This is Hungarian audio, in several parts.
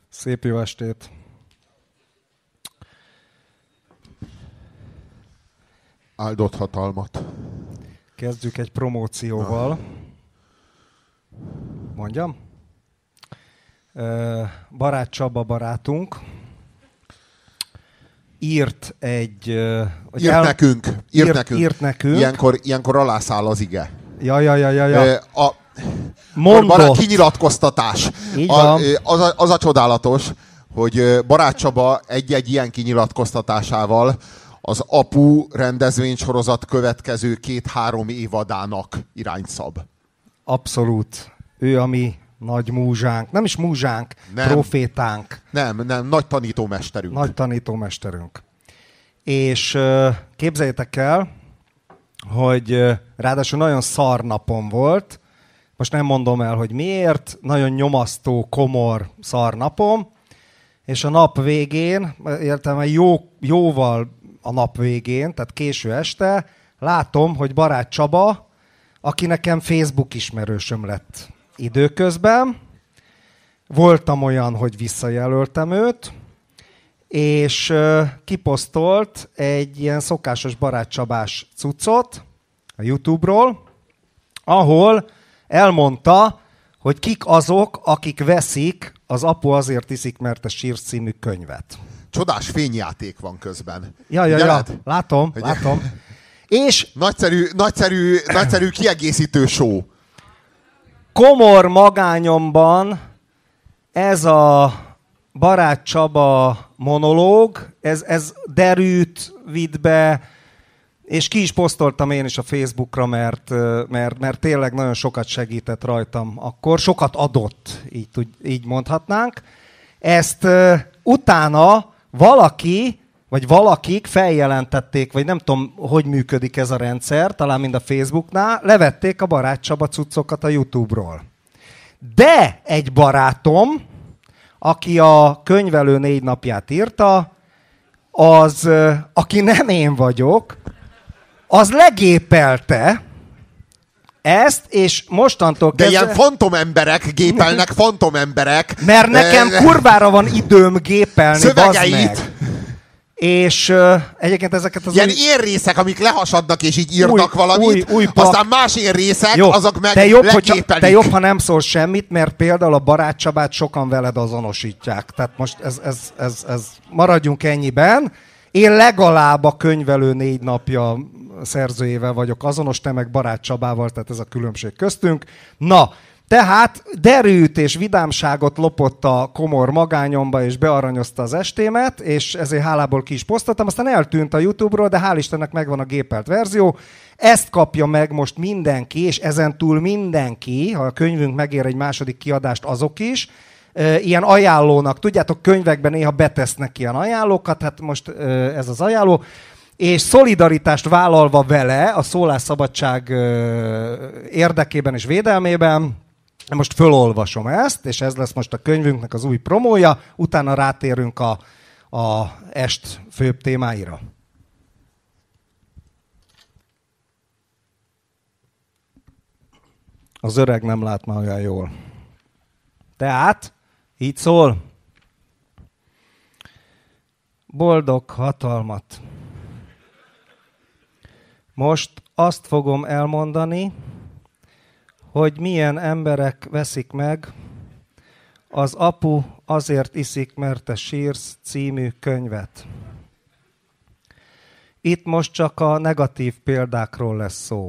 Szép jó estét! Áldott hatalmat. Kezdjük egy promócióval. Mondjam? Barát Csaba barátunk írt egy... Írt nekünk. Ilyenkor alászáll az ige. Ja. Kinyilatkoztatás. Az a csodálatos, hogy Barát Csaba egy-egy ilyen kinyilatkoztatásával az Apu rendezvénysorozat következő 2-3 évadának irányt szab. Abszolút. Ő a mi nagy múzsánk. Nem is múzsánk, profétánk. Nem, nagy tanítómesterünk. Nagy tanítómesterünk. És képzeljétek el, hogy ráadásul nagyon szar napom volt. Most nem mondom el, hogy miért. Nagyon nyomasztó, komor szar napom. És a nap végén, értem, jóval a nap végén, tehát késő este, látom, hogy Barát Csaba, aki nekem Facebook ismerősöm lett időközben, voltam olyan, hogy visszajelöltem őt, és kiposztolt egy ilyen szokásos Barát Csabás cuccot a YouTube-ról, ahol elmondta, hogy kik azok, akik veszik az Apu azért iszik, mert te sírsz című könyvet. Csodás fényjáték van közben. Ja. Látom. És nagyszerű kiegészítő show. Komor magányomban ez a Barát Csaba monológ, ez derűt vitt be, és ki is posztoltam én is a Facebookra, mert tényleg nagyon sokat segített rajtam akkor, sokat adott, így mondhatnánk. Ezt utána valakik feljelentették, vagy nem tudom, hogy működik ez a rendszer, talán mind a Facebooknál, levették a Barát Csaba cuccokat a YouTube-ról. De egy barátom, aki a Könyvelő 4 napját írta, az, aki nem én vagyok, az legépelte ezt, és mostantól kezdve... De ilyen fantomemberek gépelnek fantomemberek. Mert nekem kurvára van időm gépelni, szövegeit. Bazd meg. És egyébként ezeket az... Ilyen érrészek, amik lehasadnak és így írnak valamit, aztán más érrészek, azok meg legépelik. Te jobb, ha nem szólsz semmit, mert például a Barát Csabát sokan veled azonosítják. Tehát most ez maradjunk ennyiben. Én legalább a Könyvelő 4 napja szerzőjével vagyok azonos, te meg Barát Csabával, tehát ez a különbség köztünk. Na, tehát derűt és vidámságot lopott a komor magányomba, és bearanyozta az estémet, és ezért hálából ki is posztoltam, aztán eltűnt a YouTube-ról, de hál' Istennek megvan a gépelt verzió. Ezt kapja meg most mindenki, és ezentúl mindenki, ha a könyvünk megér egy második kiadást, azok is, ilyen ajánlónak, tudjátok, könyvekben néha betesznek ilyen ajánlókat, hát most ez az ajánló, és szolidaritást vállalva vele a szólásszabadság érdekében és védelmében, most fölolvasom ezt, és ez lesz most a könyvünknek az új promója, utána rátérünk a est főbb témáira. Az öreg nem lát már olyan jól. Tehát, így szól. Boldog hatalmat. Most azt fogom elmondani, hogy milyen emberek veszik meg az Apu azért iszik, mert te sírsz című könyvet. Itt most csak a negatív példákról lesz szó.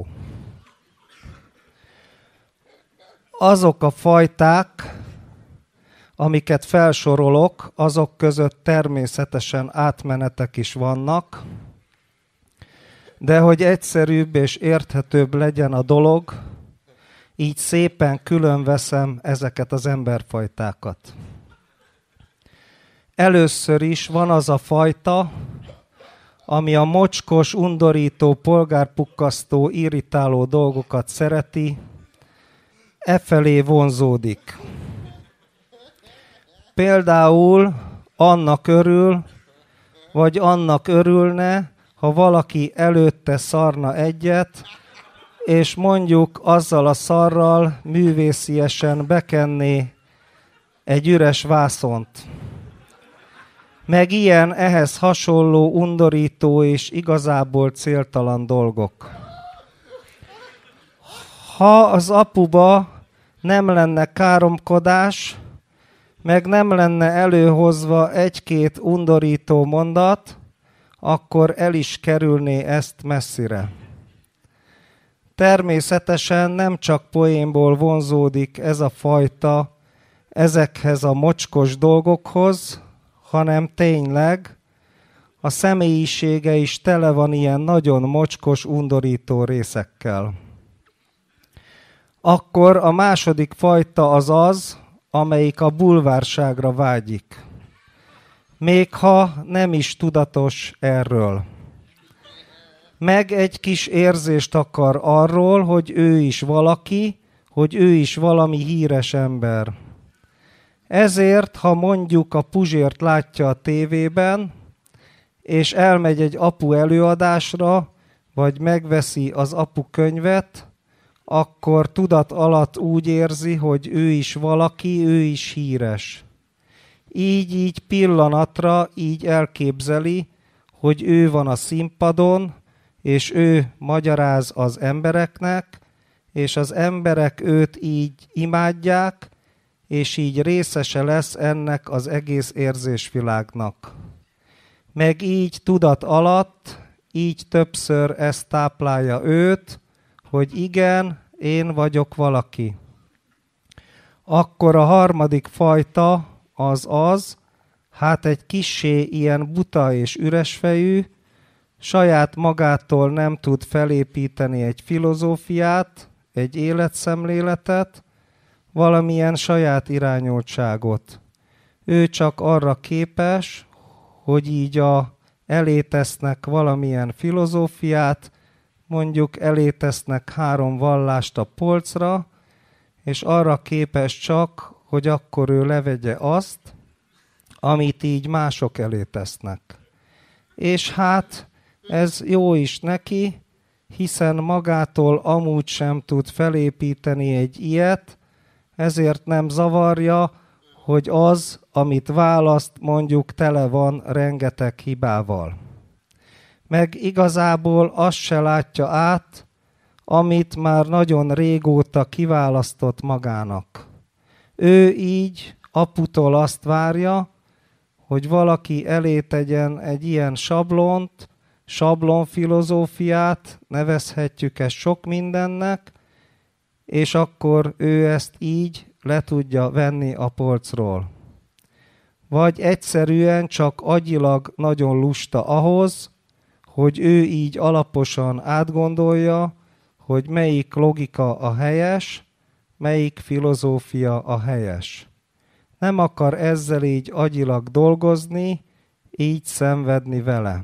Azok a fajták, amiket felsorolok, azok között természetesen átmenetek is vannak, de hogy egyszerűbb és érthetőbb legyen a dolog, így szépen külön veszem ezeket az emberfajtákat. Először is van az a fajta, ami a mocskos, undorító, polgárpukkasztó, irritáló dolgokat szereti, efelé vonzódik. Például annak örül, vagy annak örülne, ha valaki előtte szarna egyet, és mondjuk azzal a szarral művésziesen bekenné egy üres vászont. Meg ilyen ehhez hasonló, undorító és igazából céltalan dolgok. Ha az apuba nem lenne káromkodás, meg nem lenne előhozva egy-két undorító mondat, akkor el is kerülné ezt messzire. Természetesen nem csak poénból vonzódik ez a fajta ezekhez a mocskos dolgokhoz, hanem tényleg a személyisége is tele van ilyen nagyon mocskos, undorító részekkel. Akkor a második fajta az, amelyik a bulvárságra vágyik. Még ha nem is tudatos erről. Meg egy kis érzést akar arról, hogy ő is valaki, hogy ő is valami híres ember. Ezért, ha mondjuk a Puzsért látja a tévében, és elmegy egy apu előadásra, vagy megveszi az apu könyvet, akkor tudat alatt úgy érzi, hogy ő is valaki, ő is híres. Így pillanatra így elképzeli, hogy ő van a színpadon, és ő magyaráz az embereknek, és az emberek őt így imádják, és így részese lesz ennek az egész érzésvilágnak. Meg így tudat alatt, így többször ezt táplálja őt, hogy igen, én vagyok valaki. Akkor a harmadik fajta az, hát egy kissé ilyen buta és üresfejű, saját magától nem tud felépíteni egy filozófiát, egy életszemléletet, valamilyen saját irányultságot. Ő csak arra képes, hogy így elé tesznek valamilyen filozófiát, mondjuk elé tesznek 3 vallást a polcra, és arra képes csak, hogy akkor ő levegye azt, amit így mások elé tesznek. És hát ez jó is neki, hiszen magától amúgy sem tud felépíteni egy ilyet, ezért nem zavarja, hogy az, amit választ, mondjuk tele van rengeteg hibával. Meg igazából azt se látja át, amit már nagyon régóta kiválasztott magának. Ő így aputól azt várja, hogy valaki elé tegyen egy ilyen sablont, sablonfilozófiát, nevezhetjük ezt sok mindennek, és akkor ő ezt így le tudja venni a polcról. Vagy egyszerűen csak agyilag nagyon lusta ahhoz, hogy ő így alaposan átgondolja, hogy melyik logika a helyes, melyik filozófia a helyes. Nem akar ezzel így agyilag dolgozni, így szenvedni vele.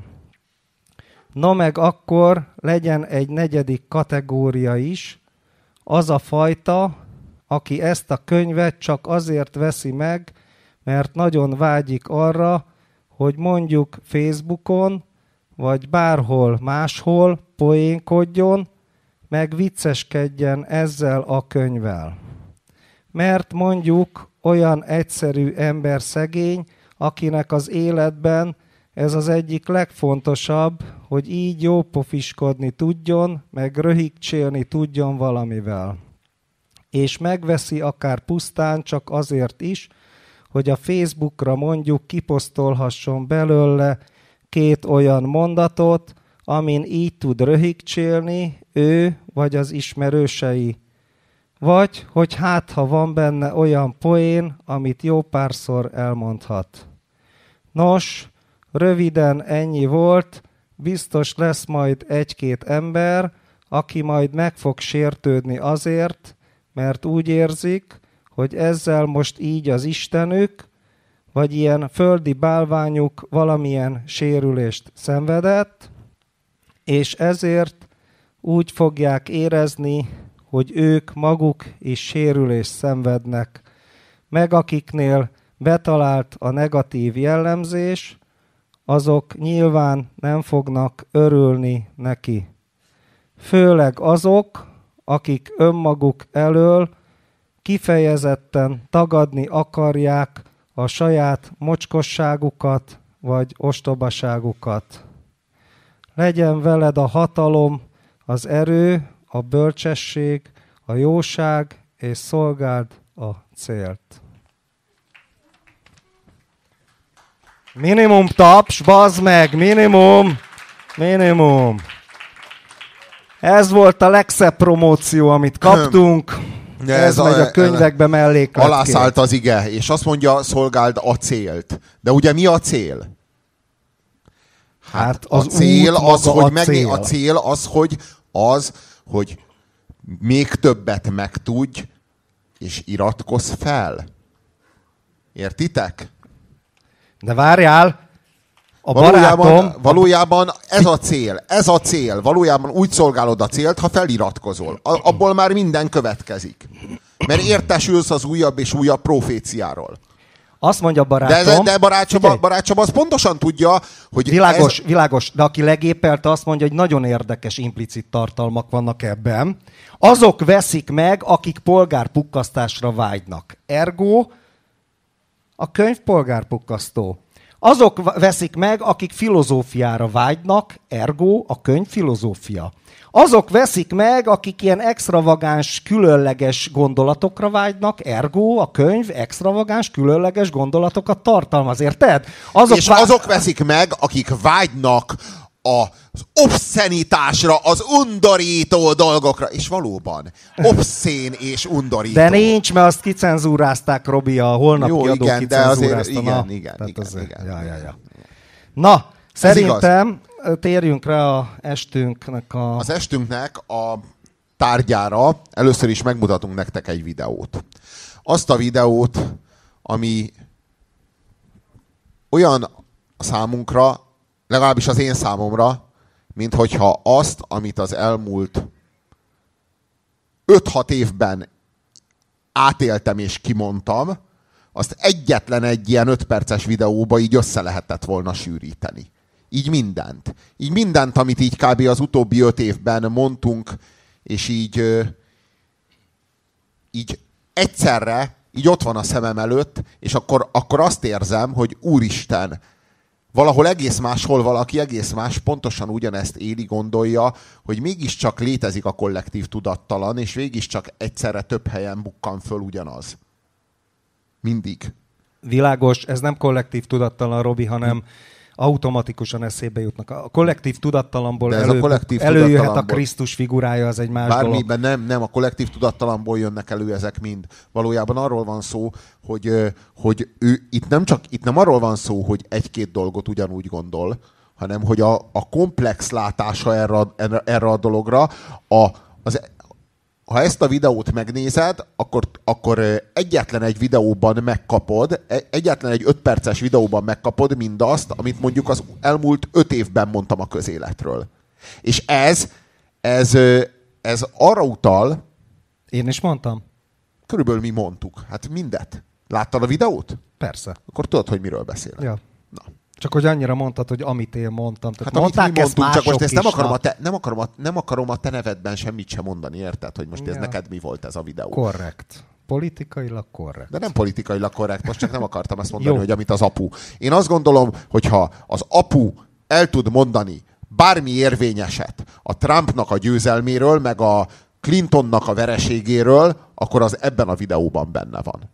No meg akkor legyen egy negyedik kategória is, az a fajta, aki ezt a könyvet csak azért veszi meg, mert nagyon vágyik arra, hogy mondjuk Facebookon, vagy bárhol máshol poénkodjon, meg vicceskedjen ezzel a könyvvel. Mert mondjuk olyan egyszerű ember szegény, akinek az életben ez az egyik legfontosabb, hogy így jópofiskodni tudjon, meg röhigcsélni tudjon valamivel. És megveszi akár pusztán csak azért is, hogy a Facebookra mondjuk kiposztolhasson belőle 2 olyan mondatot, amin így tud röhigcsélni ő vagy az ismerősei. Vagy, hogy hát ha van benne olyan poén, amit jó párszor elmondhat. Nos, röviden ennyi volt, biztos lesz majd 1-2 ember, aki majd meg fog sértődni azért, mert úgy érzik, hogy ezzel most így az Istenük, vagy ilyen földi bálványuk valamilyen sérülést szenvedett, és ezért úgy fogják érezni, hogy ők maguk is sérülést szenvednek, meg akiknél betalált a negatív jellemzés, azok nyilván nem fognak örülni neki. Főleg azok, akik önmaguk elől kifejezetten tagadni akarják a saját mocskosságukat vagy ostobaságukat. Legyen veled a hatalom, az erő, a bölcsesség, a jóság, és szolgáld a célt. Minimum taps, bazd meg, minimum. Ez volt a legszebb promóció, amit kaptunk. Ez megy a könyvekbe mellékletként. Alászállt az ige, és azt mondja, szolgáld a célt. De ugye mi a cél? Hát a cél az, hogy még többet megtudj, és iratkozz fel. Értitek? De várjál, valójában ez a cél. Valójában úgy szolgálod a célt, ha feliratkozol. Abból már minden következik. Mert értesülsz az újabb és újabb proféciáról. Azt mondja barátom... De barátsom az pontosan tudja, hogy... Világos, de aki legépelte, azt mondja, hogy nagyon érdekes implicit tartalmak vannak ebben. Azok veszik meg, akik polgárpukkasztásra vágynak. Ergo, a könyv polgárpukkasztó. Azok veszik meg, akik filozófiára vágynak, ergo a könyv filozófia. Azok veszik meg, akik ilyen extravagáns, különleges gondolatokra vágynak, ergo a könyv extravagáns, különleges gondolatokat tartalmaz, érted? Azok veszik meg, akik vágynak az obszenitásra, az undorító dolgokra. És valóban, obszén és undorító. De nincs, mert azt kicenzúrázták, Robi, a holnap kiadó kicenzúrázta. Igen. Ja. Na, szerintem térjünk rá a estünknek Az estünknek a tárgyára először is megmutatunk nektek egy videót. Azt a videót, ami olyan számunkra, legalábbis az én számomra, mint hogyha azt, amit az elmúlt 5-6 évben átéltem és kimondtam, azt egyetlen egy ilyen 5 perces videóba így össze lehetett volna sűríteni. Így mindent, amit így kb. Az utóbbi 5 évben mondtunk, és így egyszerre, így ott van a szemem előtt, és akkor azt érzem, hogy úristen, valahol egész máshol valaki egész más pontosan ugyanezt éli, gondolja, hogy mégiscsak létezik a kollektív tudattalan, és mégiscsak egyszerre több helyen bukkan föl ugyanaz. Mindig. Világos, ez nem kollektív tudattalan, Robi, hanem automatikusan eszébe jutnak. A kollektív tudattalamból előjöhet a Krisztus figurája, az egy más dolog. Bármiben nem, a kollektív tudattalamból jönnek elő ezek mind. Valójában arról van szó, hogy ő itt nem arról van szó, hogy egy-két dolgot ugyanúgy gondol, hanem hogy a komplex látása erre a dologra, ha ezt a videót megnézed, akkor egyetlen egy videóban megkapod, egyetlen egy 5 perces videóban megkapod mindazt, amit mondjuk az elmúlt 5 évben mondtam a közéletről. És ez arra utal... Én is mondtam. Körülbelül mi mondtuk. Hát mindet. Láttad a videót? Persze. Akkor tudod, hogy miről beszélek. Ja. Na. Csak hogy annyira mondtad, hogy amit én mondtam. Tehát hát amit mi mondtunk, csak most ezt nem akarom a te nevedben semmit sem mondani, érted? Hogy most ez neked mi volt ez a videó. Korrekt. Politikailag korrekt. De nem politikailag korrekt, most csak nem akartam ezt mondani, hogy amit az apu. Én azt gondolom, hogyha az apu el tud mondani bármi érvényeset a Trumpnak a győzelméről, meg a Clintonnak a vereségéről, akkor az ebben a videóban benne van.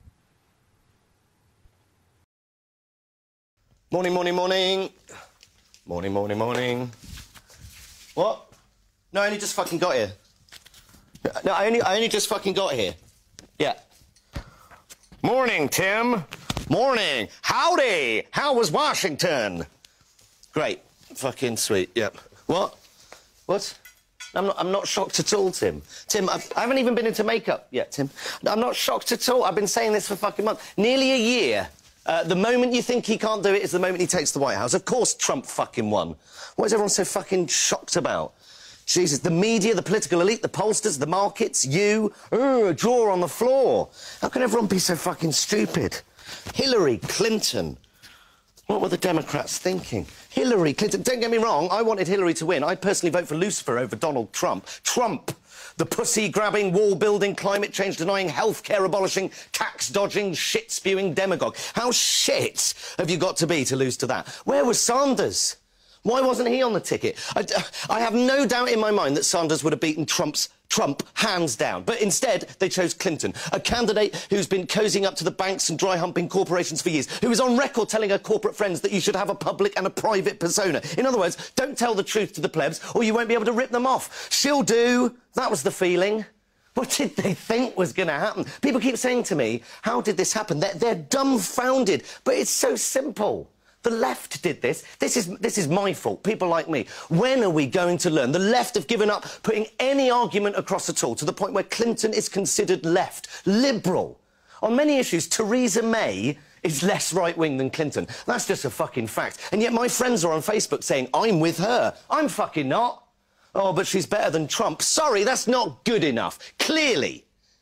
Morning, morning, morning. Morning, morning, morning. What? No, I only just fucking got here. No, I only just fucking got here. Yeah. Morning, Tim. Morning. Howdy. How was Washington? Great. Fucking sweet. Yep. What? What? I'm not shocked at all, Tim. Tim, I haven't even been into makeup yet, Tim. I'm not shocked at all. I've been saying this for fucking months. Nearly a year. The moment you think he can't do it is the moment he takes the White House. Of course Trump fucking won. What is everyone so fucking shocked about? Jesus, the media, the political elite, the pollsters, the markets, you, a draw on the floor. How can everyone be so fucking stupid? Hillary Clinton. What were the Democrats thinking? Hillary Clinton. Don't get me wrong, I wanted Hillary to win. I'd personally vote for Lucifer over Donald Trump. Trump, The pussy-grabbing, wall-building, climate change-denying, health-care abolishing, tax-dodging, shit-spewing demagogue. How shit have you got to be to lose to that? Where was Sanders? Why wasn't he on the ticket? I have no doubt in my mind that Sanders would have beaten Trump hands down. But instead, they chose Clinton, a candidate who's been cozying up to the banks and dry-humping corporations for years, who is on record telling her corporate friends that you should have a public and a private persona. In other words, don't tell the truth to the plebs or you won't be able to rip them off. She'll do. That was the feeling. What did they think was going to happen? People keep saying to me, how did this happen? They're dumbfounded. But it's so simple. The left did this. This is my fault, people like me. When are we going to learn? The left have given up putting any argument across at all, to the point where Clinton is considered left, liberal. On many issues, Theresa May is less right-wing than Clinton. That's just a fucking fact. And yet my friends are on Facebook saying, I'm with her. I'm fucking not. Oh, but she's better than Trump. Sorry, that's not good enough. Clearly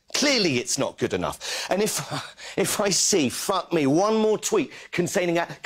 it's not good enough. And if I see, fuck me, one more tweet containing a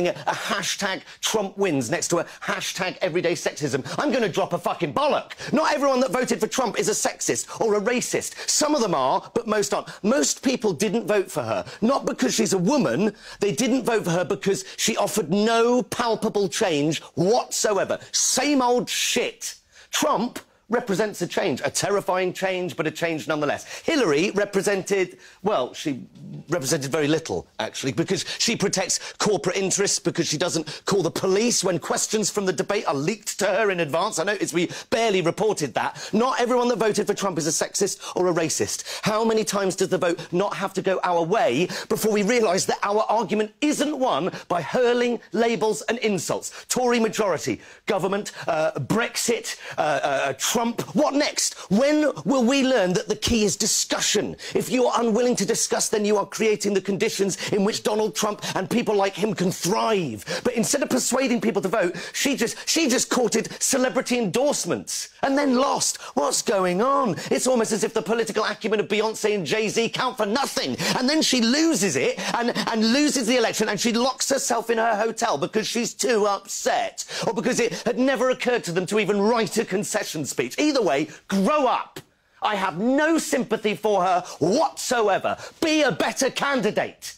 hashtag Trump wins next to a hashtag everyday sexism, I'm going to drop a fucking bollock. Not everyone that voted for Trump is a sexist or a racist. Some of them are, but most aren't. Most people didn't vote for her, not because she's a woman. They didn't vote for her because she offered no palpable change whatsoever. Same old shit. Trump represents a change, a terrifying change, but a change nonetheless. Hillary represented, well, she represented very little, actually, because she protects corporate interests, because she doesn't call the police when questions from the debate are leaked to her in advance. I noticed we barely reported that. Not everyone that voted for Trump is a sexist or a racist. How many times does the vote not have to go our way before we realise that our argument isn't won by hurling labels and insults? Tory majority, government, Brexit, Trump. What next? When will we learn that the key is discussion? If you are unwilling to discuss, then you are creating the conditions in which Donald Trump and people like him can thrive. But instead of persuading people to vote, she just courted celebrity endorsements and then lost. What's going on? It's almost as if the political acumen of Beyonce and Jay-Z count for nothing. And then she loses it and loses the election, and she locks herself in her hotel because she's too upset, or because it had never occurred to them to even write a concession speech. Either way, grow up. I have no sympathy for her whatsoever. Be a better candidate.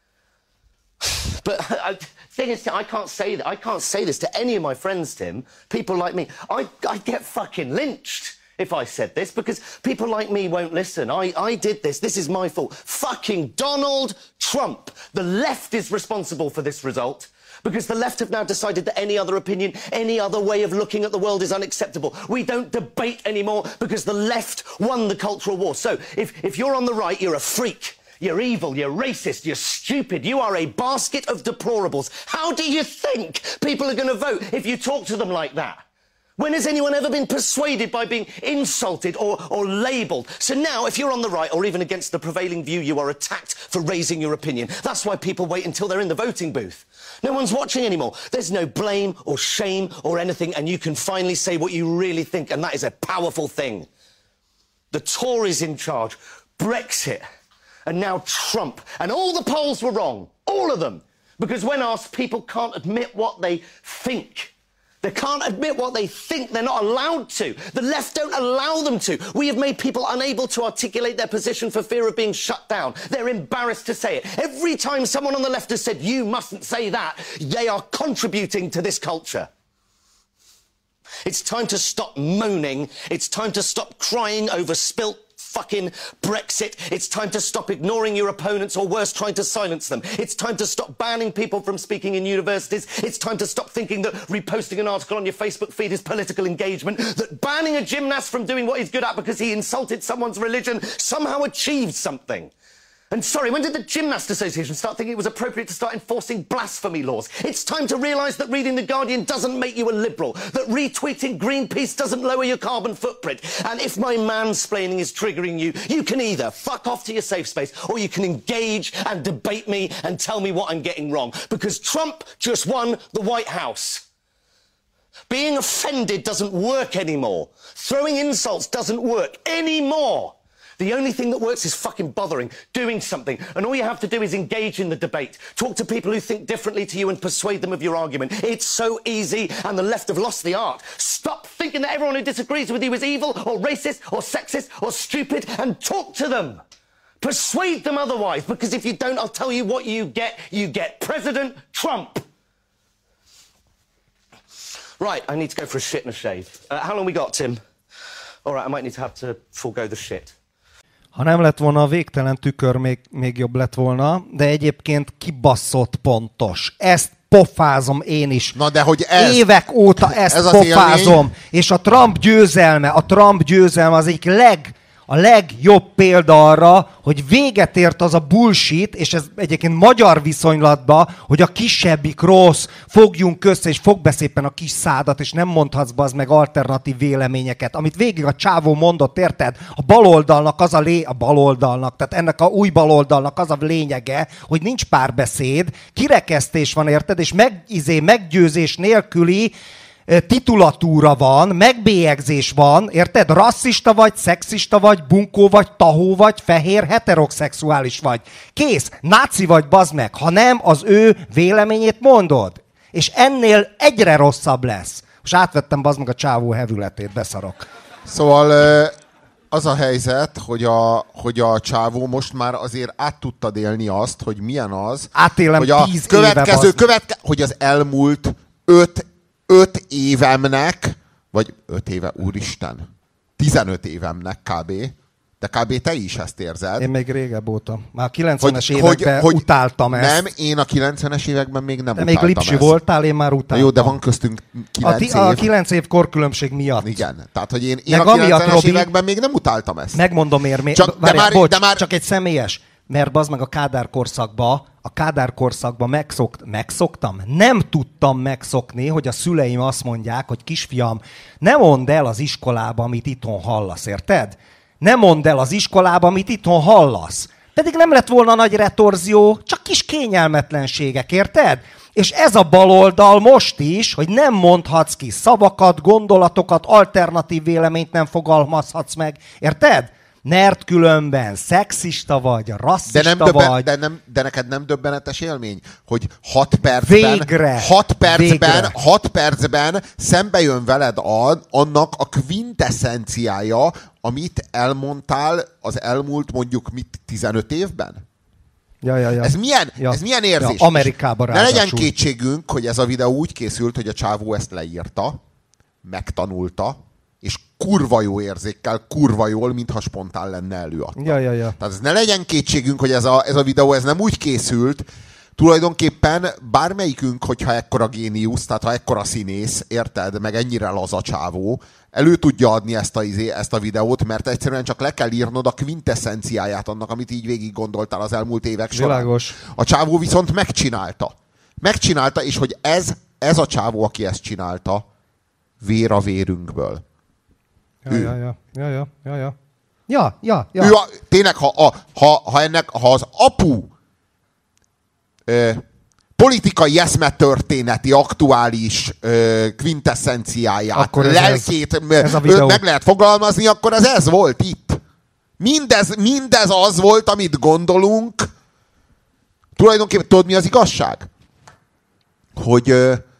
But thing is, I can't say that. I can't say this to any of my friends, Tim. People like me. I'd get fucking lynched if I said this, because people like me won't listen. I did this. This is my fault. Fucking Donald Trump. The left is responsible for this result. Because the left have now decided that any other opinion, any other way of looking at the world is unacceptable. We don't debate anymore because the left won the cultural war. So if you're on the right, you're a freak. You're evil, you're racist, you're stupid, you are a basket of deplorables. How do you think people are going to vote if you talk to them like that? When has anyone ever been persuaded by being insulted or labelled? So now, if you're on the right or even against the prevailing view, you are attacked for raising your opinion. That's why people wait until they're in the voting booth. No one's watching anymore. There's no blame or shame or anything, and you can finally say what you really think, and that is a powerful thing. The Tories in charge, Brexit, and now Trump. And all the polls were wrong. All of them. Because when asked, people can't admit what they think. They can't admit what they think. They're not allowed to. The left don't allow them to. We have made people unable to articulate their position for fear of being shut down. They're embarrassed to say it. Every time someone on the left has said, you mustn't say that, they are contributing to this culture. It's time to stop moaning. It's time to stop crying over spilt fucking Brexit. It's time to stop ignoring your opponents, or worse, trying to silence them. It's time to stop banning people from speaking in universities. It's time to stop thinking that reposting an article on your Facebook feed is political engagement, that banning a gymnast from doing what he's good at because he insulted someone's religion somehow achieved something. And sorry, when did the Gymnast Association start thinking it was appropriate to start enforcing blasphemy laws? It's time to realise that reading The Guardian doesn't make you a liberal, that retweeting Greenpeace doesn't lower your carbon footprint. And if my mansplaining is triggering you, you can either fuck off to your safe space, or you can engage and debate me and tell me what I'm getting wrong. Because Trump just won the White House. Being offended doesn't work anymore. Throwing insults doesn't work anymore. The only thing that works is fucking bothering, doing something. And all you have to do is engage in the debate. Talk to people who think differently to you and persuade them of your argument. It's so easy, and the left have lost the art. Stop thinking that everyone who disagrees with you is evil or racist or sexist or stupid, and talk to them. Persuade them otherwise, because if you don't, I'll tell you what you get. You get President Trump. Right, I need to go for a shit and a shave. How long we got, Tim? All right, I might need to have to forego the shit. Ha nem lett volna a végtelen tükör, még jobb lett volna, de egyébként kibaszott pontos. Ezt pofázom én is. Na de hogy évek óta ezt pofázom. És a Trump győzelme az egyik a legjobb példa arra, hogy véget ért az a bullshit, és ez egyébként magyar viszonylatban, hogy a kisebbik rossz, fogjunk össze, és fogd be szépen a kis szádat, és nem mondhatsz be az meg alternatív véleményeket. Amit végig a csávó mondott, érted? A baloldalnak tehát ennek a új baloldalnak az a lényege, hogy nincs párbeszéd, kirekesztés van, érted? És meggyőzés nélküli titulatúra van, megbélyegzés van, érted? Rasszista vagy, szexista vagy, bunkó vagy, tahó vagy, fehér, heteroszexuális vagy. Kész, náci vagy, bazd meg, ha nem az ő véleményét mondod. És ennél egyre rosszabb lesz. Most átvettem, bazd meg, a csávó hevületét, beszarok. Szóval az a helyzet, hogy a csávó most már azért át tudtad élni azt, hogy milyen az, átélem hogy a 10 éve, hogy az elmúlt 5 évemnek, vagy 5 éve, úristen, 15 évemnek kb. De kb. Te is ezt érzed. Én még régebb óta. Már a 90-es években utáltam ezt. Nem, én a 90-es években még nem de utáltam még lipsi ezt. voltál, én már utáltam. Jó, de van köztünk 9 év. A 9 év korkülönbség miatt. Igen, tehát hogy én a 90-es években még nem utáltam ezt. Megmondom miért. Csak egy személyes. Mert bazd meg a Kádár korszakban megszoktam. Nem tudtam megszokni, hogy a szüleim azt mondják, hogy kisfiam, ne mondd el az iskolába, amit itthon hallasz, érted? Ne mondd el az iskolába, amit itthon hallasz. Pedig nem lett volna nagy retorzió, csak kis kényelmetlenségek, érted? És ez a baloldal most is, hogy nem mondhatsz ki szavakat, gondolatokat, alternatív véleményt nem fogalmazhatsz meg, érted? Mert különben szexista vagy, rasszista vagy. De neked nem döbbenetes élmény, hogy 6 percben szembe jön veled annak a quintessenciája, amit elmondtál az elmúlt mondjuk 15 évben? Ja. Ez milyen érzés? Ja, Amerikában ne legyen kétségünk, hogy ez a videó úgy készült, hogy a csávó ezt leírta, megtanulta, és kurva jó érzékkel, kurva jól, mintha spontán lenne előadta. Ja. Tehát ez ne legyen kétségünk, hogy ez a videó ez nem úgy készült. Tulajdonképpen bármelyikünk, hogyha ekkora géniusz, tehát ha ekkora színész, érted, meg ennyire laza csávó, elő tudja adni ezt a videót, mert egyszerűen csak le kell írnod a quintessenciáját annak, amit így végig gondoltál az elmúlt évek során. Világos. A csávó viszont megcsinálta, és hogy ez a csávó, aki ezt csinálta, vér a vérünkből. Ja. Tényleg, ha az apu politikai eszmetörténeti aktuális quintessenciáját, akkor lelkét meg lehet fogalmazni, akkor ez volt itt. Mindez az volt, amit gondolunk. Tulajdonképpen tudod, mi az igazság? Hogy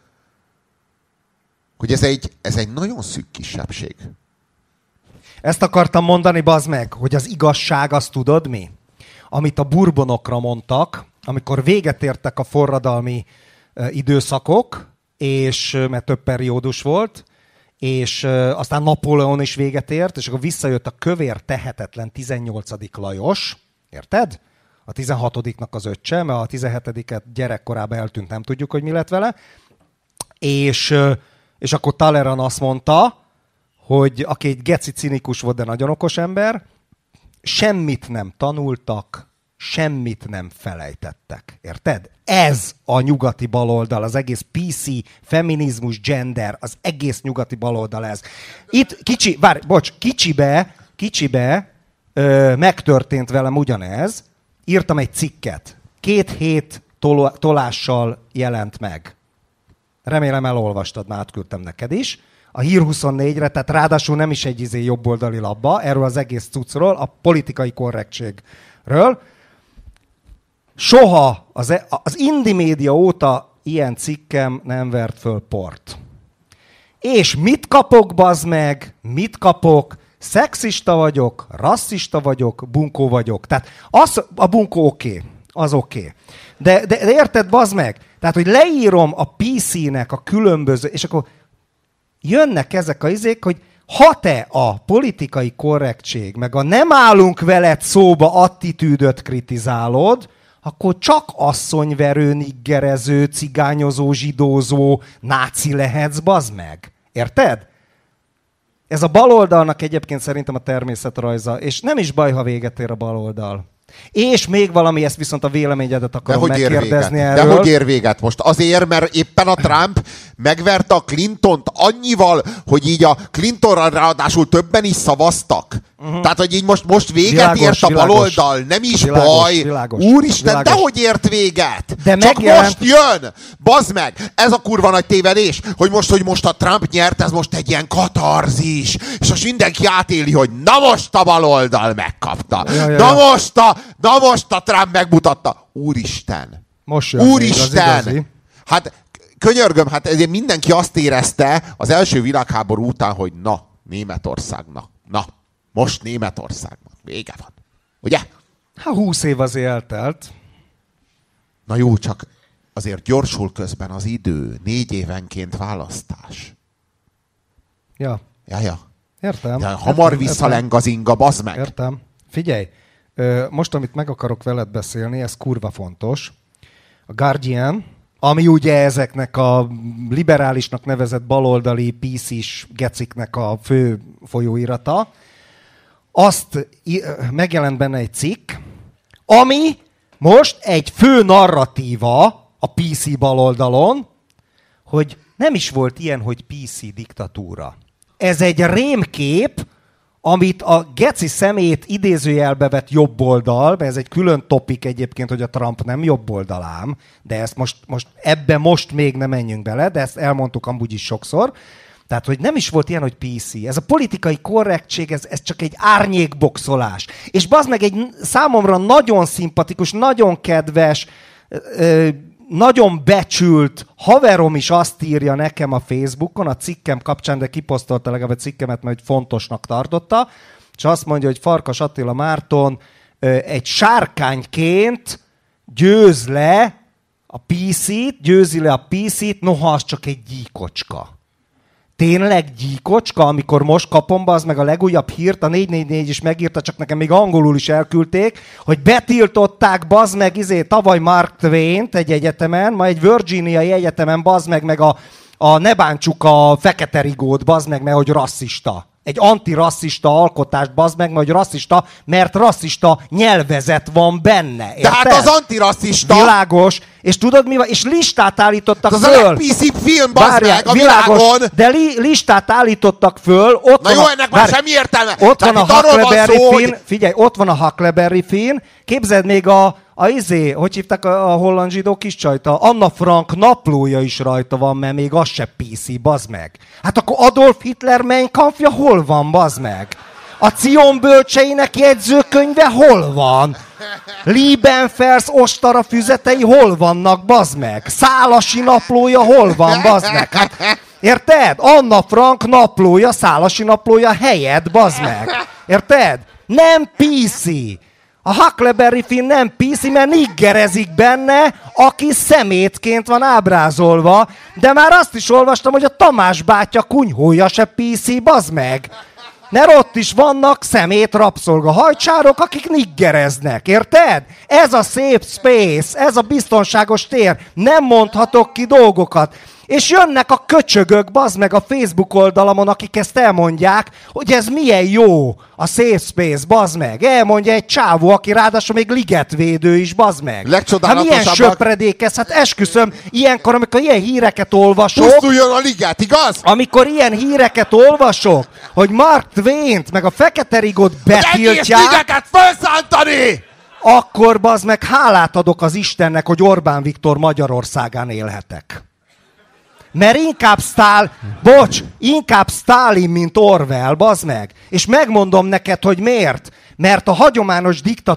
ez egy nagyon szűk kisebbség. Ezt akartam mondani, bazd meg, hogy az igazság, azt tudod mi? Amit a Bourbonokra mondtak, amikor véget értek a forradalmi időszakok, és mert több periódus volt, és aztán Napóleon is véget ért, és akkor visszajött a kövér tehetetlen 18. Lajos, érted? A 16-nak az öccse, mert a 17-et gyerekkorában eltűnt, nem tudjuk, hogy mi lett vele. És akkor Talleyrand azt mondta, hogy aki egy geci cinikus volt, de nagyon okos ember, semmit nem tanultak, semmit nem felejtettek. Érted? Ez a nyugati baloldal, az egész PC, feminizmus, gender, az egész nyugati baloldal ez. Itt kicsibe megtörtént velem ugyanez. Írtam egy cikket. 2 hét tolással jelent meg. Remélem elolvastad, már átküldtem neked is. a Hír 24-re, tehát ráadásul nem is egy jobboldali labba, erről az egész cuccról, a politikai korrektségről. Soha az Indi Média óta ilyen cikkem nem vert föl port. És mit kapok, bazd meg? Mit kapok? Szexista vagyok, rasszista vagyok, bunkó vagyok. Tehát a bunkó oké. Az oké. De érted, bazd meg? Tehát, hogy leírom a PC-nek a különböző, és akkor jönnek ezek a izék, hogy ha te a politikai korrektség, meg a nem állunk veled szóba attitűdöt kritizálod, akkor csak asszonyverő, niggerező, cigányozó, zsidózó, náci lehetsz, bazd meg. Érted? Ez a baloldalnak egyébként szerintem a természetrajza, és nem is baj, ha véget ér a baloldal. És még valami, ezt viszont a véleményedet akarom megkérdezni erről. De hogy ér véget most? Azért, mert éppen a Trump megverte a Clintont annyival, hogy így a Clintonra ráadásul többen is szavaztak. Tehát, hogy így most véget ért a baloldal. Nem is baj. Úristen, dehogy ért véget? De csak most jön! Bazd meg! Ez a kurva nagy tévedés, hogy most a Trump nyert, ez most egy ilyen katarzis. És most mindenki átéli, hogy na most a baloldal megkapta. Na most a Trump megmutatta. Úristen! Most jön. Úristen! Hát könyörgöm, hát ezért mindenki azt érezte az első világháború után, hogy na, Németországnak. Na, most Németországnak. Vége van. Ugye? Hát 20 év azért eltelt. Na jó, csak azért gyorsul közben az idő. 4 évenként választás. Ja. Ja. Értem. Ja, hamar visszaleng az inga, bazd meg. Értem. Figyelj, most, amit meg akarok veled beszélni, ez kurva fontos. A Guardian, ami ugye ezeknek a liberálisnak nevezett baloldali PC-s geciknek a fő folyóirata, azt megjelent benne egy cikk, ami most egy fő narratíva a PC baloldalon, hogy nem is volt ilyen, hogy PC diktatúra. Ez egy rémkép, amit a geci szemét idézőjelbe vett jobboldal, mert ez egy külön topik egyébként, hogy a Trump nem jobboldalám, de ezt ebbe most még nem menjünk bele, de ezt elmondtuk amúgy is sokszor. Tehát, hogy nem is volt ilyen, hogy PC. Ez a politikai korrektség, ez csak egy árnyékboxolás. És bazd meg egy számomra nagyon szimpatikus, nagyon kedves, nagyon becsült haverom is azt írja nekem a Facebookon, a cikkem kapcsán, de kiposztolta legalább a cikkemet, mert fontosnak tartotta, és azt mondja, hogy Farkas Attila Márton egy sárkányként győzi le a PC-t, noha az csak egy gyíkocska. Tényleg gyíkocska, amikor most kapom be, az meg a legújabb hírt, a 444 is megírta, csak nekem még angolul is elküldték, hogy betiltották, bazd meg, tavaly Mark Twain-t egy egyetemen, ma egy Virginiai egyetemen, bazd meg a ne bántsuk a Fekete Rigót, bazd meg, mert hogy rasszista. Egy antirasszista alkotást, bazd meg, hogy rasszista, mert rasszista nyelvezet van benne. Érted? Tehát az antirasszista... Világos. És tudod mi van? És listát állítottak föl. Az a legpiszibb film, bazd meg, a világos, világon. De listát állítottak föl. Ott na jó, ennek már semmi értelme. Ott van a Huckleberry Finn. Hogy... Figyelj, ott van a Huckleberry Finn. Képzeld még hogy hívták a holland zsidó kis csajt? A Anna Frank naplója is rajta van, mert még az se PC, bazd meg. Hát akkor Adolf Hitler Mein Kampfja hol van, bazd meg? A Cion bölcseinek jegyzőkönyve hol van? Liebenfels ostara füzetei hol vannak, bazd meg? Szálasi naplója hol van, bazd meg? Hát, érted? Anna Frank naplója, Szálasi naplója helyett, bazd meg. Érted? Nem PC. A Huckleberry Finn nem PC, mert niggerezik benne, aki szemétként van ábrázolva, de már azt is olvastam, hogy a Tamás bátya kunyhója se PC, bazd meg. Mert ott is vannak szemét rabszolgahajcsárok, akik niggereznek, érted? Ez a safe space, ez a biztonságos tér. Nem mondhatok ki dolgokat. És jönnek a köcsögök, bazd meg, a Facebook oldalamon, akik ezt elmondják, hogy ez milyen jó, a safe space, bazd meg. Elmondja egy csávó, aki ráadásul még ligetvédő is, bazd meg. Hát milyen söpredék ez, hát esküszöm, ilyenkor, amikor ilyen híreket olvasok... Pusztuljon a liget, igaz? Amikor ilyen híreket olvasok, hogy Mark Twain-t, meg a Fekete Rigót betiltják... Egész ligeket felszántani! Akkor, bazd meg, hálát adok az Istennek, hogy Orbán Viktor Magyarországán élhetek. Mert inkább Sztálin, mint Orwell, bazd meg. És megmondom neked, hogy miért. Mert a hagyományos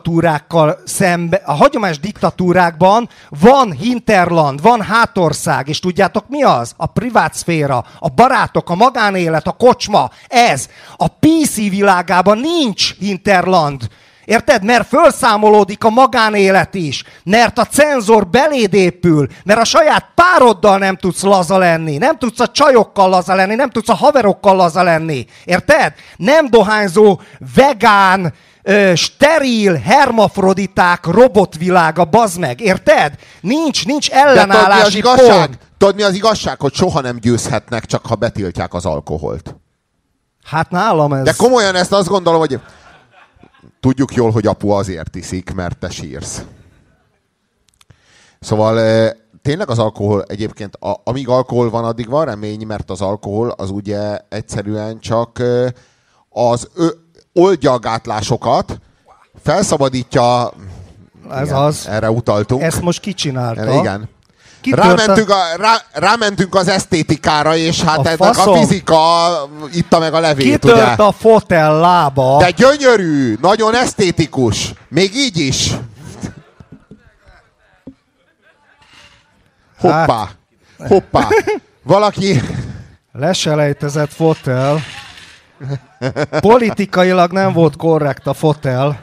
diktatúrákban van hinterland, van hátország, és tudjátok mi az? A privát szféra, a barátok, a magánélet, a kocsma, ez. A PC világában nincs hinterland. Érted? Mert felszámolódik a magánélet is. Mert a cenzor beléd épül. Mert a saját pároddal nem tudsz laza lenni. Nem tudsz a csajokkal laza lenni. Nem tudsz a haverokkal laza lenni. Érted? Nem dohányzó, vegán, steril, hermafroditák robotvilága, bazd meg. Érted? Nincs ellenállási pont. Tudod mi az igazság? Hogy soha nem győzhetnek, csak ha betiltják az alkoholt. Hát nálam ez... De komolyan ezt azt gondolom, hogy... Tudjuk jól, hogy apu azért iszik, mert te sírsz. Szóval tényleg az alkohol egyébként, amíg alkohol van, addig van remény, mert az alkohol az ugye egyszerűen csak oldja a gátlásokat, felszabadítja... Ez igen, az. Erre utaltunk. Ezt most kicsinálta. Igen. Rámentünk az esztétikára, és hát ennek a fizika itta meg a levét, kitört ugye? A fotel lába. De gyönyörű, nagyon esztétikus. Még így is. Hoppá. Hoppá. Valaki... Leselejtezett fotel. Politikailag nem volt korrekt a fotel.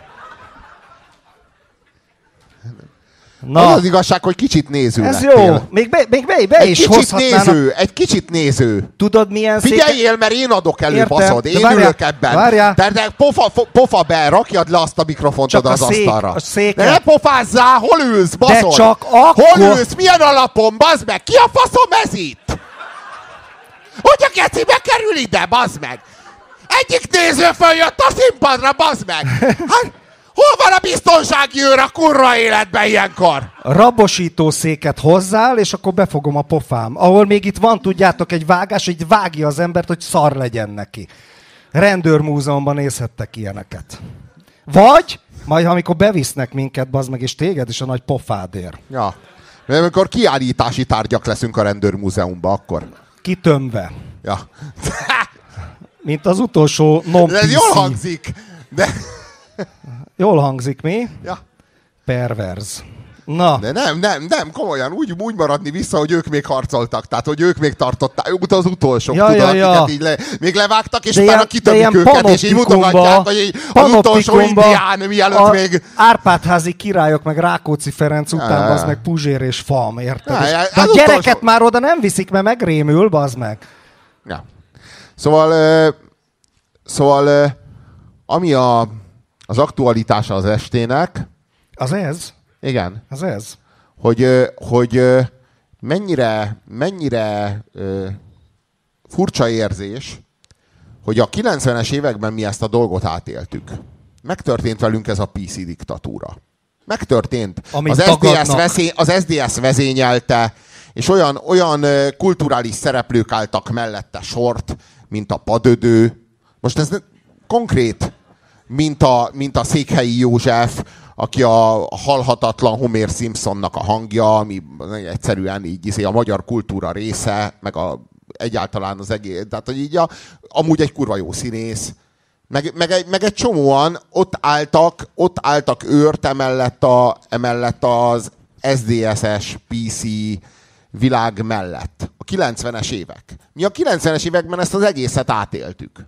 Na. Az igazság, hogy kicsit néző ez lettél. jó. Még be is hozhatnának. Egy kicsit néző. Tudod milyen Figyeljél, mert én adok elő, értem, baszod. Én ülök ebben. Várjál. De pofa be, rakjad le azt a mikrofont oda az asztalra. De ne pofázzál, hol ülsz, baszod? De csak akkor... Hol ülsz, milyen alapon, bazd meg? Ki a faszom ez itt? Hogy a geci bekerül ide, bazd meg? Egyik néző följött a színpadra, bazd meg. Hát... Hol van a biztonsági őr a kurva életben ilyenkor? Rabosító széket hozzál, és akkor befogom a pofám. Ahol még itt van, tudjátok, egy vágás, hogy vágja az embert, hogy szar legyen neki. Rendőrmúzeumban nézhettek ilyeneket. Vagy, majd amikor bevisznek minket, bazd meg, és téged is a nagy pofádér. Ja. Mert amikor kiállítási tárgyak leszünk a rendőrmúzeumban, akkor... Kitömve. Ja. Mint az utolsó non-PC. De ez jól hangzik. De... Jól hangzik, mi? Ja. Perverz. Na. De nem, komolyan úgy maradni vissza, hogy ők még harcoltak, tehát hogy ők még tartották, az utolsók, tudod, akiket így még levágtak, és utána kitömik őket, és így mutogatják, hogy így az utolsó indián, mielőtt még... Árpád-házi királyok, meg Rákóczi Ferenc után, bazd meg Puzsér és Fam, érted? De a gyereket utolsó... már oda nem viszik, mert megrémül, bazd meg. Ja. Szóval ami az aktualitása az estének... Az ez? Igen. Az ez? Hogy mennyire furcsa érzés, hogy a 90-es években mi ezt a dolgot átéltük. Megtörtént velünk ez a PC diktatúra. Megtörtént. Az SZDSZ vezényelte, és olyan kulturális szereplők álltak mellette sort, mint a Padödő. Most ez konkrét, mint a Székhelyi József, aki a halhatatlan Homer Simpsonnak a hangja, ami egyszerűen így a magyar kultúra része, meg egyáltalán az egész, tehát hogy így amúgy egy kurva jó színész. Meg egy csomóan ott álltak őrt emellett az SZDSZ-es PC világ mellett. A 90-es évek. Mi a 90-es években ezt az egészet átéltük.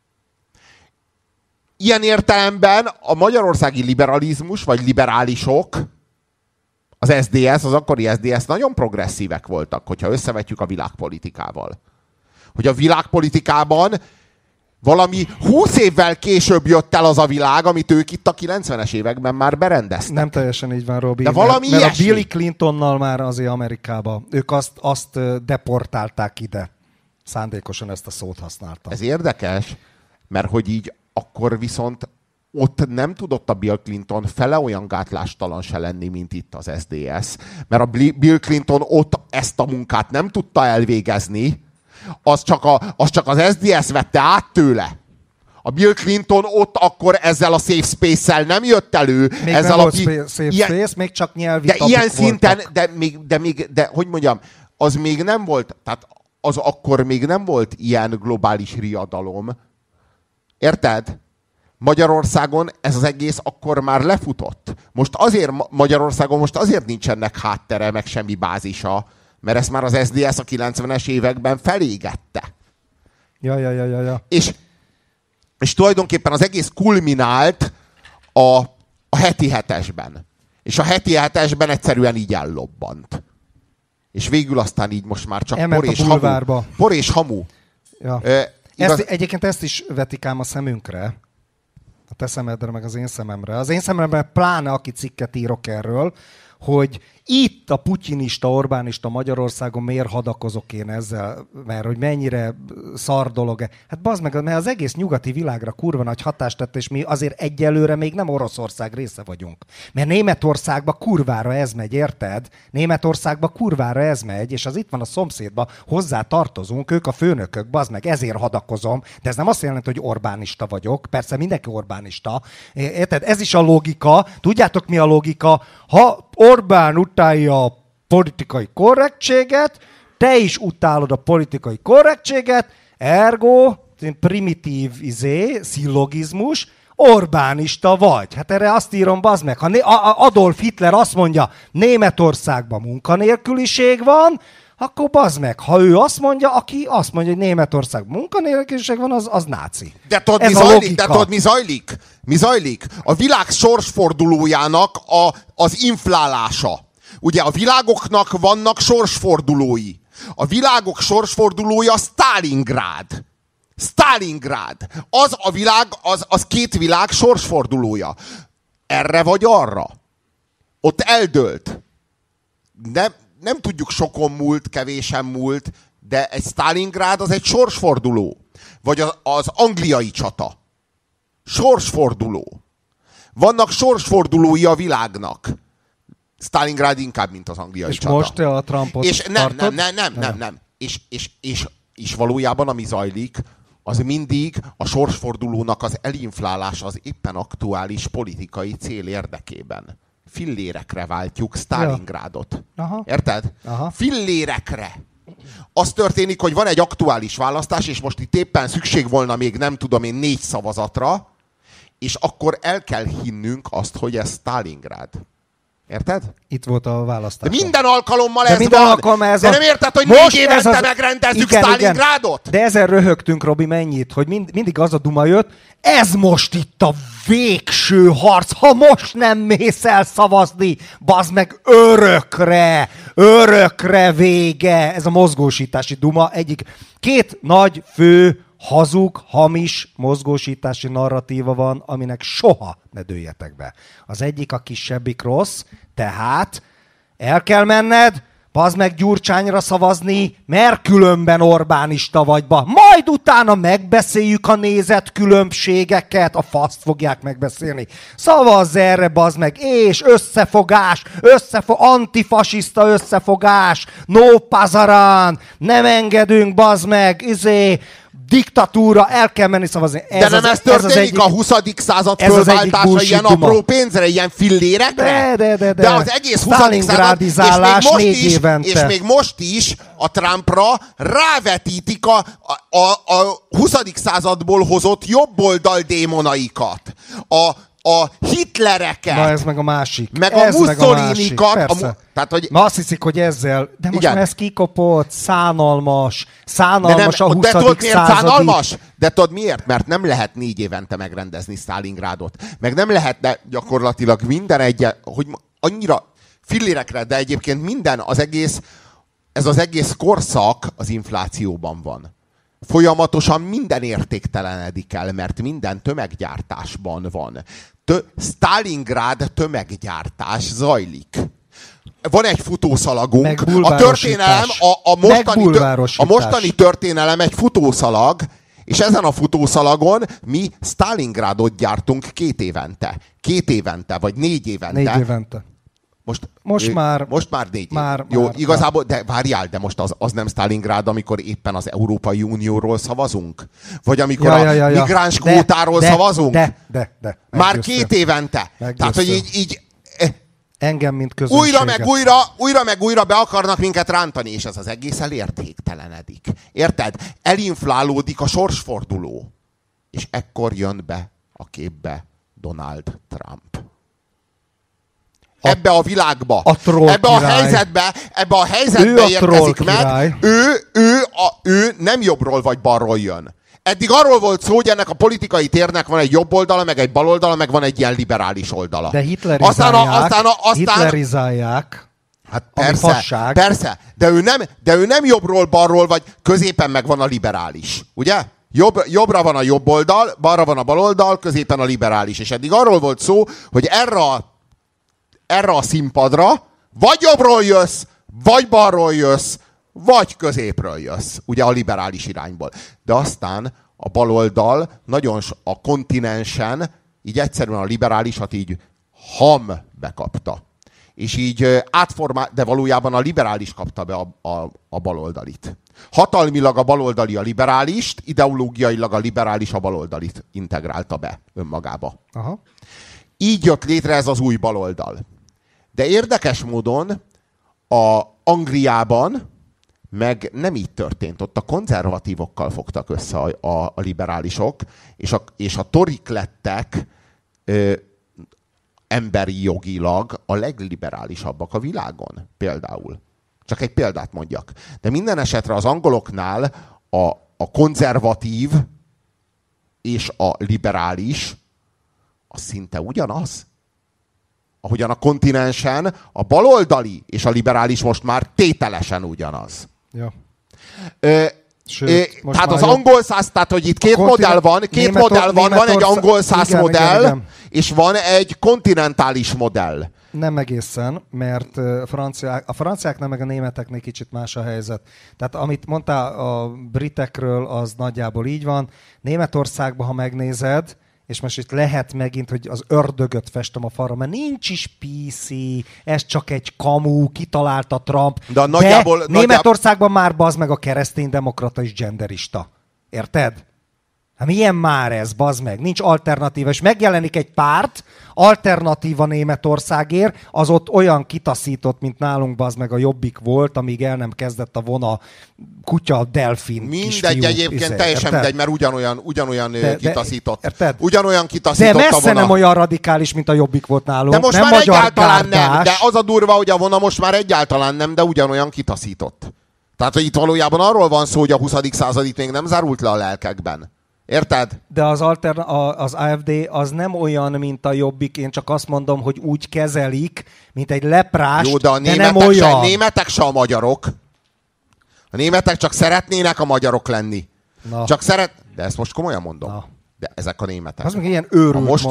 Ilyen értelemben a magyarországi liberalizmus, vagy liberálisok, az SZDSZ, az akkori SZDSZ nagyon progresszívek voltak, hogyha összevetjük a világpolitikával. Hogy a világpolitikában valami 20 évvel később jött el az a világ, amit ők itt a 90-es években már berendeztek. Nem teljesen így van, Robi. De valami mert ilyesmi. A Bill Clintonnal már azért Amerikába. Ők azt deportálták ide. Szándékosan ezt a szót használtam. Ez érdekes, mert hogy így akkor viszont ott nem tudott a Bill Clinton fele olyan gátlástalan se lenni, mint itt az SZDSZ. Mert a Bill Clinton ott ezt a munkát nem tudta elvégezni, az csak az SZDSZ vette át tőle. A Bill Clinton ott akkor ezzel a safe space-szel nem jött elő. Még ezzel nem volt safe space, még csak nyelvi de ilyen szinten, voltak. de hogy mondjam, az még nem volt, tehát az akkor még nem volt ilyen globális riadalom. Érted? Magyarországon ez az egész akkor már lefutott. Most azért Magyarországon most azért nincsenek háttere, meg semmi bázisa, mert ezt már az SZDSZ a 90-es években felégette. Ja. És tulajdonképpen az egész kulminált a heti hetesben. És a heti hetesben egyszerűen így ellobbant. És végül aztán így most már csak por és hamu. Ja. Egyébként ezt is vetik ám a szemünkre. A te szemedre, meg az én szememre. Az én szememre pláne, aki cikket írok erről, hogy itt a putyinista, Orbánista Magyarországon miért hadakozok én ezzel, mert hogy mennyire szar dolog. Hát bazd meg, mert az egész nyugati világra kurva nagy hatást tett, és mi azért egyelőre még nem Oroszország része vagyunk. Mert Németországba kurvára ez megy, érted? Németországba kurvára ez megy, és az itt van a szomszédba, hozzá tartozunk, ők a főnökök, bazd meg, ezért hadakozom, de ez nem azt jelenti, hogy Orbánista vagyok. Persze mindenki Orbánista. Érted? Ez is a logika. Tudjátok, mi a logika? Ha Orbán utálja a politikai korrektséget, te is utálod a politikai korrektséget, ergo, primitív szillogizmus, Orbánista vagy. Hát erre azt írom, bazd meg, ha Adolf Hitler azt mondja, Németországban munkanélküliség van, akkor bazd meg, ha ő azt mondja, aki azt mondja, hogy Németországban munkanélküliség van, az náci. De tudod, mi zajlik? Mi zajlik? A világ sorsfordulójának az inflálása. Ugye a világoknak vannak sorsfordulói. A világok sorsfordulója Sztálingrád. Sztálingrád. Az a világ, az két világ sorsfordulója. Erre vagy arra. Ott eldőlt. Nem tudjuk, sokon múlt, kevésen múlt, de egy Sztálingrád az egy sorsforduló. Vagy az angliai csata. Sorsforduló. Vannak sorsfordulói a világnak. Sztálingrád inkább, mint az angliai csata. És most te a Trumpot és nem. És valójában ami zajlik, az mindig a sorsfordulónak az elinflálása az éppen aktuális politikai cél érdekében. Fillérekre váltjuk Sztálingrádot. Aha. Érted? Aha. Fillérekre. Az történik, hogy van egy aktuális választás, és most itt éppen szükség volna még, nem tudom én, 4 szavazatra, és akkor el kell hinnünk azt, hogy ez Sztálingrád. Érted? Itt volt a választás. De minden alkalommal ez van. De nem érted, hogy 4 évente megrendezzük Sztálingrádot? De ezen röhögtünk, Robi, mennyit, hogy mindig az a duma jött, ez most itt a végső harc, ha most nem mész el szavazni, bazd meg, örökre vége. Ez a mozgósítási duma egyik. 2 nagy fő hazug, hamis mozgósítási narratíva van, aminek soha ne dőljetek be. Az egyik a kisebbik rossz, tehát el kell menned, bazd meg Gyurcsányra szavazni, mert különben Orbánista vagy ba. Majd utána megbeszéljük a nézetkülönbségeket, a faszt fogják megbeszélni. Szavazz erre, bazd meg, és összefogás, antifasiszta összefogás, no pazarán, nem engedünk, bazd meg, diktatúra, el kell menni szavazni. De nem ez történik a 20. század fölváltása ilyen apró pénzre, ilyen fillérekre? De az egész 20. század, és még most is a Trumpra rávetítik a 20. századból hozott jobboldal démonaikat. A Hitlereket. Na ez meg a másik. Meg a Mussolinikat. Tehát, hogy... Ma azt hiszik, hogy ezzel... De most már ez kikopott, szánalmas a 20. századi... De tudod miért? Mert nem lehet 4 évente megrendezni Sztálingrádot. Meg nem lehetne gyakorlatilag minden hogy annyira fillérekre, de egyébként minden, ez az egész korszak az inflációban van. Folyamatosan minden értéktelenedik el, mert minden tömeggyártásban van. Sztálingrád tömeggyártás zajlik. Van egy futószalagunk. A történelem, a mostani történelem egy futószalag, és ezen a futószalagon mi Sztálingrádot gyártunk 2 évente. 2 évente, vagy 4 évente. 4 évente. Most már 4 év. Jó, igazából, de várjál, de most az nem Sztálingrád, amikor éppen az Európai Unióról szavazunk? Vagy amikor a migráns kvótáról szavazunk? De. Már 2 évente. Tehát, hogy így Engem, mint közönséget. Újra meg újra be akarnak minket rántani, és ez az egész elértéktelenedik. Érted? Elinflálódik a sorsforduló. És ekkor jön be a képbe Donald Trump. Ebbe a világba, ebbe a helyzetbe érkezik meg, ő nem jobbról vagy balról jön. Eddig arról volt szó, hogy ennek a politikai térnek van egy jobb oldala, meg egy bal oldala, meg van egy ilyen liberális oldala. De hitlerizálják. Hát persze, de ő nem jobbról, balról, vagy középen meg van a liberális, ugye? Jobbra van a jobb oldal, balra van a bal oldal, középen a liberális. És eddig arról volt szó, hogy erre a színpadra vagy jobbról jössz, vagy balról jössz, vagy középről jössz, ugye a liberális irányból. De aztán a baloldal nagyon a kontinensen így egyszerűen a liberálisat így bekapta. És így de valójában a liberális kapta be a baloldalit. Hatalmilag a baloldali a liberálist, ideológiailag a liberális a baloldalit integrálta be önmagába. Aha. Így jött létre ez az új baloldal. De érdekes módon a Angliában meg nem így történt. Ott a konzervatívokkal fogtak össze a liberálisok, és a torik lettek emberi jogilag a legliberálisabbak a világon. Például. Csak egy példát mondjak. De minden esetre az angoloknál a konzervatív és a liberális az szinte ugyanaz. Ahogyan a kontinensen a baloldali és a liberális most már tételesen ugyanaz. Ja. Tehát az angol száz, tehát hogy itt két modell van, van egy angol száz modell, igen. És van egy kontinentális modell. Nem egészen, mert a franciáknál meg a németeknél kicsit más a helyzet. Tehát amit mondtál a britekről, az nagyjából így van. Németországban, ha megnézed, és most itt lehet megint, hogy az ördögöt festem a falra, mert nincs is PC, ez csak egy kamu, kitalálta Trump. De Németországban már bazd meg a kereszténydemokrata és genderista. Érted? Hát milyen már ez, bazd meg? Nincs alternatíva. És megjelenik egy párt, alternatíva Németországért, az ott olyan kitaszított, mint nálunk bazd meg a Jobbik volt, amíg el nem kezdett a vona kutya, delfin, mindegy egyébként, teljesen mindegy, mert ugyanolyan kitaszított. Érted? Ugyanolyan kitaszított de messze nem olyan radikális, mint a Jobbik volt nálunk. De most nem már egyáltalán nem. De az a durva, hogy a vona most már egyáltalán nem, de ugyanolyan kitaszított. Tehát, hogy itt valójában arról van szó, hogy a 20. század még nem zárult le a lelkekben. Érted? De az AfD az nem olyan, mint a Jobbik. Én csak azt mondom, hogy úgy kezelik, mint egy leprást, jó, de nem olyan. A németek se a magyarok. A németek csak szeretnének a magyarok lenni. Na. De ezt most komolyan mondom. Na. De ezek a németek. Az meg ilyen őrült most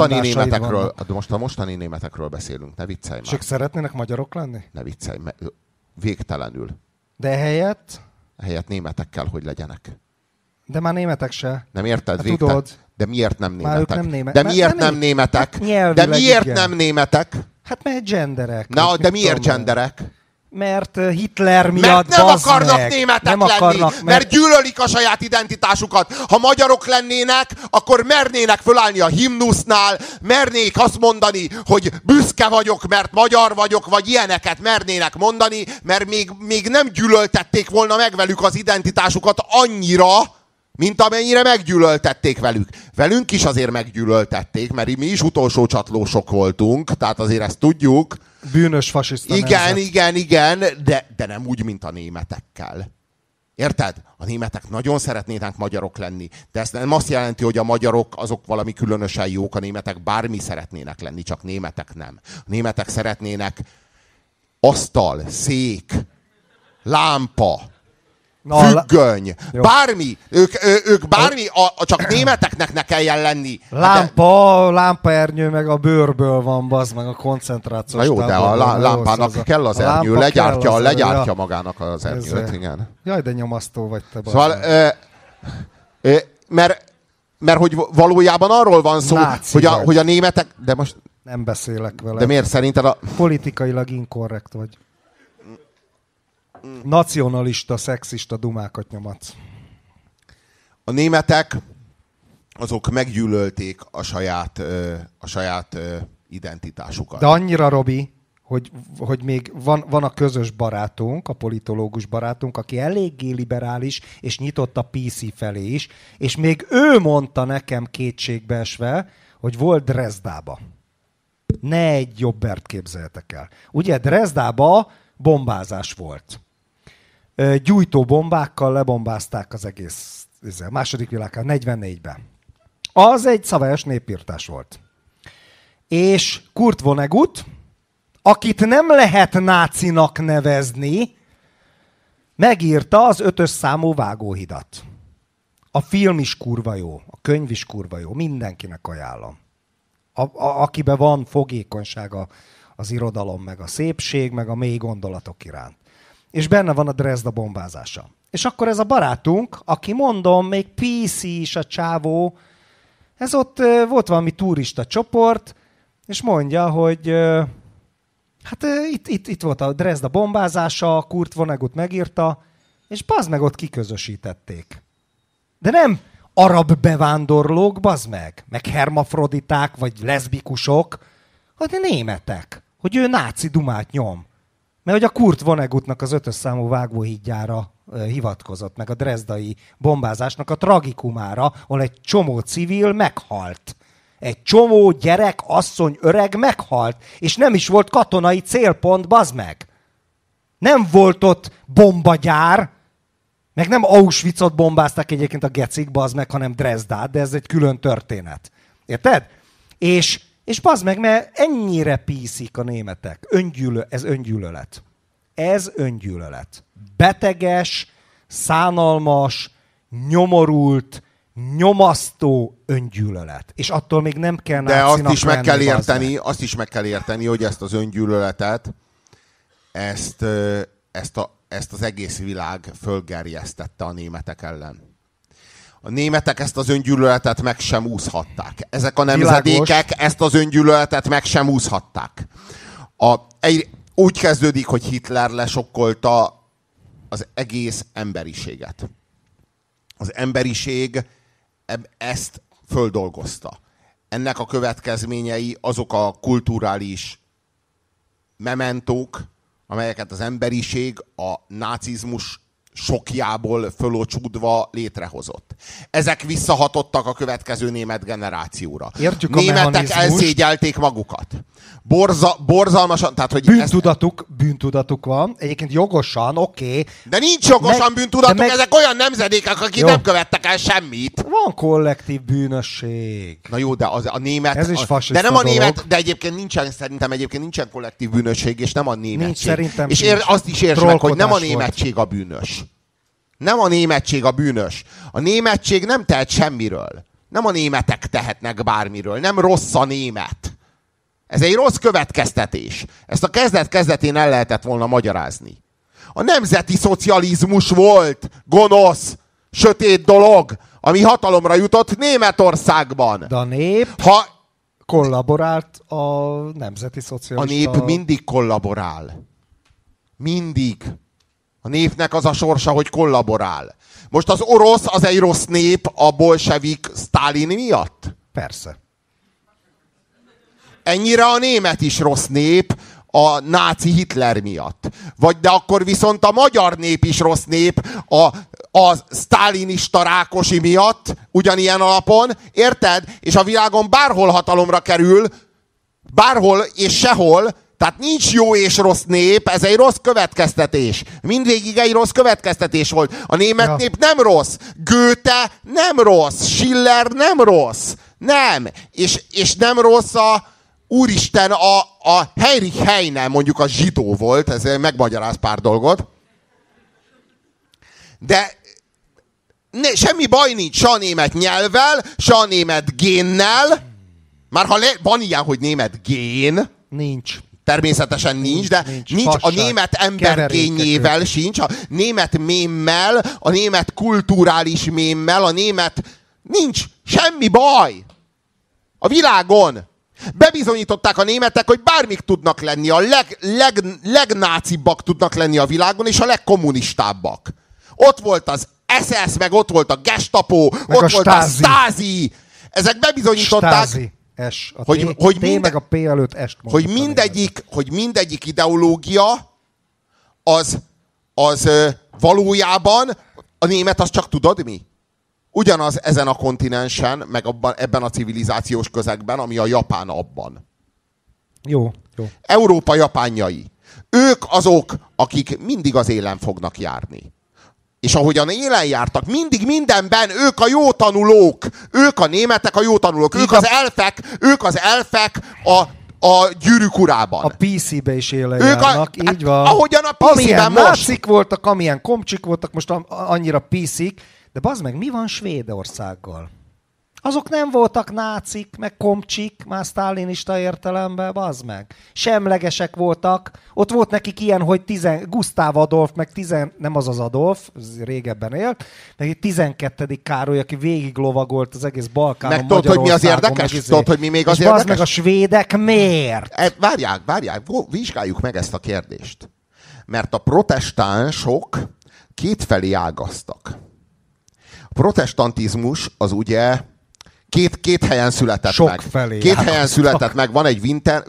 a mostani németekről beszélünk. Ne viccelj már. Csak szeretnének magyarok lenni? Ne viccelj. Végtelenül. De helyett németek kell, hogy legyenek. De már németek se. Nem érted? Hát tudod. De miért nem németek? De miért nem németek? De miért nem németek? Hát mert genderek. Na, de miért genderek? Mert Hitler miatt, mert nem akarnak németek lenni, mert gyűlölik a saját identitásukat. Ha magyarok lennének, akkor mernének fölállni a himnusznál, mernék azt mondani, hogy büszke vagyok, mert magyar vagyok, vagy ilyeneket mernének mondani, mert még nem gyűlöltették volna meg velük az identitásukat annyira, mint amennyire meggyűlöltették velük. Velünk is azért meggyűlöltették, mert mi is utolsó csatlósok voltunk, tehát azért ezt tudjuk. Bűnös fasiszta Igen, de nem úgy, mint a németekkel. Érted? A németek nagyon szeretnének magyarok lenni, de ez nem azt jelenti, hogy a magyarok azok valami különösen jók, a németek bármi szeretnének lenni, csak németek nem. A németek szeretnének asztal, szék, lámpa, függöny, bármi, ők bármi, csak németeknek ne kelljen lenni. Lámpaernyő meg a bőrből van, bazd meg a koncentrációs. Na jó, de a lámpának kell az ernyő, legyártja magának az ernyőt, igen. Jaj, de nyomasztó vagy te, bazd. Szóval, mert hogy valójában arról van szó, hogy a németek, de most... Nem beszélek vele. De miért szerinted politikailag inkorrekt vagy. Nacionalista, szexista dumákat nyomatsz. A németek azok meggyűlölték a saját identitásukat. De annyira, Robi, hogy még van a közös barátunk, a politológus barátunk, aki eléggé liberális, és nyitott a PC felé is, és még ő mondta nekem kétségbeesve, hogy volt Dresdába. Ne egy jobbert képzeljetek el. Ugye Dresdába bombázás volt. Gyújtóbombákkal lebombázták az egész második világháború 44-ben. Az egy szavas népírtás volt. És Kurt Vonnegut, akit nem lehet nácinak nevezni, megírta az 5-ös számú vágóhidat. A film is kurva jó, a könyv is kurva jó, mindenkinek ajánlom. Akiben van fogékonysága az irodalom, meg a szépség, meg a mély gondolatok iránt. És benne van a Dresda bombázása. És akkor ez a barátunk, aki mondom, még PC is a csávó, ez ott volt valami turista csoport, és mondja, hogy hát itt volt a Dresda bombázása, Kurt Vonnegut megírta, és bazd meg ott kiközösítették. De nem arab bevándorlók, bazd meg hermafroditák, vagy leszbikusok, hanem németek, hogy ő náci dumát nyom. Mert hogy a Kurt Vonnegutnak az 5-ös számú vágóhídjára hivatkozott, meg a drezdai bombázásnak a tragikumára, ahol egy csomó civil meghalt. Egy csomó gyerek, asszony, öreg meghalt, és nem is volt katonai célpont, bazd meg. Nem volt ott bombagyár, meg nem Auschwitzot bombázták egyébként a gecik, bazd meg, hanem Dresdát, de ez egy külön történet. Érted? És bazd meg, mert ennyire píszik a németek. Ez öngyűlölet. Ez öngyűlölet. Beteges, szánalmas, nyomorult, nyomasztó öngyűlölet. És attól még nem kell de nácinak azt is meg kell lenni, azt is meg kell érteni, hogy ezt az öngyűlöletet, ezt az egész világ fölgerjesztette a németek ellen. A németek ezt az öngyűlöletet meg sem úszhatták. Ezek a nemzedékek ezt az öngyűlöletet meg sem úszhatták. Úgy kezdődik, hogy Hitler lesokkolta az egész emberiséget. Az emberiség ezt földolgozta. Ennek a következményei azok a kulturális mementók, amelyeket az emberiség a nácizmus sokjából fölocsúdva létrehozott. Ezek visszahatottak a következő német generációra. Értjük a németek mechanizmust. elszégyelték magukat. Borzalmasan, tehát hogy bűntudatuk van, egyébként jogosan, oké. De nincs jogosan bűntudatuk, ezek olyan nemzedékek, akik Jó. nem követtek el semmit. Van kollektív bűnösség. Na jó, de a német... Ez is fasiszta de nem a német, dolog. de egyébként szerintem nincsen kollektív bűnösség, és nem a németség. Nincs, szerintem és sincs. azt is értsd meg, hogy nem a Trollkodás németség a bűnös. Nem a németség a bűnös. A németség nem tehet semmiről. Nem a németek tehetnek bármiről. Nem rossz a német. Ez egy rossz következtetés. Ezt a kezdet-kezdetén el lehetett volna magyarázni. A nemzeti szocializmus volt gonosz, sötét dolog, ami hatalomra jutott Németországban. De a nép kollaborált a nemzeti A szocialista... nép mindig kollaborál. Mindig. A népnek az a sorsa, hogy kollaborál. Most az orosz az egy rossz nép a bolsevik Sztálin miatt? Persze. Ennyire a német is rossz nép a náci Hitler miatt. De akkor viszont a magyar nép is rossz nép a sztálinista Rákosi miatt, ugyanilyen alapon, érted? És a világon bárhol hatalomra kerül, bárhol és sehol, tehát nincs jó és rossz nép, ez egy rossz következtetés. Mindvégig egy rossz következtetés volt. A német nép nem rossz. Goethe nem rossz. Schiller nem rossz. Nem. És nem rossz úristen, a Heinrich Heine mondjuk a zsidó volt, ez megmagyaráz pár dolgot. De semmi baj nincs se a német nyelvvel, se a német génnel. Már ha van ilyen, hogy német gén. Nincs. Természetesen nincs, de nincs a német embergényével sincs, a német mémmel, a német kulturális mémmel, a német... Nincs semmi baj. A világon. Bebizonyították a németek, hogy bármik tudnak lenni, a legnácibbak tudnak lenni a világon, és a legkommunistábbak. Ott volt az SS, meg ott volt a Gestapo, meg ott volt a Stasi. Ezek bebizonyították... Stasi. T meg a P előtt est mondjuk. Hogy mindegyik ideológia az valójában a német, az csak tudod mi? Ugyanaz ezen a kontinensen, meg ebben a civilizációs közegben, ami a japán abban. Jó. Európa japánjai. Ők azok, akik mindig az élen fognak járni. És ahogyan élen jártak, mindig mindenben ők a jó tanulók. Ők a németek a jó tanulók. Ők az elfek a Gyűrűk urában. A PC-be is élen járnak, így van. Ahogyan a PC-ben amilyen most. nácik voltak, amilyen komcsik voltak, most annyira PC-k, de bazd meg, mi van Svédországgal? Azok nem voltak nácik, meg komcsik, már sztálinista értelemben, bazd meg. Semlegesek voltak. Ott volt nekik ilyen, hogy Gusztáv Adolf, meg nem az Adolf, régebben élt, meg 12. Károly, aki végig lovagolt az egész Balkánon, meg tudod, hogy mi az érdekes? Tudod, hogy mi még az érdekes? Bazd meg, a svédek miért? Várják, vizsgáljuk meg ezt a kérdést. Mert a protestánsok kétfelé ágaztak. A protestantizmus az ugye két helyen született meg. Két helyen született meg. Van egy Winter...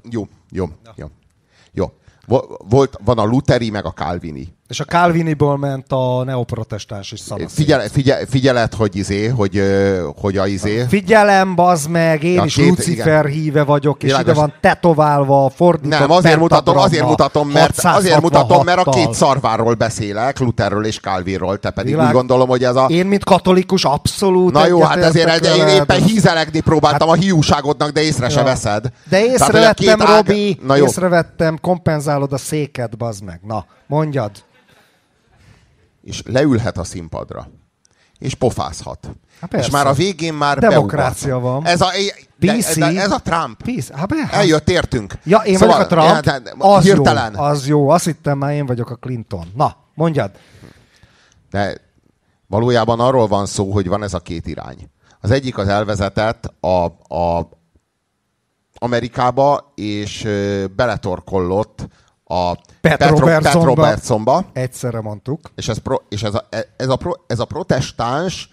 Jó. Van a luteri, meg a calvini. És a calviniból ment a neoprotestáns is szanaszét. Figyeled, hogy a Figyelem, bazd meg, én is Lucifer híve vagyok, és ide van tetoválva, fordított. Nem, azért mutatom, mert a két szarvárról beszélek, Lutherről és Calvinról, te pedig úgy gondolom, hogy ez a... Én, mint katolikus, abszolút. Na jó, hát ezért én éppen hízelegni próbáltam a hiúságodnak, de észre se veszed. De észrevettem, Robi, észrevettem, kompenzálod a széket, bazd meg. Na, mondjad. És leülhet a színpadra. És pofázhat. És már a végén már demokrácia van. Ez a Trump. Eljött, értünk. Ja, én vagyok a Trump. Az jó. Azt hittem már én vagyok a Clinton. Na, mondjad. De valójában arról van szó, hogy van ez a két irány. Az egyik az elvezetett a Amerikába, és beletorkollott a Pat Robertsonba. Egyszerre mondtuk. És ez a protestáns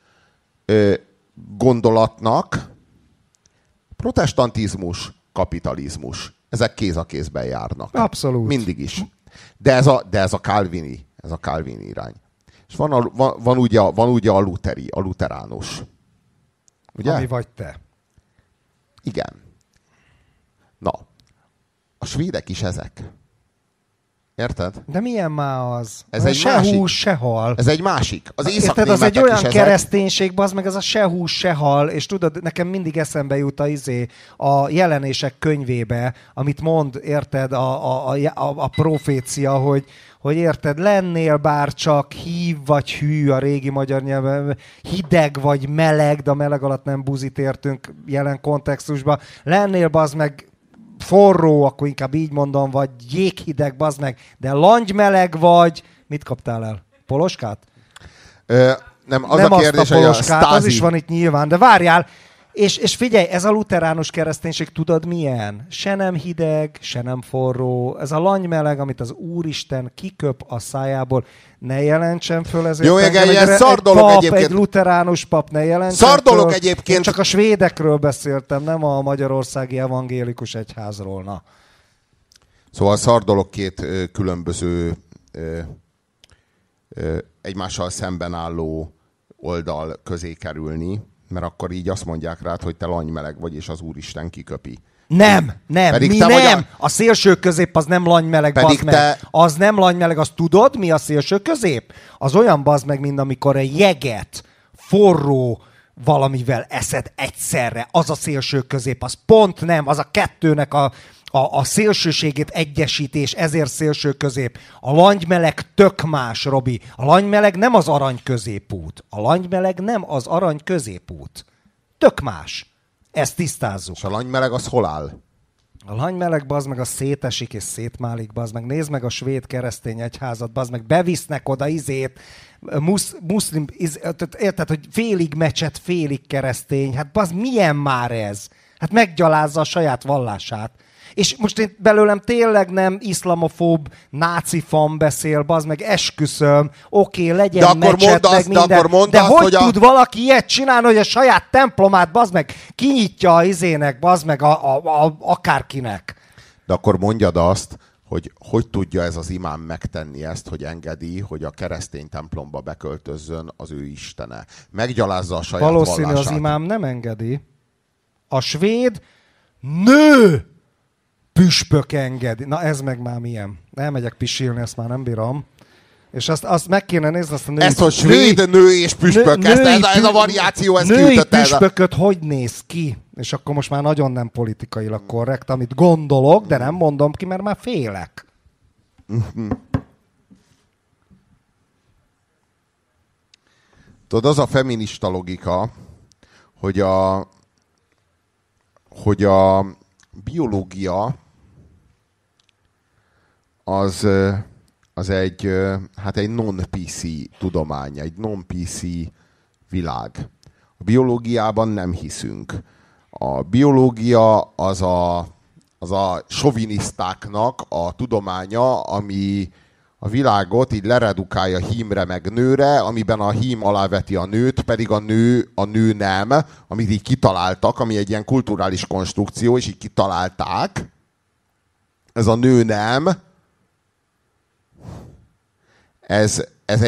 gondolatnak protestantizmus, kapitalizmus. Ezek kéz a kézben járnak. Abszolút. Mindig is. De ez a Calvini irány. És van ugye a luteri, a luteránus. Ugye? Ami vagy te. Igen. Na, a svédek is ezek. Érted? De milyen már az? Ez egy se másik. Hús, se hal. Ez egy másik. Az érted, az egy olyan kereszténység, bazd meg, ez a se hús, se hal, és tudod, nekem mindig eszembe jut a Jelenések könyvébe, amit mond, érted, a profécia, hogy érted, lennél bár csak hív vagy hű a régi magyar nyelven, hideg vagy meleg, de a meleg alatt nem buzit értünk jelen kontextusban, lennél bazd meg forró, akkor inkább így mondom, vagy jéghideg, bazd meg, de langymeleg vagy, mit kaptál el? Poloskát? Nem a kérdés, hogy a Stázi. Az is van itt nyilván, de várjál, és figyelj, ez a luteránus kereszténység, tudod milyen? Se nem hideg, se nem forró, ez a langymeleg, amit az Úristen kiköp a szájából, ne jelentsen föl ezért. Jó, egy szar dolog egyébként. Egy luteránus pap ne jelentsen szar dolog egyébként. Én csak a svédekről beszéltem, nem a magyarországi evangélikus egyházról. Na. Szóval szar dolog két különböző egymással szemben álló oldal közé kerülni, mert akkor így azt mondják rád, hogy te langymeleg vagy, és az Úristen kiköpi. Nem. A szélső közép az nem langymeleg, bazd meg. Az nem langymeleg, azt tudod, mi a szélső közép? Az olyan, bazd meg, mint amikor egy jeget forró valamivel eszed egyszerre. Az a szélső közép, az pont nem, az a kettőnek a szélsőségét egyesítés, ezért szélső közép. A langymeleg tök más, Robi. A langymeleg nem az arany középút. A langymeleg nem az arany középút. Tök más. Ezt tisztázzuk. És a langymeleg az hol áll? A langymeleg, bazd meg, az szétesik és szétmálik, bazd meg. Nézd meg a svéd keresztény egyházat, bazd meg. Bevisznek oda muszlim, érted, hogy félig mecset, félig keresztény. Hát bazd, milyen már ez? Hát meggyalázza a saját vallását. És most én belőlem tényleg nem iszlamofób, náci fan beszél, bazd meg, esküszöm, oké, legyen mecset, meg minden. De hogy tud valaki ilyet csinálni, hogy a saját templomát, bazd meg, kinyitja a izének, bazd meg, akárkinek. De akkor mondjad azt, hogy tudja ez az imám megtenni ezt, hogy engedi, hogy a keresztény templomba beköltözzön az ő istene. Meggyalázza a saját valószínű vallását. Az imám nem engedi. A svéd nő püspök engedi. Na ez meg már milyen. Elmegyek pisilni, ezt már nem bírom. És azt meg kéne nézni, azt a női... Ezt, hogy svéd nő és püspök, ez a variáció, ez női püspököt hogy néz ki? És akkor most már nagyon nem politikailag korrekt, amit gondolok, de nem mondom ki, mert már félek. Tudod, az a feminista logika, hogy a biológia az egy non-PC tudomány, egy non-PC világ. A biológiában nem hiszünk. A biológia az a sovinisztáknak a tudománya, ami a világot így leredukálja hímre meg nőre, amiben a hím aláveti a nőt, pedig a nő nem, amit így kitaláltak, ami egy ilyen kulturális konstrukció, és így kitalálták. Ez a nő nem. Ez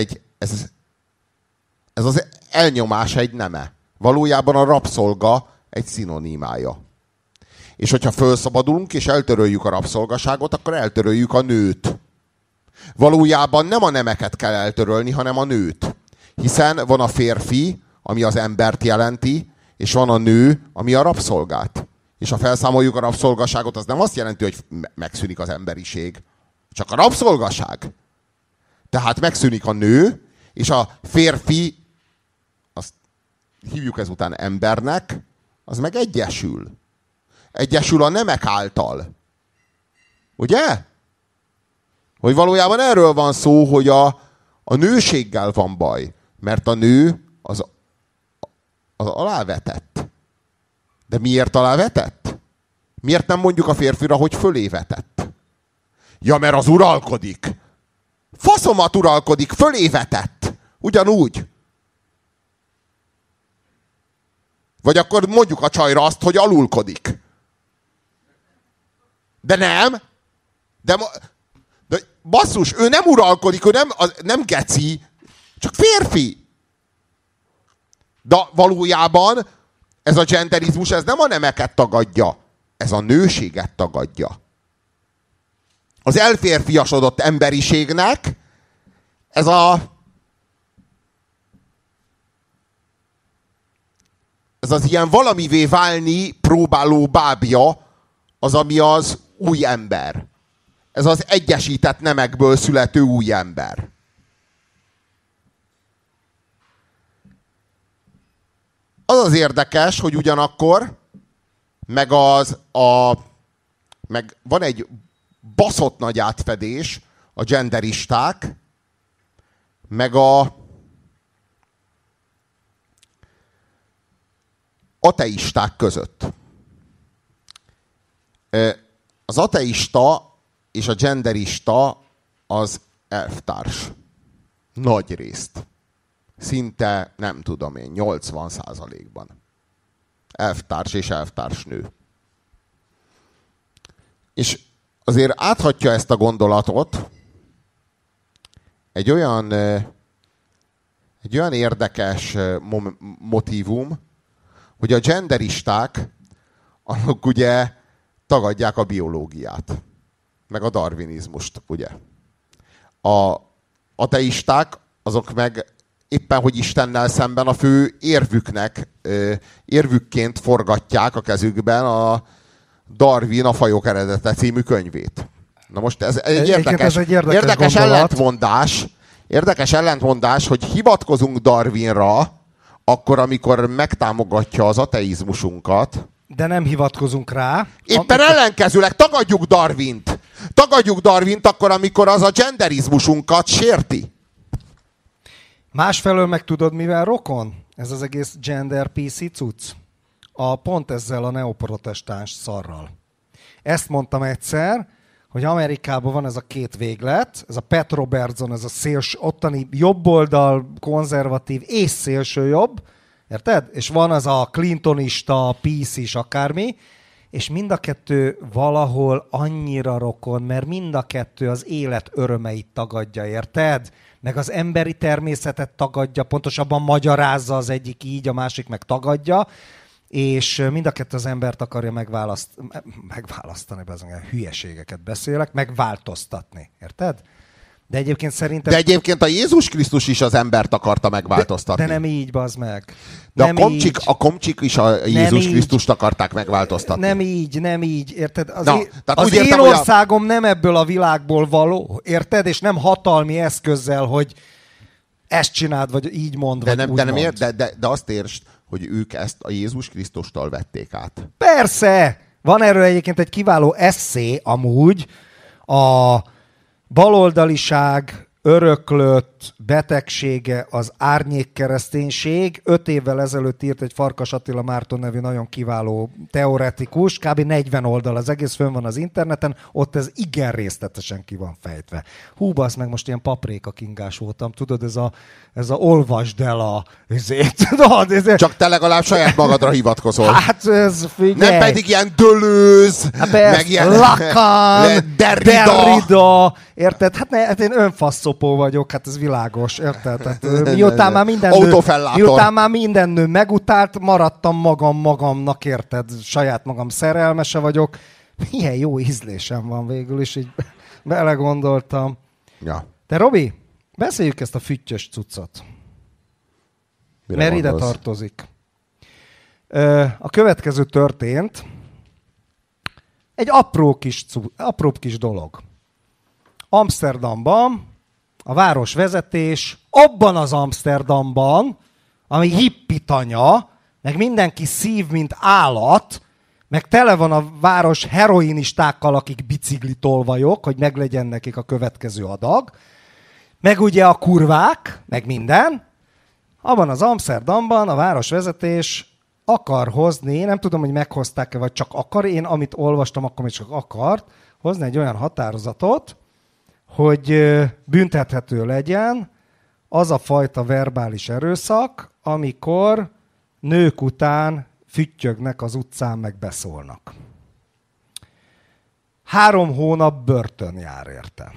az elnyomás egy neme. Valójában a rabszolga egy szinonimája. És hogyha felszabadulunk és eltöröljük a rabszolgaságot, akkor eltöröljük a nőt. Valójában nem a nemeket kell eltörölni, hanem a nőt. Hiszen van a férfi, ami az embert jelenti, és van a nő, ami a rabszolgát. És ha felszámoljuk a rabszolgaságot, az nem azt jelenti, hogy megszűnik az emberiség. Csak a rabszolgaság. Tehát megszűnik a nő, és a férfi, azt hívjuk ezután embernek, az meg egyesül. Egyesül a nemek által. Ugye? Hogy valójában erről van szó, hogy a nőséggel van baj. Mert a nő az alávetett. De miért alávetett? Miért nem mondjuk a férfira, hogy fölévetett? Ja, mert az uralkodik. Faszomat uralkodik, fölévetett. Ugyanúgy. Vagy akkor mondjuk a csajra azt, hogy alulkodik. De nem. De basszus, ő nem uralkodik, ő nem geci, csak férfi. De valójában ez a genderizmus, ez nem a nemeket tagadja, ez a nőséget tagadja. Az elférfiasodott emberiségnek ez az ilyen valamivé válni próbáló bábja az, ami az új ember. Ez az egyesített nemekből születő új ember. Az érdekes, hogy ugyanakkor meg van egy baszott nagy átfedés a genderisták, meg a ateisták között. Az ateista és a genderista az elvtárs. Nagy részt. Szinte, nem tudom én, 80%-ban. Elvtárs és elvtársnő. És azért áthatja ezt a gondolatot egy olyan érdekes motívum, hogy a genderisták azok ugye tagadják a biológiát, meg a darwinizmust, ugye. A ateisták azok meg éppen, hogy Istennel szemben a fő érvükként forgatják a kezükben a Darwin a Fajok eredete című könyvét. Na most ez egy érdekes ellentmondás. Érdekes ellentmondás, hogy hivatkozunk Darwinra, akkor, amikor megtámogatja az ateizmusunkat. De nem hivatkozunk rá. Éppen ellenkezőleg tagadjuk Darwint. Tagadjuk Darwint akkor, amikor az a genderizmusunkat sérti. Másfelől meg tudod, mivel rokon? Ez az egész gender PC cucc. Pont ezzel a neoprotestáns szarral. Ezt mondtam egyszer, hogy Amerikában van ez a két véglet, ez a Pat Robertson, ez a ottani jobboldal, konzervatív és szélsőjobb, érted? És van az a Clintonista, Peace is, akármi, és mind a kettő valahol annyira rokon, mert mind a kettő az élet örömeit tagadja, érted? Meg az emberi természetet tagadja, pontosabban magyarázza, az egyik így, a másik meg tagadja, és mind a kettő az embert akarja megválasztani, bezony, hülyeségeket beszélek, megváltoztatni, érted? De egyébként szerintem... De egyébként a Jézus Krisztus is az embert akarta megváltoztatni. De nem így, bazd meg. De nem a komcsik is a Jézus Krisztust akarták megváltoztatni. Nem így, érted? Az én országom nem ebből a világból való, érted? És nem hatalmi eszközzel, hogy ezt csináld, vagy így mond, vagy úgy mond. De azt értsd, hogy ők ezt a Jézus Krisztustól vették át. Persze! Van erről egyébként egy kiváló esszé amúgy, a baloldaliság öröklött betegsége az árnyékkereszténység. 5 évvel ezelőtt írt egy Farkas Attila Márton nevű nagyon kiváló teoretikus, kb. 40 oldal, az egész fönn van az interneten, ott ez igen részletesen ki van fejtve. Hú, basz meg, most ilyen papréka kingás voltam, tudod, ez a olvasd el a... tudod, csak te legalább saját magadra hivatkozol. Hát ez, figyelj. Nem pedig ilyen Dölőz, meg ilyen Lacan, Derrida, érted? Hát én önfaszopó vagyok, hát ez világos, érted? Hát, miután már minden nő megutált, maradtam magamnak, érted? Saját magam szerelmese vagyok. Milyen jó ízlésem van végül is, így belegondoltam. Ja. De Robi, beszéljük ezt a füttyös cuccot. Mert ide tartozik. A következő történt. Egy apró kis dolog. Amsterdamban a városvezetés, abban az Amsterdamban, ami hippitanya, meg mindenki szív, mint állat, meg tele van a város heroinistákkal, akik biciklitolvajok, hogy meglegyen nekik a következő adag, meg ugye a kurvák, meg minden. Abban az Amsterdamban a városvezetés akar hozni, nem tudom, hogy meghozták-e, vagy csak akar, én amit olvastam, akkor még csak akart, hozni egy olyan határozatot, hogy büntethető legyen az a fajta verbális erőszak, amikor nők után füttyögnek az utcán, meg beszólnak. 3 hónap börtön jár érte.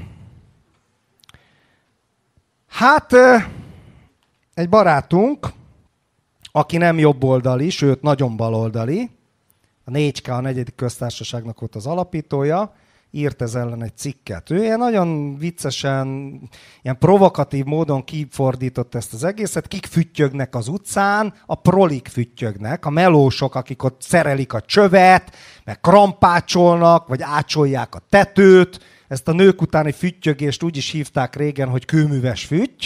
Hát egy barátunk, aki nem jobboldali, sőt nagyon baloldali, a 4K, a negyedik köztársaságnak volt az alapítója, írt ez ellen egy cikket. Ő ilyen nagyon viccesen, ilyen provokatív módon kifordított ezt az egészet. Kik füttyögnek az utcán? A prolik füttyögnek, a melósok, akik ott szerelik a csövet, meg krampácsolnak, vagy ácsolják a tetőt. Ezt a nők utáni füttyögést úgy is hívták régen, hogy kőműves fütty.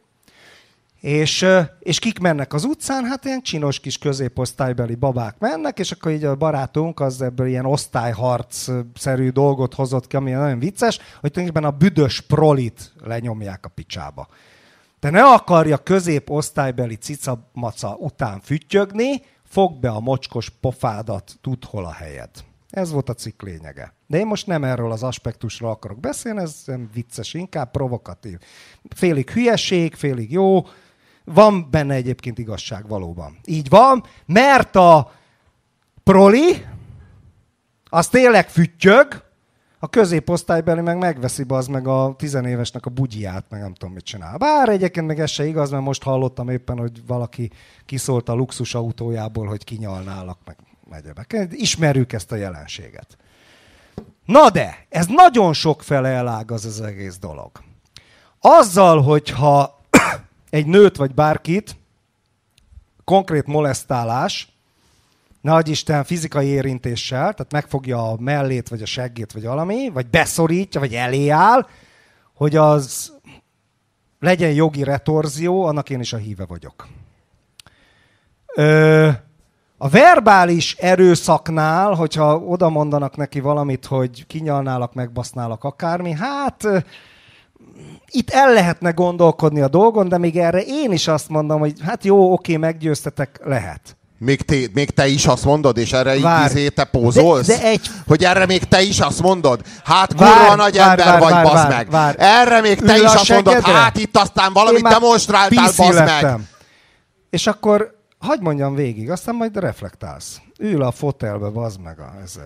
És kik mennek az utcán? Hát ilyen csinos kis középosztálybeli babák mennek, és akkor így a barátunk az ebből ilyen osztályharc-szerű dolgot hozott ki, ami nagyon vicces, hogy tulajdonképpen a büdös prolit lenyomják a picsába. Te ne akarja középosztálybeli cicamaca után füttyögni, fogd be a mocskos pofádat, tudd hol a helyed. Ez volt a cikk lényege. De én most nem erről az aspektusról akarok beszélni, ez nem vicces, inkább provokatív. Félig hülyeség, félig jó. Van benne egyébként igazság valóban. Így van, mert a proli, az tényleg füttyög, a középosztálybeli meg megveszi az meg a 10 évesnek a bugyját, meg nem tudom mit csinál. Bár egyébként meg ez se igaz, mert most hallottam éppen, hogy valaki kiszólt a luxus autójából, hogy kinyalnálak, meg megyebek. Ismerjük ezt a jelenséget. Na de, ez nagyon sokfele elágaz az egész dolog. Azzal, hogyha egy nőt vagy bárkit, konkrét molesztálás, ne adj Isten fizikai érintéssel, tehát megfogja a mellét, vagy a seggét, vagy valami, vagy beszorítja, vagy elé áll, hogy az legyen jogi retorzió, annak én is a híve vagyok. A verbális erőszaknál, hogyha oda mondanak neki valamit, hogy kinyalnálak, megbasználak akármi, hát itt el lehetne gondolkodni a dolgon, de még erre én is azt mondom, hogy hát jó, oké, meggyőztetek, lehet. Még te is azt mondod, és erre így te pózolsz? Hogy erre még te is azt mondod? Hát kurva nagy ember vagy, bazd meg. Erre még te is azt mondod, hát itt aztán valamit demonstráltál, bazd meg. És akkor hagyd mondjam végig, aztán majd reflektálsz. Ül a fotelbe, bazd meg ezzel.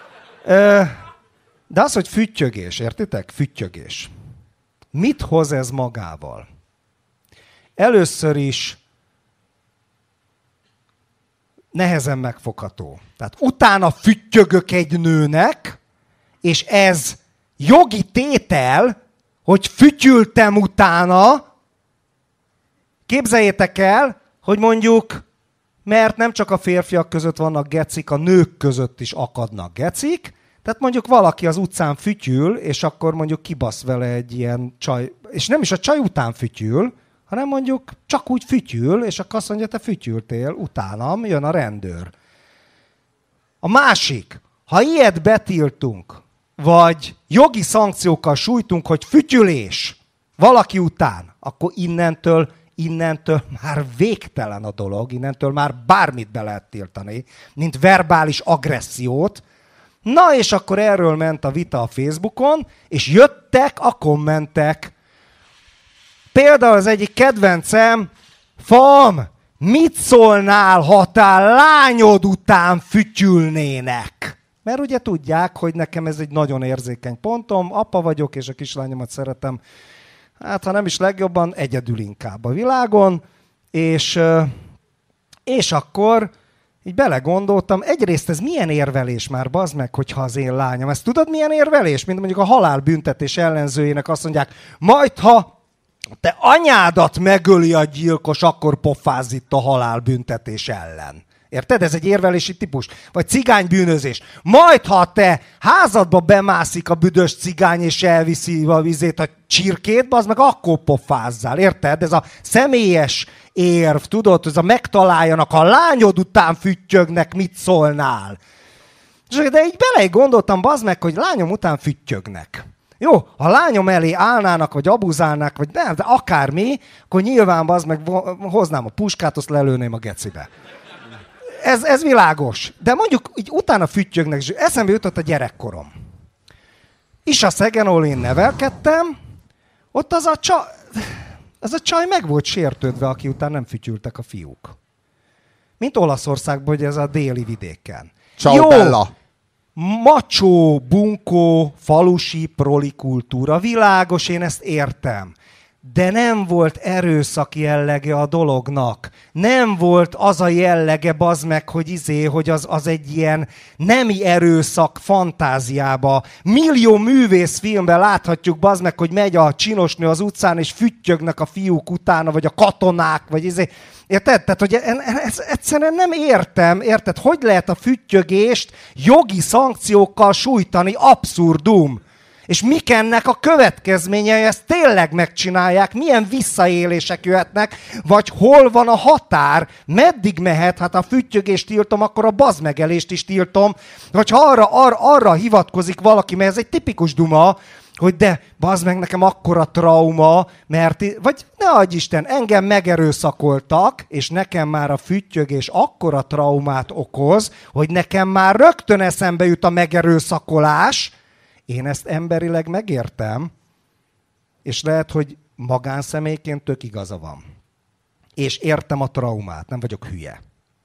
De az, hogy füttyögés, értitek? Füttyögés. Mit hoz ez magával? Először is nehezen megfogható. Tehát utána füttyögök egy nőnek, és ez jogi tétel, hogy fütyültem utána. Képzeljétek el, hogy mondjuk, mert nem csak a férfiak között vannak gecik, a nők között is akadnak gecik, tehát mondjuk valaki az utcán fütyül, és akkor mondjuk kibasz vele egy ilyen csaj, és nem is a csaj után fütyül, hanem mondjuk csak úgy fütyül, és akkor azt mondja, te fütyültél, utánam jön a rendőr. A másik, ha ilyet betiltunk, vagy jogi szankciókkal sújtunk, hogy fütyülés valaki után, akkor innentől már végtelen a dolog, innentől már bármit be lehet tiltani, mint verbális agressziót. Na és akkor erről ment a vita a Facebookon, és jöttek a kommentek. Például az egyik kedvencem, Fam, mit szólnál, ha te lányod után fütyülnének? Mert ugye tudják, hogy nekem ez egy nagyon érzékeny pontom, apa vagyok, és a kislányomat szeretem, hát ha nem is legjobban, egyedül inkább a világon, és akkor így belegondoltam, egyrészt ez milyen érvelés már, bazd meg, hogyha az én lányom. Ezt tudod milyen érvelés? Mint mondjuk a halálbüntetés ellenzőjének azt mondják, majd ha te anyádat megöli a gyilkos, akkor pofázz itt a halálbüntetés ellen. Érted? Ez egy érvelési típus. Vagy cigánybűnözés. Majd, ha te házadba bemászik a büdös cigány, és elviszi a vizét, a csirkét, az meg akkor pofázzál. Érted? Ez a személyes érv, tudod? Ez a megtaláljanak, ha a lányod után füttyögnek, mit szólnál? De így bele gondoltam, bazd meg, hogy lányom után füttyögnek. Jó, ha lányom elé állnának, vagy abuzálnák, vagy nem, de akármi, akkor nyilván bazd meg hoznám a puskát, azt lelőném a gecibe. Ez világos. De mondjuk így utána füttyögnek, és eszembe jutott a gyerekkorom. Ishaszegen, ahol én nevelkedtem, ott az a csaj meg volt sértődve, aki után nem fütyültek a fiúk. Mint Olaszországban, hogy ez a déli vidéken. Ciao, Bella! Macsó, bunkó, falusi, proli kultúra. Világos, én ezt értem. De nem volt erőszak jellege a dolognak. Nem volt az a jellege, bazd meg, hogy az egy ilyen nemi erőszak fantáziába. Millió művészfilmben láthatjuk, bazd meg, hogy megy a csinosnő az utcán, és füttyögnek a fiúk utána, vagy a katonák, vagy Érted? Tehát, hogy ezt egyszerűen nem értem. Érted? Hogy lehet a füttyögést jogi szankciókkal sújtani? Abszurdum. És mik ennek a következményei, ezt tényleg megcsinálják, milyen visszaélések jöhetnek, vagy hol van a határ, meddig mehet, hát ha a füttyögést tiltom, akkor a bazmegelést is tiltom, vagy ha arra hivatkozik valaki, mert ez egy tipikus duma, hogy de bazd meg nekem akkora trauma, mert, vagy ne adj Isten, engem megerőszakoltak, és nekem már a füttyögés akkora traumát okoz, hogy nekem már rögtön eszembe jut a megerőszakolás. Én ezt emberileg megértem, és lehet, hogy magánszemélyként tök igaza van. És értem a traumát, nem vagyok hülye.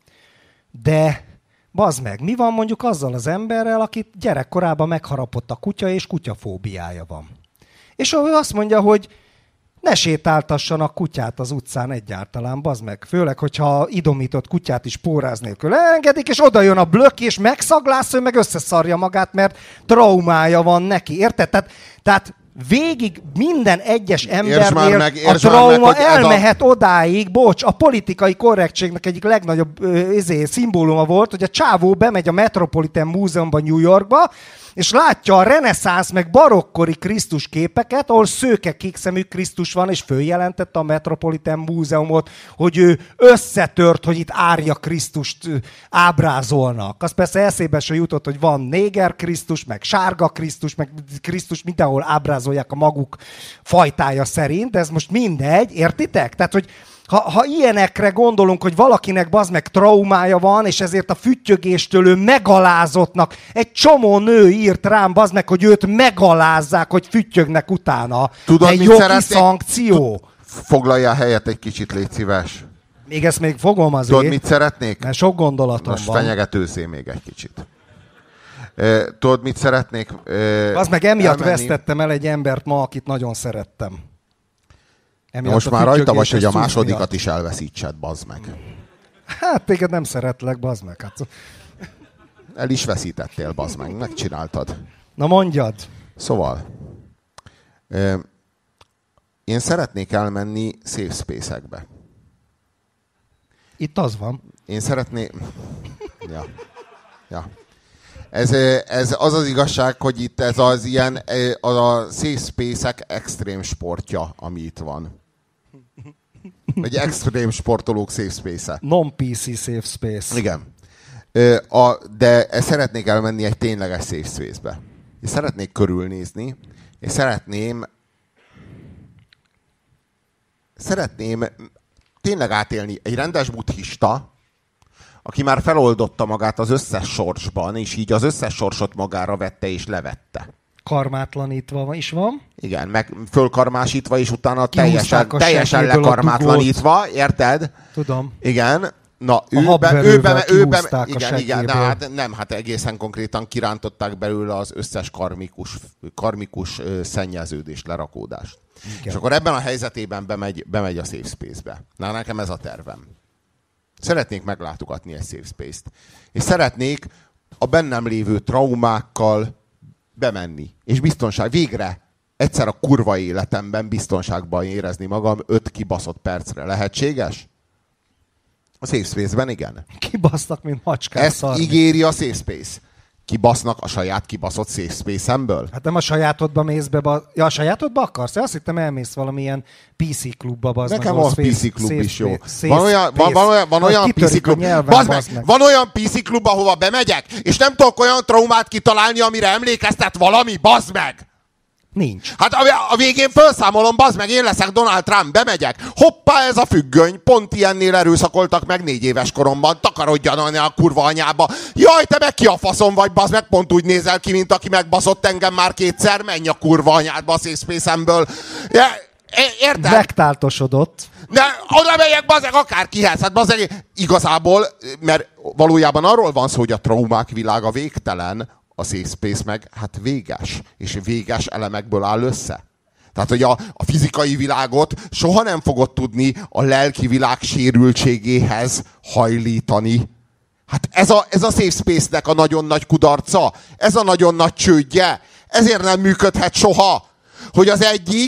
De bazd meg, mi van mondjuk azzal az emberrel, akit gyerekkorában megharapott a kutya, és kutyafóbiája van. És ő azt mondja, hogy ne sétáltassanak kutyát az utcán egyáltalán, bazd meg. Főleg, hogyha idomított kutyát is póráz nélkül engedik, és oda jön a blöki, és megszaglász, ő meg összeszarja magát, mert traumája van neki. Érted? Tehát végig minden egyes embernél a trauma elmehet odáig, bocs, a politikai korrektségnek egyik legnagyobb szimbóluma volt, hogy a csávó bemegy a Metropolitan Múzeumban New Yorkba, és látja a reneszánsz meg barokkori Krisztus képeket, ahol szőke kékszemű Krisztus van, és följelentette a Metropolitan Múzeumot, hogy ő összetört, hogy itt árja Krisztust ábrázolnak. Az persze eszébe se jutott, hogy van néger Krisztus, meg sárga Krisztus, meg Krisztus mindenhol ábrázolják a maguk fajtája szerint, de ez most mindegy, értitek? Tehát, hogy Ha ilyenekre gondolunk, hogy valakinek bazd meg traumája van, és ezért a füttyögéstől ő megalázottnak. Egy csomó nő írt rám, bazd meg, hogy őt megalázzák, hogy füttyögnek utána. Tudod, egy mit jogi szeretnék? szankció. Foglalja helyet egy kicsit, légy szíves. Még ezt még fogom azért. Tudod, mit szeretnék? Mert sok gondolatom Most van. fenyegetőzzél még egy kicsit. Tudod, mit szeretnék? Az meg emiatt elmenni? vesztettem el egy embert ma, akit nagyon szerettem. Emiatt Most a már rajta vagy, hogy a füttyögéses másodikat miatt. is elveszítsed, bazd meg. Hát téged nem szeretlek, bazd meg. Hát. El is veszítettél, bazd meg. Megcsináltad. Na mondjad. Szóval, én szeretnék elmenni safe space-ekbe. Itt az van. Én szeretnék... Ja. Ez az az igazság, hogy itt ez az ilyen, a safe space-ek extrém sportja, ami itt van. Egy extrém sportolók safe space-e. Non-PC safe space. Igen. De szeretnék elmenni egy tényleges safe space-be. És szeretnék körülnézni, és szeretném tényleg átélni egy rendes buddhista, aki már feloldotta magát az összes sorsban, és így az összes sorsot magára vette és levette. Karmátlanítva is van. Igen, meg fölkarmásítva, és utána Kihúzták teljesen a seggéből a lekarmátlanítva, érted? Tudom. Igen. Na, habverővel kihúzták a igen, seggéből. de hát nem, hát egészen konkrétan kirántották belőle az összes karmikus szennyeződést, lerakódást. Igen. És akkor ebben a helyzetében bemegy a safe space-be. Na, nekem ez a tervem. Szeretnék meglátogatni egy safe space-t. És szeretnék a bennem lévő traumákkal bemenni. És végre egyszer a kurva életemben biztonságban érezni magam 5 kibaszott percre. Lehetséges? A safe space-ben igen. Kibasztak, mint macskák Ezt szarni. ígéri a safe space. Kibasznak a saját kibaszott safe space-emből? Hát nem a sajátodba mész be, ja, a sajátodba akarsz? Azt hittem elmész valamilyen PC klubba, bazd meg. Nekem ahol a space- PC klub safe is jó. space- Van olyan kitörik PC a klub. nyelven, Bazd meg, bazd meg. van olyan PC klub, ahova bemegyek, és nem tudok olyan traumát kitalálni, amire emlékeztet valami, bazd meg! Nincs. Hát a végén felszámolom, bazd meg, én leszek Donald Trump, bemegyek. Hoppá, ez a függöny, pont ilyennél erőszakoltak meg 4 éves koromban, takarodjan a kurva anyába. Jaj, te meg ki a faszom vagy, bazd meg, pont úgy nézel ki, mint aki megbaszott engem már 2-szer, menj a kurva anyádba a safe space-emből. Érted? Vektáltosodott. De oda megyek, bazd meg, akárkihez. Hát bazd meg, igazából, mert valójában arról van szó, hogy a traumák világa végtelen, a safe space meg hát véges, és véges elemekből áll össze. Tehát, hogy a fizikai világot soha nem fogod tudni a lelki világ sérültségéhez hajlítani. Hát ez a safe space-nek a nagyon nagy kudarca, ez a nagyon nagy csődje, ezért nem működhet soha, hogy az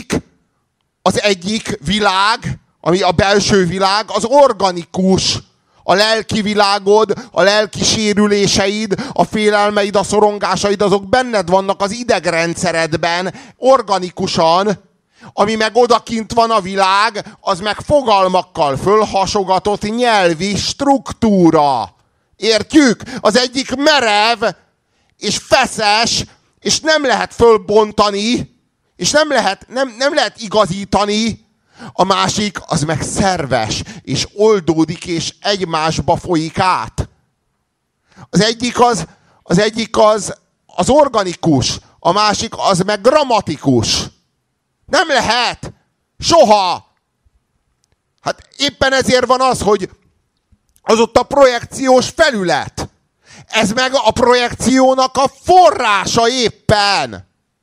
egyik világ, ami a belső világ, az organikus. A lelki világod, a lelki sérüléseid, a félelmeid, a szorongásaid, azok benned vannak az idegrendszeredben, organikusan, ami meg odakint van a világ, az meg fogalmakkal fölhasogatott nyelvi struktúra. Értjük? Az egyik merev, és feszes, és nem lehet fölbontani, és nem lehet igazítani. A másik az meg szerves, és oldódik, és egymásba folyik át. Az egyik az organikus, a másik az meg grammatikus. Nem lehet! Soha! Hát éppen ezért van az, hogy az ott a projekciós felület. Ez meg a projekciónak a forrása éppen.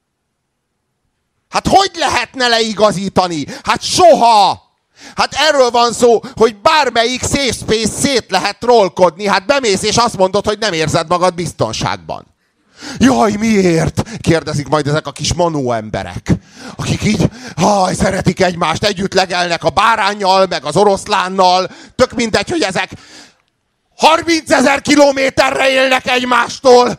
Hát hogy lehetne leigazítani? Hát soha! Hát erről van szó, hogy bármelyik safe space szét lehet trollkodni. Hát bemész és azt mondod, hogy nem érzed magad biztonságban. Jaj, miért? Kérdezik majd ezek a kis manó emberek, akik így szeretik egymást, együtt legelnek a báránnyal, meg az oroszlánnal. Tök mindegy, hogy ezek 30 000 kilométerre élnek egymástól.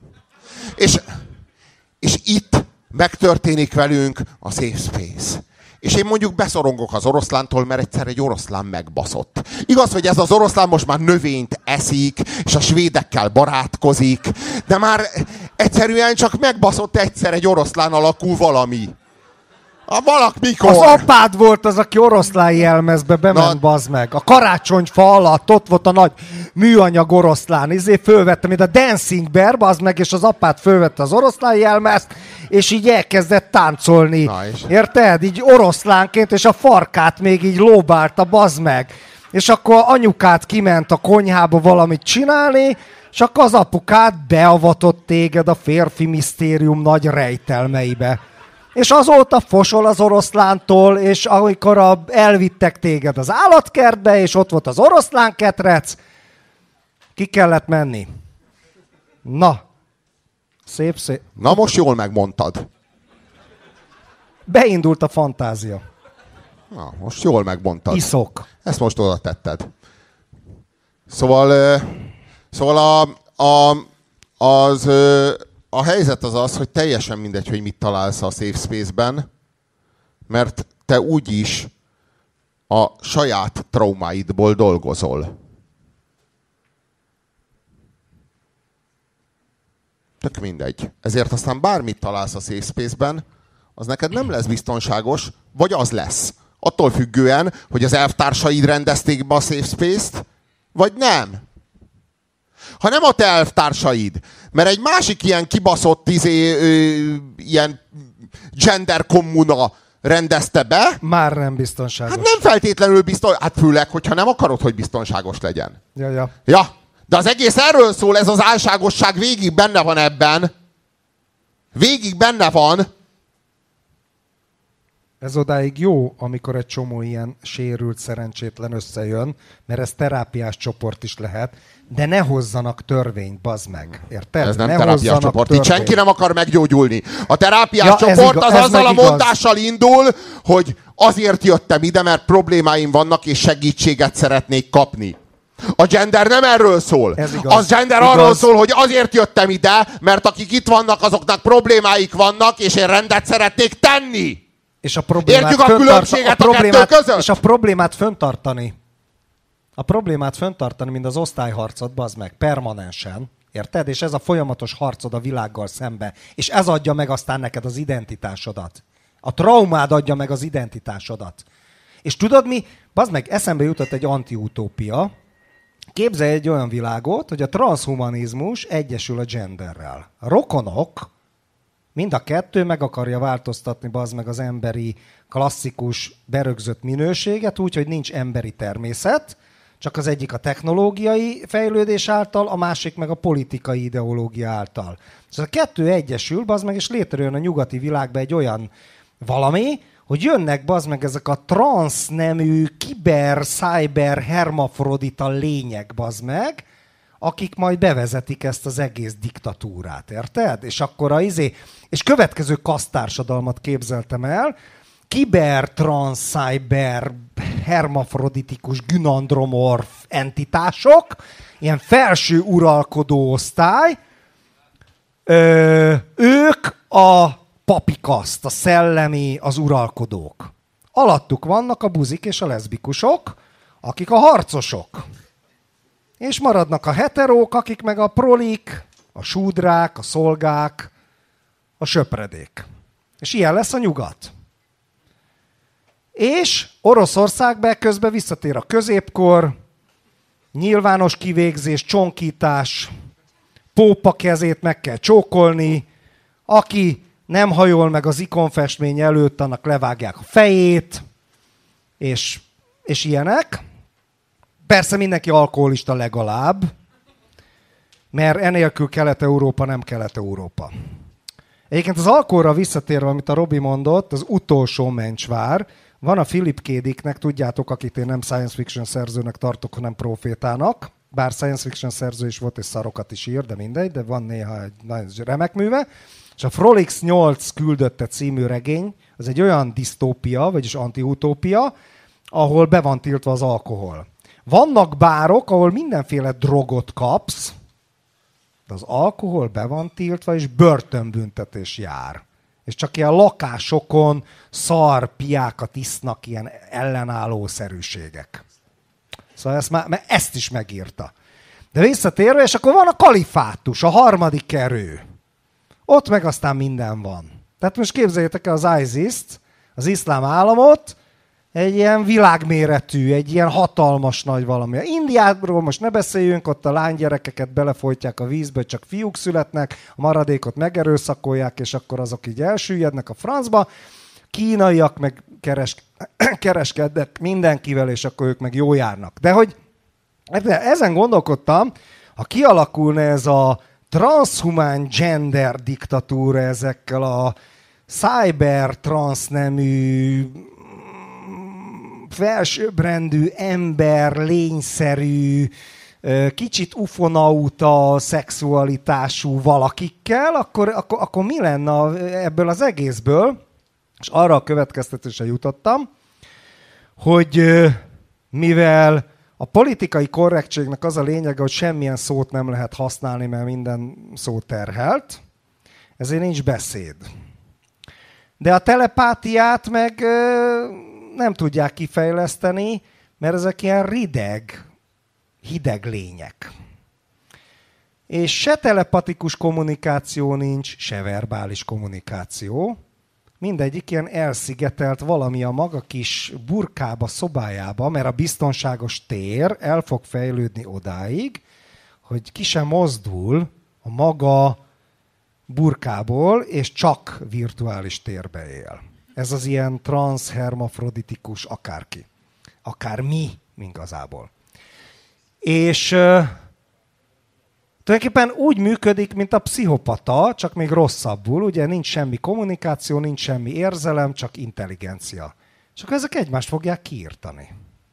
És itt megtörténik velünk a safe space. és én mondjuk beszorongok az oroszlántól, mert egyszer egy oroszlán megbaszott. Igaz, hogy ez az oroszlán most már növényt eszik, és a svédekkel barátkozik, de már egyszerűen csak megbaszott egyszer egy oroszlán alakú valami. Mikor? Az apád volt az, aki oroszlán jelmezbe bement, bazd meg. A karácsonyfa alatt ott volt a nagy műanyag oroszlán. Fölvettem, mint a Dancing Bear, bazd meg, és az apád fölvette az oroszlán jelmezt, és így elkezdett táncolni. Érted? Így oroszlánként, és a farkát még így lóbálta, bazd meg. És akkor anyukád kiment a konyhába valamit csinálni, és akkor az apukád beavatott téged a férfi misztérium nagy rejtelmeibe. És azóta fosol az oroszlántól, és amikor elvittek téged az állatkertbe, és ott volt az oroszlánketrec, ki kellett menni. Na, szép. Na most jól megmondtad. Beindult a fantázia. Na, most jól megmondtad. Iszok. Ezt most oda tetted. Szóval a helyzet az, hogy teljesen mindegy, hogy mit találsz a Safe Space-ben, mert te úgyis a saját traumáidból dolgozol. Tök mindegy. Ezért aztán bármit találsz a Safe Space-ben, az neked nem lesz biztonságos, vagy az lesz. Attól függően, hogy az elvtársaid rendezték be a Safe Space-t, vagy nem. Ha nem a te elvtársaid, mert egy másik ilyen kibaszott ilyen gender kommuna rendezte be. Már nem biztonságos. Hát nem feltétlenül biztonságos. Hát főleg, hogyha nem akarod, hogy biztonságos legyen. Ja. De az egész erről szól, ez az álságosság végig benne van ebben. Végig benne van. Ez odáig jó, amikor egy csomó ilyen sérült, szerencsétlen összejön, mert ez terápiás csoport is lehet, de ne hozzanak törvényt, bazd meg. Érted? Ez nem terápiás csoport. Itt senki nem akar meggyógyulni. A terápiás csoport az azzal a mondással indul, hogy azért jöttem ide, mert problémáim vannak, és segítséget szeretnék kapni. A gender nem erről szól. A gender arról szól, hogy azért jöttem ide, mert akik itt vannak, azoknak problémáik vannak, és én rendet szeretnék tenni. És a problémát értjük a különbséget a kettő között? És a problémát föntartani. A problémát föntartani, mint az osztályharcod, bazd meg, permanensen. Érted? És ez a folyamatos harcod a világgal szembe. És ez adja meg aztán neked az identitásodat. A traumád adja meg az identitásodat. És tudod mi? Bazd meg, eszembe jutott egy antiutópia. Képzelj egy olyan világot, hogy a transzhumanizmus egyesül a genderrel. A rokonok, mind a kettő meg akarja változtatni, bazd meg, az emberi klasszikus berögzött minőséget, úgy, hogy nincs emberi természet, csak az egyik a technológiai fejlődés által, a másik meg a politikai ideológia által. És a kettő egyesül, bazd meg, és létrejön a nyugati világban egy olyan valami, hogy jönnek, bazd meg, ezek a transznemű, kiber, cyber, hermafrodita lények, bazd meg, akik majd bevezetik ezt az egész diktatúrát, érted? És akkor és következő kaszttársadalmat képzeltem el, kiber, transz, cyber, hermafroditikus, gynandromorf entitások, ilyen felső uralkodó osztály, ők a papikaszt, a szellemi, az uralkodók. Alattuk vannak a buzik és a leszbikusok, akik a harcosok. És maradnak a heterók, akik meg a prolik, a súdrák, a szolgák, a söpredék. És ilyen lesz a nyugat. És Oroszországban közben visszatér a középkor, nyilvános kivégzés, csonkítás, pópa kezét meg kell csókolni, aki nem hajol meg az ikonfestmény előtt, annak levágják a fejét, és ilyenek. Persze mindenki alkoholista legalább, mert enélkül Kelet-Európa nem Kelet-Európa. Egyébként az alkoholra visszatérve, amit a Robi mondott, az utolsó mencsvár. Van a Philip K. Dicknek, tudjátok, akit én nem science fiction szerzőnek tartok, hanem profétának. Bár science fiction szerző is volt, és szarokat is ír, de mindegy, de van néha egy nagyon remek műve. És a Frolix 8 küldötte című regény, az egy olyan disztópia, vagyis antiutópia, ahol be van tiltva az alkohol. Vannak bárok, ahol mindenféle drogot kapsz, de az alkohol be van tiltva, és börtönbüntetés jár. És csak ilyen lakásokon szar piákat isznak ilyen ellenálló szerűségek. Szóval ezt is megírta. De visszatérve, és akkor van a kalifátus, a harmadik erő. Ott meg aztán minden van. Tehát most képzeljétek el az ISIS-t, az iszlám államot, egy ilyen világméretű, egy ilyen hatalmas nagy valami. Indiáról most ne beszéljünk, ott a lánygyerekeket belefolytják a vízbe, csak fiúk születnek, a maradékot megerőszakolják, és akkor azok így elsüllyednek a francba. Kínaiak meg kereskednek mindenkivel, és akkor ők meg jól járnak. De hogy ezen gondolkodtam, ha kialakulna ez a transhumán gender diktatúra ezekkel a cyber transznemű, felsőbbrendű ember, lényszerű, kicsit ufonauta szexualitású valakikkel, akkor mi lenne ebből az egészből? És arra a következtetésre jutottam, hogy mivel a politikai korrektségnek az a lényege, hogy semmilyen szót nem lehet használni, mert minden szó terhelt, ezért nincs beszéd. De a telepátiát meg nem tudják kifejleszteni, mert ezek ilyen hideg lények. És se telepatikus kommunikáció nincs, se verbális kommunikáció. Mindegyik ilyen elszigetelt valami a maga kis burkába, szobájába, mert a biztonságos tér el fog fejlődni odáig, hogy ki sem mozdul a maga burkából, és csak virtuális térbe él. Ez az ilyen transhermafroditikus akárki. Akár mi, igazából. És tulajdonképpen úgy működik, mint a pszichopata, csak még rosszabbul. Ugye nincs semmi kommunikáció, nincs semmi érzelem, csak intelligencia. És akkor ezek egymást fogják kiírtani.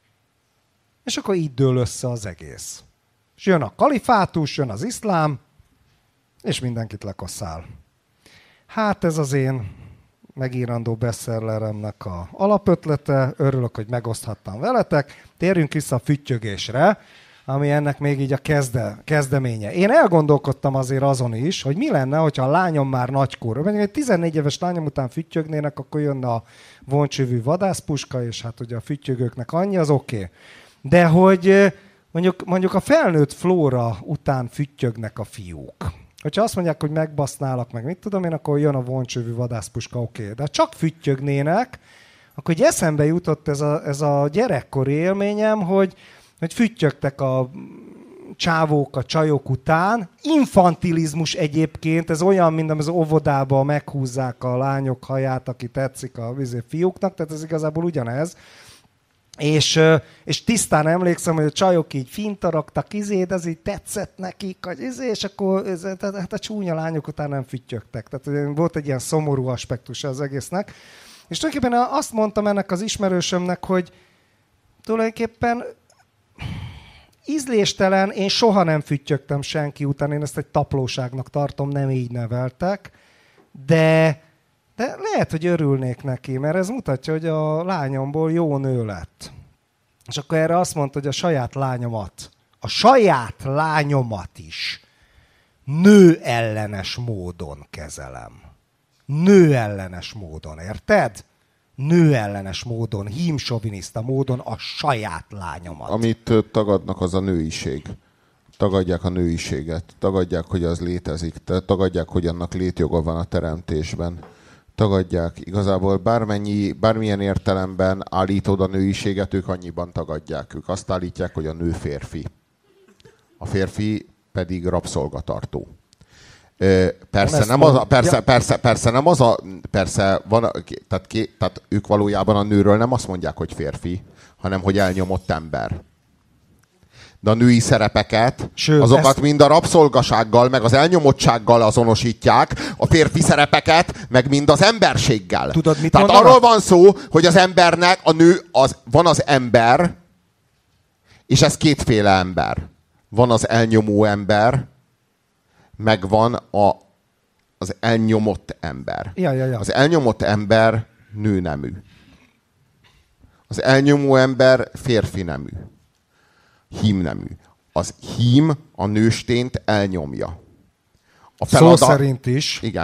És akkor így dől össze az egész. És jön a kalifátus, jön az iszlám, és mindenkit lekosszál. Hát ez az én megírandó bestselleremnek a alapötlete. Örülök, hogy megoszthattam veletek. Térjünk vissza a füttyögésre, ami ennek még így a kezdeménye. Én elgondolkodtam azért azon is, hogy mi lenne, hogyha a lányom már nagykorú. Mondjuk egy 14 éves lányom után füttyögnének, akkor jönne a voncsövű vadászpuska, és hát ugye a füttyögőknek annyi, az oké. De hogy mondjuk a felnőtt flóra után füttyögnek a fiúk. Hogyha azt mondják, hogy megbasználak, meg mit tudom én, akkor jön a voncsövű vadászpuska, oké. De ha csak füttyögnének, akkor így eszembe jutott ez a gyerekkori élményem, hogy füttyögtek a csávók a csajok után. Infantilizmus egyébként, ez olyan, mint az óvodában meghúzzák a lányok haját, aki tetszik a fiúknak, tehát ez igazából ugyanez. És tisztán emlékszem, hogy a csajok így fintarogtak, de ez így tetszett nekik, hogy és akkor hát a csúnya lányok után nem füttyögtek. Tehát volt egy ilyen szomorú aspektus az egésznek. És tulajdonképpen azt mondtam ennek az ismerősömnek, hogy tulajdonképpen ízléstelen, én soha nem füttyögtem senki után, én ezt egy taplóságnak tartom, nem így neveltek, de lehet, hogy örülnék neki, mert ez mutatja, hogy a lányomból jó nő lett. És akkor erre azt mondta, hogy a saját lányomat is nő ellenes módon kezelem. Nő ellenes módon, érted? Nő ellenes módon, hímsoviniszta módon a saját lányomat. Amit tagadnak, az a nőiség. Tagadják a nőiséget, tagadják, hogy az létezik, tagadják, hogy annak létjoga van a teremtésben. Tagadják. Igazából bármilyen értelemben állítod a nőiséget, ők annyiban tagadják. Ők azt állítják, hogy a nő férfi. A férfi pedig rabszolgatartó. Persze ők valójában a nőről nem azt mondják, hogy férfi, hanem hogy elnyomott ember. De a női szerepeket, azokat mind a rabszolgasággal, meg az elnyomottsággal azonosítják, a férfi szerepeket, meg mind az emberséggel. Tudod, mit Tehát mondanak? arról van szó, hogy az embernek, van az ember, és ez kétféle ember. Van az elnyomó ember, meg van az elnyomott ember. Ja. Az elnyomott ember nőnemű. Az elnyomó ember férfi nemű. Hímnemű. Az hím a nőstént elnyomja. Szó szerint is. Igen.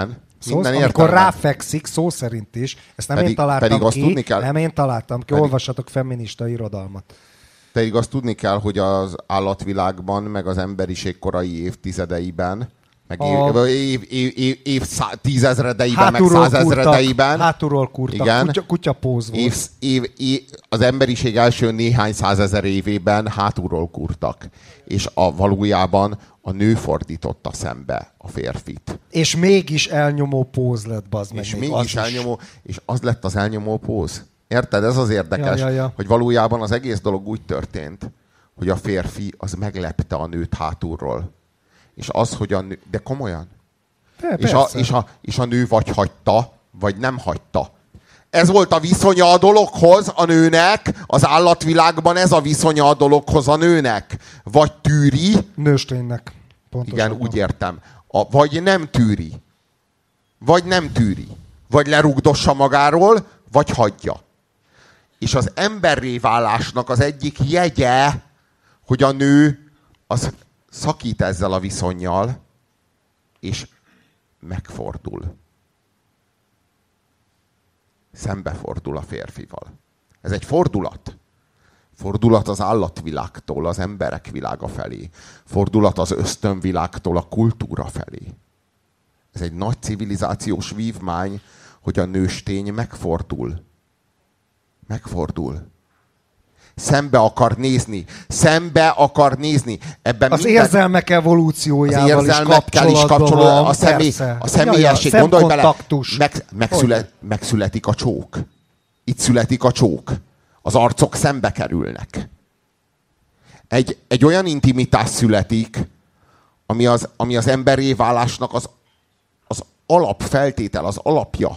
Minden amikor értelme. ráfekszik, szó szerint is, ezt nem én találtam pedig azt ki, tudni kell, nem én találtam ki, olvassatok feminista irodalmat. pedig azt tudni kell, hogy az állatvilágban, meg az emberiség korai évtizedeiben, meg tízezredeiben, meg százezredeiben. Hátulról kurtak, igen, kutyapóz volt. Az emberiség első néhány százezer évében hátulról kurtak. És valójában a nő fordította szembe a férfit. És mégis elnyomó póz lett, bazd meg. És mégis elnyomó, és az lett az elnyomó póz. Érted? Ez az érdekes, hogy valójában az egész dolog úgy történt, hogy a férfi az meglepte a nőt hátulról. És az, hogy a nő... De komolyan? És a nő vagy hagyta, vagy nem hagyta. Ez volt a viszonya a dologhoz a nőnek, az állatvilágban ez a viszonya a dologhoz a nőnek. Vagy tűri... Nősténynek. Igen, úgy értem. Vagy nem tűri. Vagy nem tűri. Vagy lerugdossa magáról, vagy hagyja. És az emberré válásnak az egyik jegye, hogy a nő az szakít ezzel a viszonnyal, és megfordul. Szembefordul a férfival. Ez egy fordulat. Fordulat az állatvilágtól az emberek világa felé. Fordulat az ösztönvilágtól a kultúra felé. Ez egy nagy civilizációs vívmány, hogy a nőstény megfordul. Megfordul. Szembe akar nézni. Szembe akar nézni. Ebben az érzelmek evolúciójával is kapcsolatban a személyesség. Gondolj bele, megszületik a csók. Itt születik a csók. Az arcok szembe kerülnek. Egy olyan intimitás születik, ami az emberré válásnak az alapfeltétel, az alapja.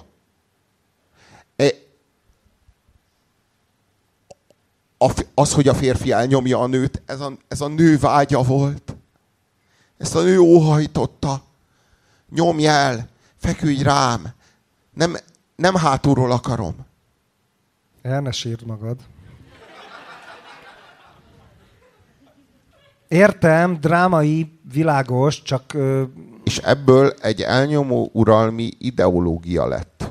Az, hogy a férfi elnyomja a nőt, ez a nő vágya volt. Ezt a nő óhajtotta. Nyomj el, feküdj rám. Nem hátulról akarom. El ne sírd magad. Értem, drámai, világos, csak... És ebből egy elnyomó uralmi ideológia lett.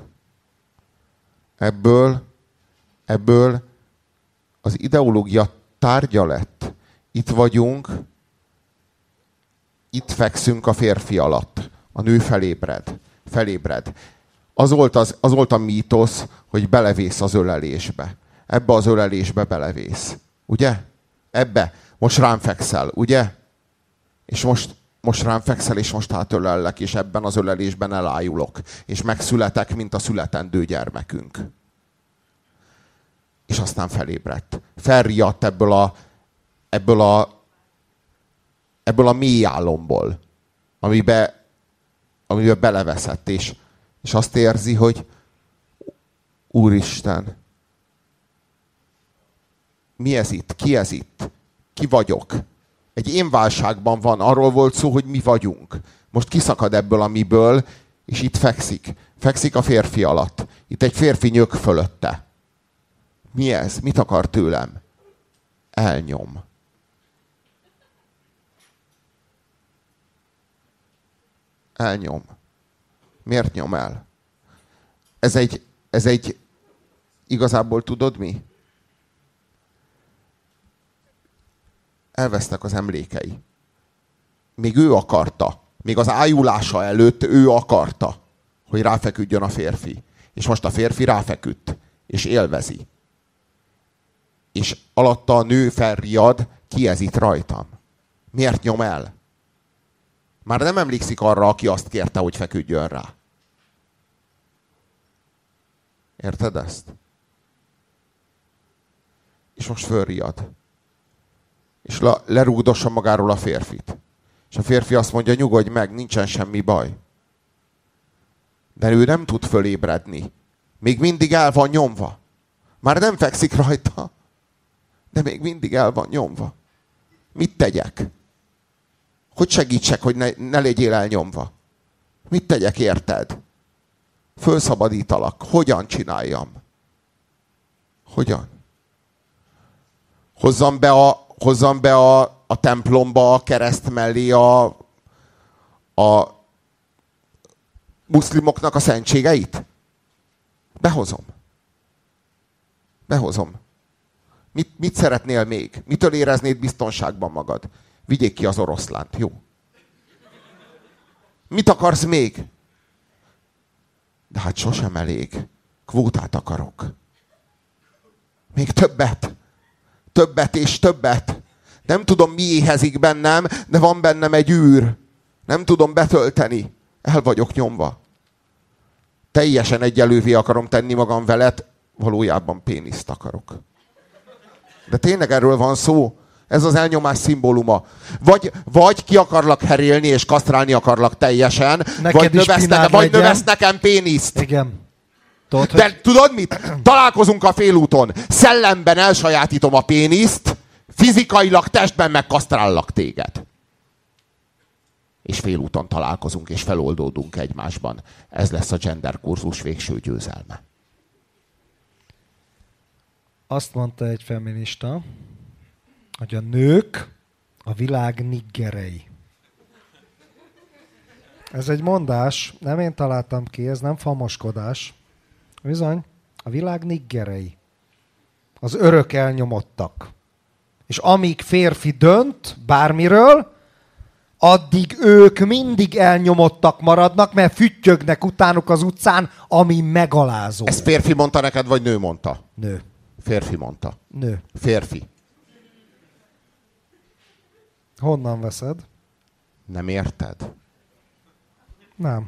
Ebből az ideológia tárgya lett. Itt vagyunk, itt fekszünk a férfi alatt. A nő felébred. Az volt a mítosz, hogy belevész az ölelésbe. Ebbe az ölelésbe belevész. Ugye? Ebbe. Most rám fekszel, ugye? És most rám fekszel, és most átölellek, és ebben az ölelésben elájulok. És megszületek, mint a születendő gyermekünk. És aztán felébredt. Felriadt ebből a mély álomból, amibe beleveszett, és azt érzi, hogy Úristen, mi ez itt? Ki ez itt? Ki vagyok? Egy én válságban van, arról volt szó, hogy mi vagyunk. Most kiszakad ebből a miből, és itt fekszik. Fekszik a férfi alatt. Itt egy férfi nyög fölötte. Mi ez? Mit akar tőlem? Elnyom. Elnyom. Miért nyom el? Ez egy igazából tudod mi? Elvesztek az emlékei. Még ő akarta. Még az ájulása előtt ő akarta, hogy ráfeküdjön a férfi. És most a férfi ráfeküdt. És élvezi. És alatta a nő felriad, ki ez itt rajtam? Miért nyom el? Már nem emlékszik arra, aki azt kérte, hogy feküdjön rá. Érted ezt? És most fölriad. És lerúgdossa magáról a férfit. És a férfi azt mondja, nyugodj meg, nincsen semmi baj. De ő nem tud fölébredni. Még mindig el van nyomva. Már nem fekszik rajta, de még mindig el van nyomva. Mit tegyek? Hogy segítsek, hogy ne legyél elnyomva? Mit tegyek, érted? Fölszabadítalak. Hogyan csináljam? Hogyan? Hozzam be a templomba a kereszt mellé muszlimoknak a szentségeit? Behozom. Behozom. Mit szeretnél még? Mitől éreznéd biztonságban magad? Vigyék ki az oroszlánt, jó? Mit akarsz még? De hát sosem elég. Kvótát akarok. Még többet. Többet és többet. Nem tudom, mi éhezik bennem, de van bennem egy űr. Nem tudom betölteni. El vagyok nyomva. Teljesen egyelővé akarom tenni magam veled, valójában péniszt akarok. De tényleg erről van szó? Ez az elnyomás szimbóluma. Vagy ki akarlak herélni, és kasztrálni akarlak teljesen, vagy növesz nekem péniszt. Igen. De tudod mit? Találkozunk a félúton. Szellemben elsajátítom a péniszt, fizikailag, testben megkasztrállak téged. És félúton találkozunk, és feloldódunk egymásban. Ez lesz a gender kurzus végső győzelme. Azt mondta egy feminista, hogy a nők a világ niggerei. Ez egy mondás, nem én találtam ki, ez nem famoskodás. Bizony, a világ niggerei. Az örök elnyomottak. És amíg férfi dönt bármiről, addig ők mindig elnyomottak maradnak, mert füttyögnek utánuk az utcán, ami megalázó. Ez férfi mondta neked, vagy nő mondta? Nő. Férfi mondta. Nő. Férfi. Honnan veszed? Nem érted? Nem.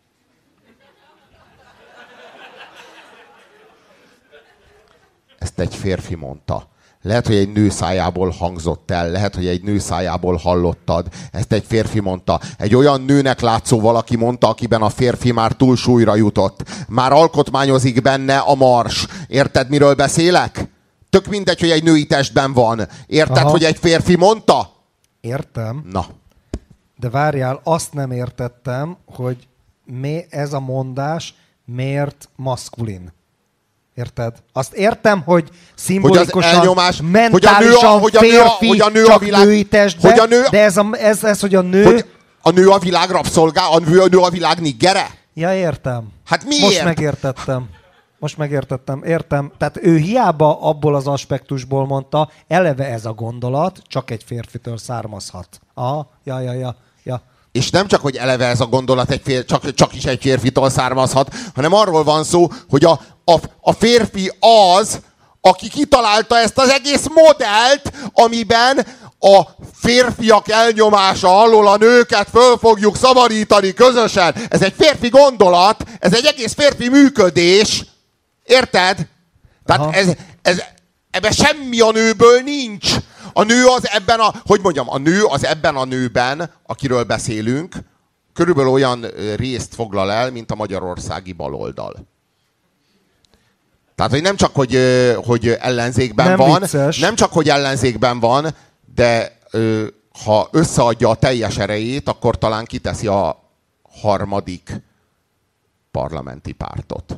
Ezt egy férfi mondta. Lehet, hogy egy nő szájából hangzott el, lehet, hogy egy nő szájából hallottad. Ezt egy férfi mondta. Egy olyan nőnek látszó valaki mondta, akiben a férfi már túlsúlyra jutott. Már alkotmányozik benne a mars. Érted, miről beszélek? Tök mindegy, hogy egy női testben van. Érted, aha, hogy egy férfi mondta? Értem. Na. De várjál, azt nem értettem, hogy ez a mondás miért maszkulin. Érted? Azt értem, hogy szimbolikusan, hogy az elnyomás, mentálisan férfi, csak női testben, de ez, hogy a nő... Hogy a nő a világ rabszolgá, a nő a világ niggere? Ja, értem. Hát miért? Most megértettem. Értem. Tehát ő hiába abból az aspektusból mondta, eleve ez a gondolat csak egy férfitől származhat. Aha, ja. És nem csak, hogy eleve ez a gondolat csak is egy férfitől származhat, hanem arról van szó, hogy a férfi az, aki kitalálta ezt az egész modellt, amiben a férfiak elnyomása alól a nőket föl fogjuk szabadítani közösen. Ez egy férfi gondolat, ez egy egész férfi működés. Érted? Tehát ebben semmi a nőből nincs. A nő az ebben a nő az ebben a nőben, akiről beszélünk, körülbelül olyan részt foglal el, mint a magyarországi baloldal. Tehát, hogy nem csak, hogy ellenzékben nem van, vicces. Nem csak, hogy ellenzékben van, de ha összeadja a teljes erejét, akkor talán kiteszi a harmadik parlamenti pártot.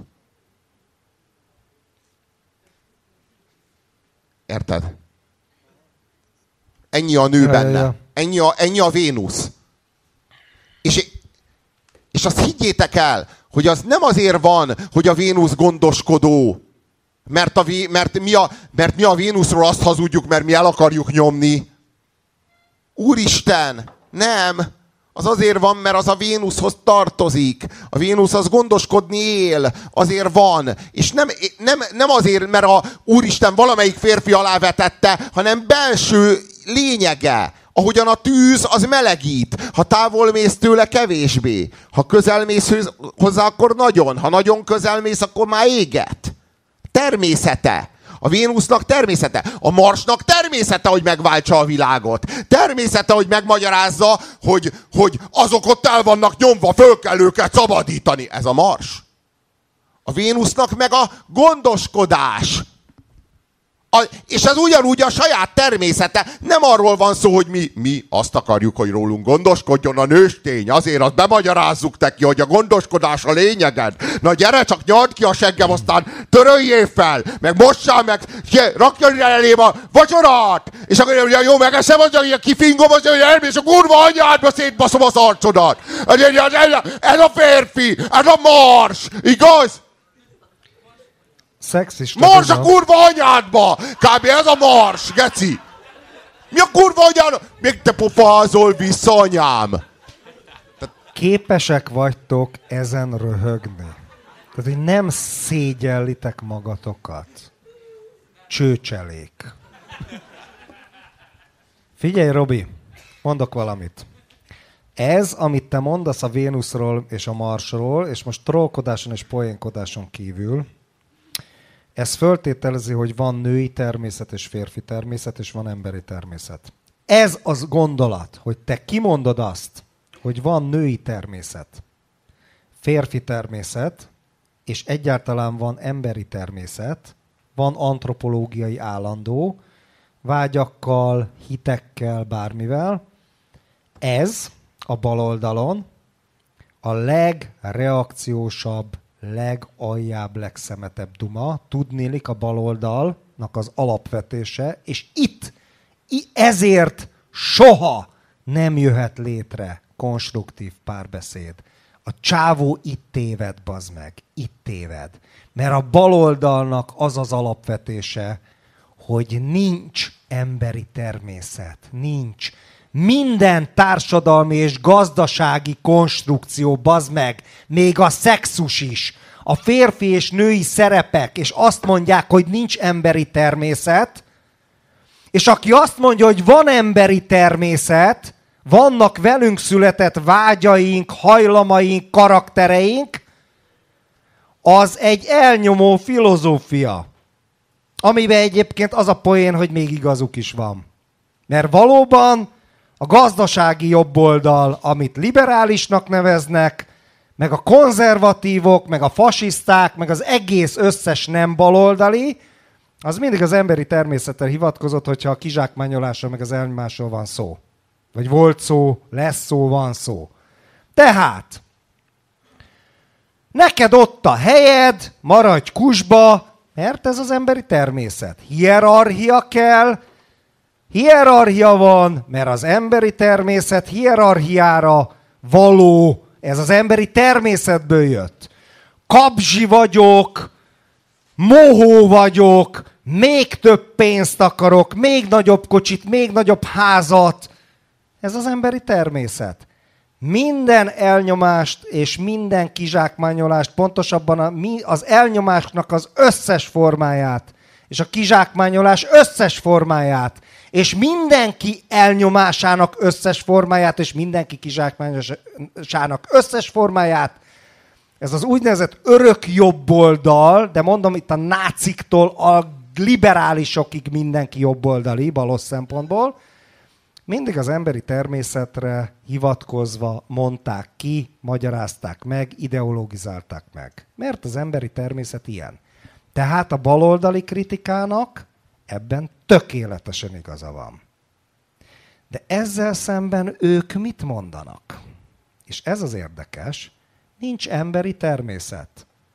Érted? Ennyi a nő benne. Ennyi a Vénusz. És azt higgyétek el, hogy az nem azért van, hogy a Vénusz gondoskodó, mert mi a Vénuszról azt hazudjuk, mert mi el akarjuk nyomni. Úristen, nem. Az azért van, mert az a Vénuszhoz tartozik. A Vénusz az gondoskodni él. Azért van. És nem azért, mert a Úristen valamelyik férfi alá vetette, hanem belső lényege. Ahogyan a tűz, az melegít. Ha távol mész tőle, kevésbé. Ha közel mész hozzá, akkor nagyon. Ha nagyon közel mész, akkor már éget. Természete. A Vénusznak természete. A Marsnak természete, hogy megváltsa a világot. Természete, hogy megmagyarázza, hogy azok ott el vannak nyomva, föl kell őket szabadítani. Ez a Mars. A Vénusznak meg a gondoskodás. És ez ugyanúgy a saját természete. Nem arról van szó, hogy mi azt akarjuk, hogy rólunk gondoskodjon a nőstény. Azért azt bemagyarázzuk neki, hogy a gondoskodás a lényeged. Na gyere, csak nyald ki a seggem, aztán töröljél fel, meg mossál meg, rakjon elém a vacsorát, és akkor jó, megeszem, hogy kifingom, hogy elmész a kurva anyádba, szétbaszom az arcodat. Ez a férfi, ez a mars, igaz? Szexista Mars a Duna. kurva anyádba! Kb. Ez a mars, geci! Mi a kurva anyád? Még te pofázol vissza, anyám! Képesek vagytok ezen röhögni. Tehát, hogy nem szégyellitek magatokat. Csőcselék. Figyelj, Robi, mondok valamit. Ez, amit te mondasz a Vénuszról és a Marsról, és most trollkodáson és poénkodáson kívül, ez föltételezi, hogy van női természet és férfi természet, és van emberi természet. Ez az gondolat, hogy te kimondod azt, hogy van női természet, férfi természet, és egyáltalán van emberi természet, van antropológiai állandó, vágyakkal, hitekkel, bármivel. Ez a baloldalon a legreakciósabb, legaljább, legszemetebb duma. Tudnélik a baloldalnak az alapvetése, és ezért soha nem jöhet létre konstruktív párbeszéd. A csávó itt téved, bazd meg. Itt téved. Mert a baloldalnak az az alapvetése, hogy nincs emberi természet. Nincs. Minden társadalmi és gazdasági konstrukció, bazd meg, még a szexus is, a férfi és női szerepek, és azt mondják, hogy nincs emberi természet, és aki azt mondja, hogy van emberi természet, vannak velünk született vágyaink, hajlamaink, karaktereink, az egy elnyomó filozófia, amiben egyébként az a poén, hogy még igazuk is van. Mert valóban a gazdasági jobboldal, amit liberálisnak neveznek, meg a konzervatívok, meg a fasiszták, meg az egész összes nem baloldali, az mindig az emberi természetre hivatkozott, hogyha a kizsákmányolásról, meg az elnyomásról van szó. Vagy volt szó, lesz szó, van szó. Tehát, neked ott a helyed, maradj kusba, mert ez az emberi természet. Hierarchia kell, hierarchia van, mert az emberi természet hierarchiára való, ez az emberi természetből jött. Kabzsi vagyok, mohó vagyok, még több pénzt akarok, még nagyobb kocsit, még nagyobb házat. Ez az emberi természet. Minden elnyomást és minden kizsákmányolást, pontosabban az elnyomásnak az összes formáját, és a kizsákmányolás összes formáját, és mindenki elnyomásának összes formáját, és mindenki kizsákmányolásának összes formáját, ez az úgynevezett örök jobboldal, de mondom itt a náciktól a liberálisokig mindenki jobboldali, balos szempontból, mindig az emberi természetre hivatkozva mondták ki, magyarázták meg, ideologizálták meg. Mert az emberi természet ilyen. Tehát a baloldali kritikának ebben tökéletesen igaza van. De ezzel szemben ők mit mondanak? És ez az érdekes, nincs emberi természet.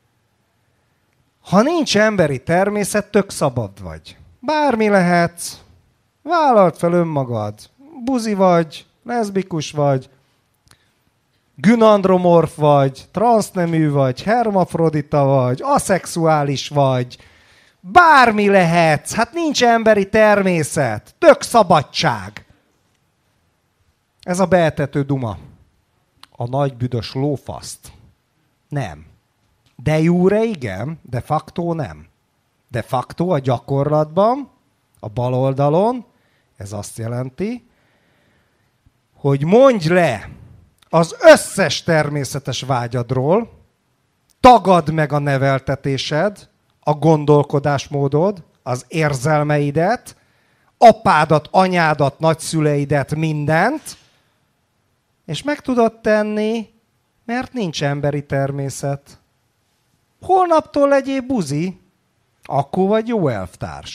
Ha nincs emberi természet, tök szabad vagy. Bármi lehetsz, vállald fel önmagad. Buzi vagy, leszbikus vagy, gynandromorf vagy, transznemű vagy, hermafrodita vagy, aszexuális vagy, bármi lehetsz, hát nincs emberi természet, tök szabadság. Ez a beetető duma. A nagy büdös lófaszt. Nem. De jure igen, de facto nem. De facto a gyakorlatban, a bal oldalon, ez azt jelenti, hogy mondj le az összes természetes vágyadról, tagadd meg a neveltetésed, a gondolkodásmódod, az érzelmeidet, apádat, anyádat, nagyszüleidet, mindent, és meg tudod tenni, mert nincs emberi természet. Holnaptól legyél buzi, akkor vagy jó elvtárs.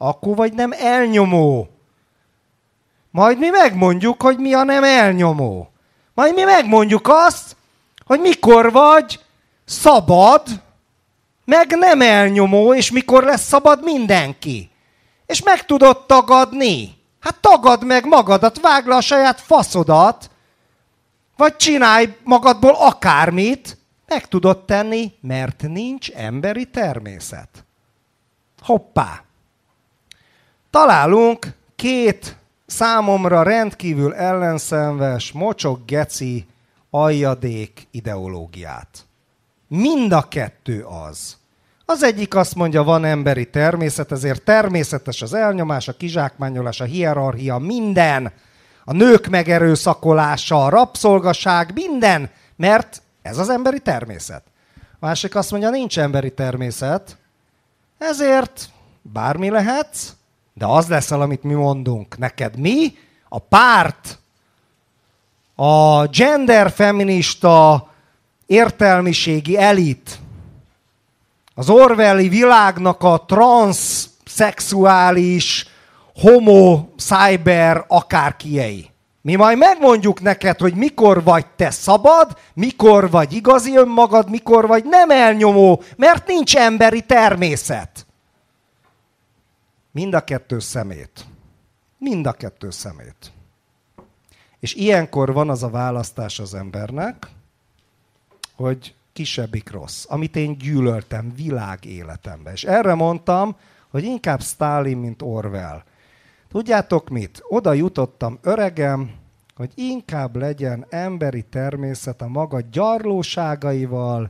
akkor vagy nem elnyomó. Majd mi megmondjuk, hogy mi a nem elnyomó. Majd mi megmondjuk azt, hogy mikor vagy szabad, meg nem elnyomó, és mikor lesz szabad mindenki. És meg tudod tagadni. Hát tagadd meg magadat, vágd le a saját faszodat, vagy csinálj magadból akármit, meg tudod tenni, mert nincs emberi természet. Hoppá! Találunk két számomra rendkívül ellenszenves, mocsok, geci, aljadék ideológiát. Mind a kettő az. Az egyik azt mondja, van emberi természet, ezért természetes az elnyomás, a kizsákmányolás, a hierarchia, minden. A nők megerőszakolása, a rabszolgaság, minden, mert ez az emberi természet. A másik azt mondja, nincs emberi természet, ezért bármi lehetsz, de az leszel, amit mi mondunk. Neked mi? A párt, a genderfeminista értelmiségi elit, az orwelli világnak a transzszexuális, homo, cyber akárkiei. Mi majd megmondjuk neked, hogy mikor vagy te szabad, mikor vagy igazi önmagad, mikor vagy nem elnyomó, mert nincs emberi természet. Mind a kettő szemét. Mind a kettő szemét. És ilyenkor van az a választás az embernek, hogy kisebbik rossz, amit én gyűlöltem világéletemben. És erre mondtam, hogy inkább Sztálin, mint Orwell. Tudjátok mit? Oda jutottam öregem, hogy inkább legyen emberi természet a maga gyarlóságaival,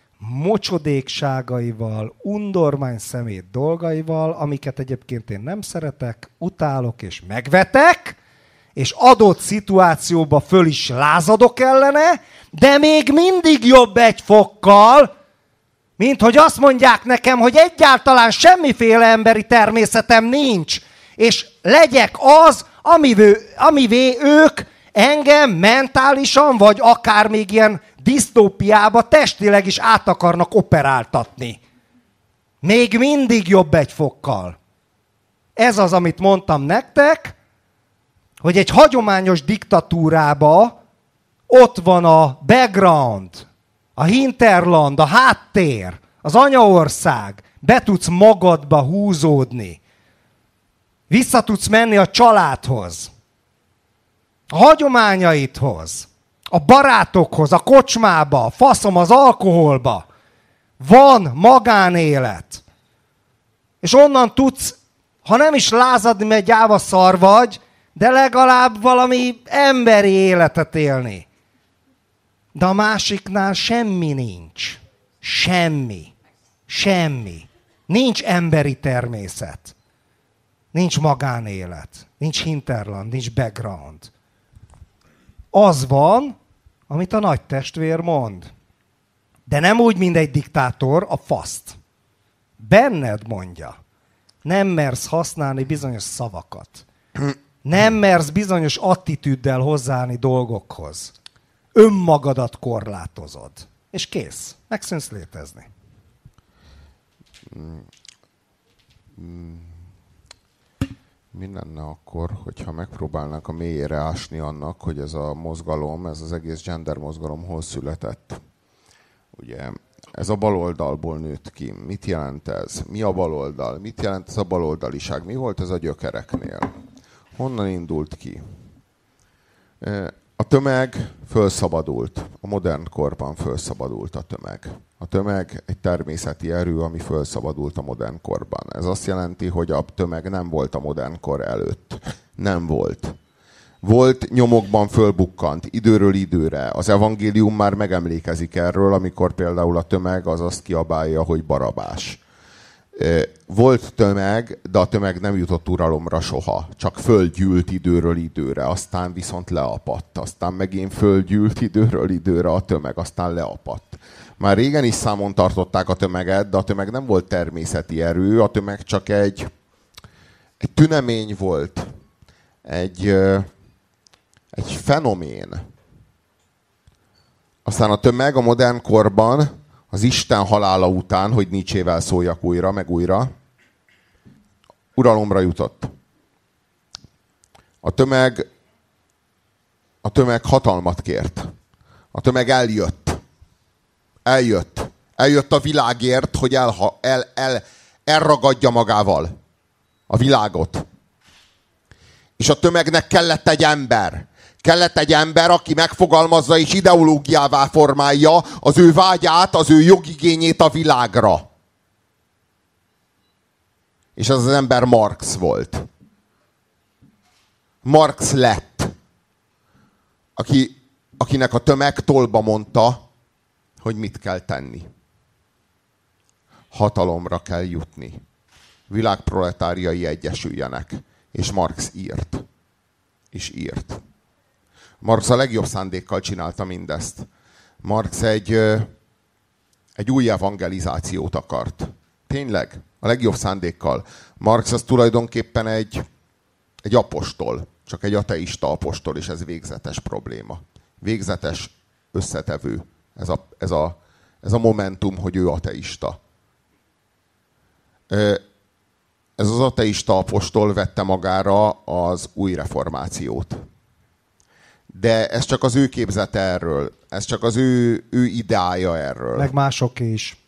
mocsodékságaival, undormány szemét dolgaival, amiket egyébként én nem szeretek, utálok és megvetek, és adott szituációba föl is lázadok ellene, de még mindig jobb egy fokkal, mint hogy azt mondják nekem, hogy egyáltalán semmiféle emberi természetem nincs, és legyek az, amivé ők engem mentálisan, vagy akár még ilyen disztópiába testileg is át akarnak operáltatni. Még mindig jobb egy fokkal. Ez az, amit mondtam nektek, hogy egy hagyományos diktatúrába ott van a background, a hinterland, a háttér, az anyaország, be tudsz magadba húzódni. Vissza tudsz menni a családhoz, a hagyományaidhoz, a barátokhoz, a kocsmába, a faszom az alkoholba. Van magánélet. És onnan tudsz, ha nem is lázadni, mert gyáva szar vagy, de legalább valami emberi életet élni. De a másiknál semmi nincs. Semmi. Semmi. Nincs emberi természet. Nincs magánélet. Nincs hinterland, nincs background. Az van, amit a nagy testvér mond. De nem úgy, mint egy diktátor, a faszt. Benned mondja. Nem mersz használni bizonyos szavakat. Nem mersz bizonyos attitűddel hozzáállni dolgokhoz. Önmagadat korlátozod. És kész. Megszűnsz létezni. Mi lenne akkor, hogyha megpróbálnánk a mélyére ásni annak, hogy ez a mozgalom, ez az egész gender mozgalom hol született? Ugye, ez a baloldalból nőtt ki. Mit jelent ez? Mi a baloldal? Mit jelent ez a baloldaliság? Mi volt ez a gyökereknél? Honnan indult ki? A tömeg fölszabadult. A modern korban fölszabadult a tömeg. A tömeg egy természeti erő, ami fölszabadult a modern korban. Ez azt jelenti, hogy a tömeg nem volt a modern kor előtt. Nem volt. Volt, nyomokban fölbukkant, időről időre. Az evangélium már megemlékezik erről, amikor például a tömeg az azt kiabálja, hogy Barabás. Volt tömeg, de a tömeg nem jutott uralomra soha. Csak földgyűlt időről időre, aztán viszont leapadt. Aztán megint földgyűlt időről időre a tömeg, aztán leapadt. Már régen is számon tartották a tömeget, de a tömeg nem volt természeti erő, a tömeg csak egy tünemény volt. Egy fenomén. Aztán a tömeg a modern korban, az Isten halála után, hogy Nietzsével szóljak újra, meg újra, uralomra jutott. A tömeg hatalmat kért. A tömeg eljött. Eljött a világért, hogy elragadja magával a világot. És a tömegnek kellett egy ember. Kellett egy ember, aki megfogalmazza és ideológiává formálja az ő vágyát, az ő jogigényét a világra. És az ember Marx volt. Marx lett. Akinek a tömeg tolba mondta, hogy mit kell tenni. Hatalomra kell jutni. Világproletáriai egyesüljenek. És Marx írt. És írt. Marx a legjobb szándékkal csinálta mindezt. Marx egy új evangelizációt akart. Tényleg, a legjobb szándékkal. Marx az tulajdonképpen egy apostol. Csak egy ateista apostol, és ez végzetes probléma. Végzetes összetevő. Ez a momentum, hogy ő ateista. Ez az ateista apostol vette magára az új reformációt. De ez csak az ő képzete erről. Ez csak az ő ideája erről. Meg másoké is.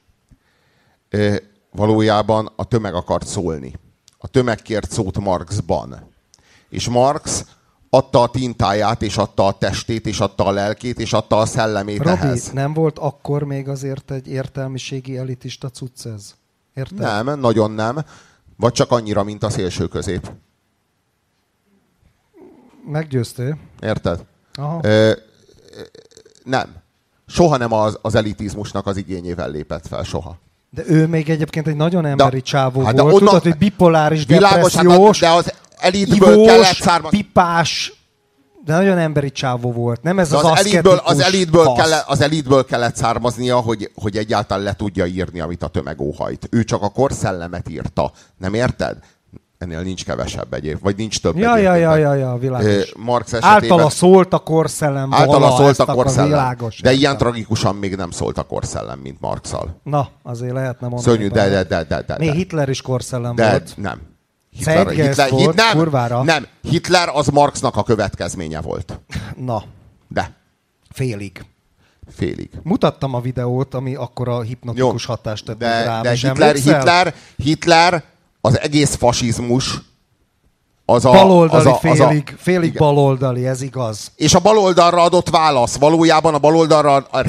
Valójában a tömeg akart szólni. A tömeg kért szót Marxban. És Marx adta a tintáját, és adta a testét, és adta a lelkét, és adta a szellemét Robi, ehhez. nem volt akkor még azért egy értelmiségi elitista cucc ez? Érted? Nem, nagyon nem. Vagy csak annyira, mint a szélső közép. Meggyőztél? Érted? Aha. Nem. Soha nem az elitizmusnak az igényével lépett fel, soha. De ő még egyébként egy nagyon emberi csávó hát volt. Tudod, hogy bipoláris, világos, depressziós, de az elitből ivós, kellett származni. pipás, de nagyon emberi csávó volt. Nem ez de az elitből kellett származnia, hogy egyáltalán le tudja írni, amit a tömeg óhajt. Ő csak a korszellemet írta. Nem érted? Ennél nincs kevesebb egyéb, vagy nincs több Ja, világos. Marx esetében... Általa szólt a korszellem. Általa szólt a korszellem. Világos, de ilyen tragikusan még nem szólt a korszellem, mint Marxal. Na, azért lehetne mondani. Szörnyű, de. Még Hitler is korszellem de volt. Nem. Hitler az Marxnak a következménye volt. Na. De. Félig. Mutattam a videót, ami akkor a hipnotikus hatást tett rám. De Hitler az egész fasizmus félig baloldali, ez igaz. És a baloldalra adott válasz. Valójában a baloldalra a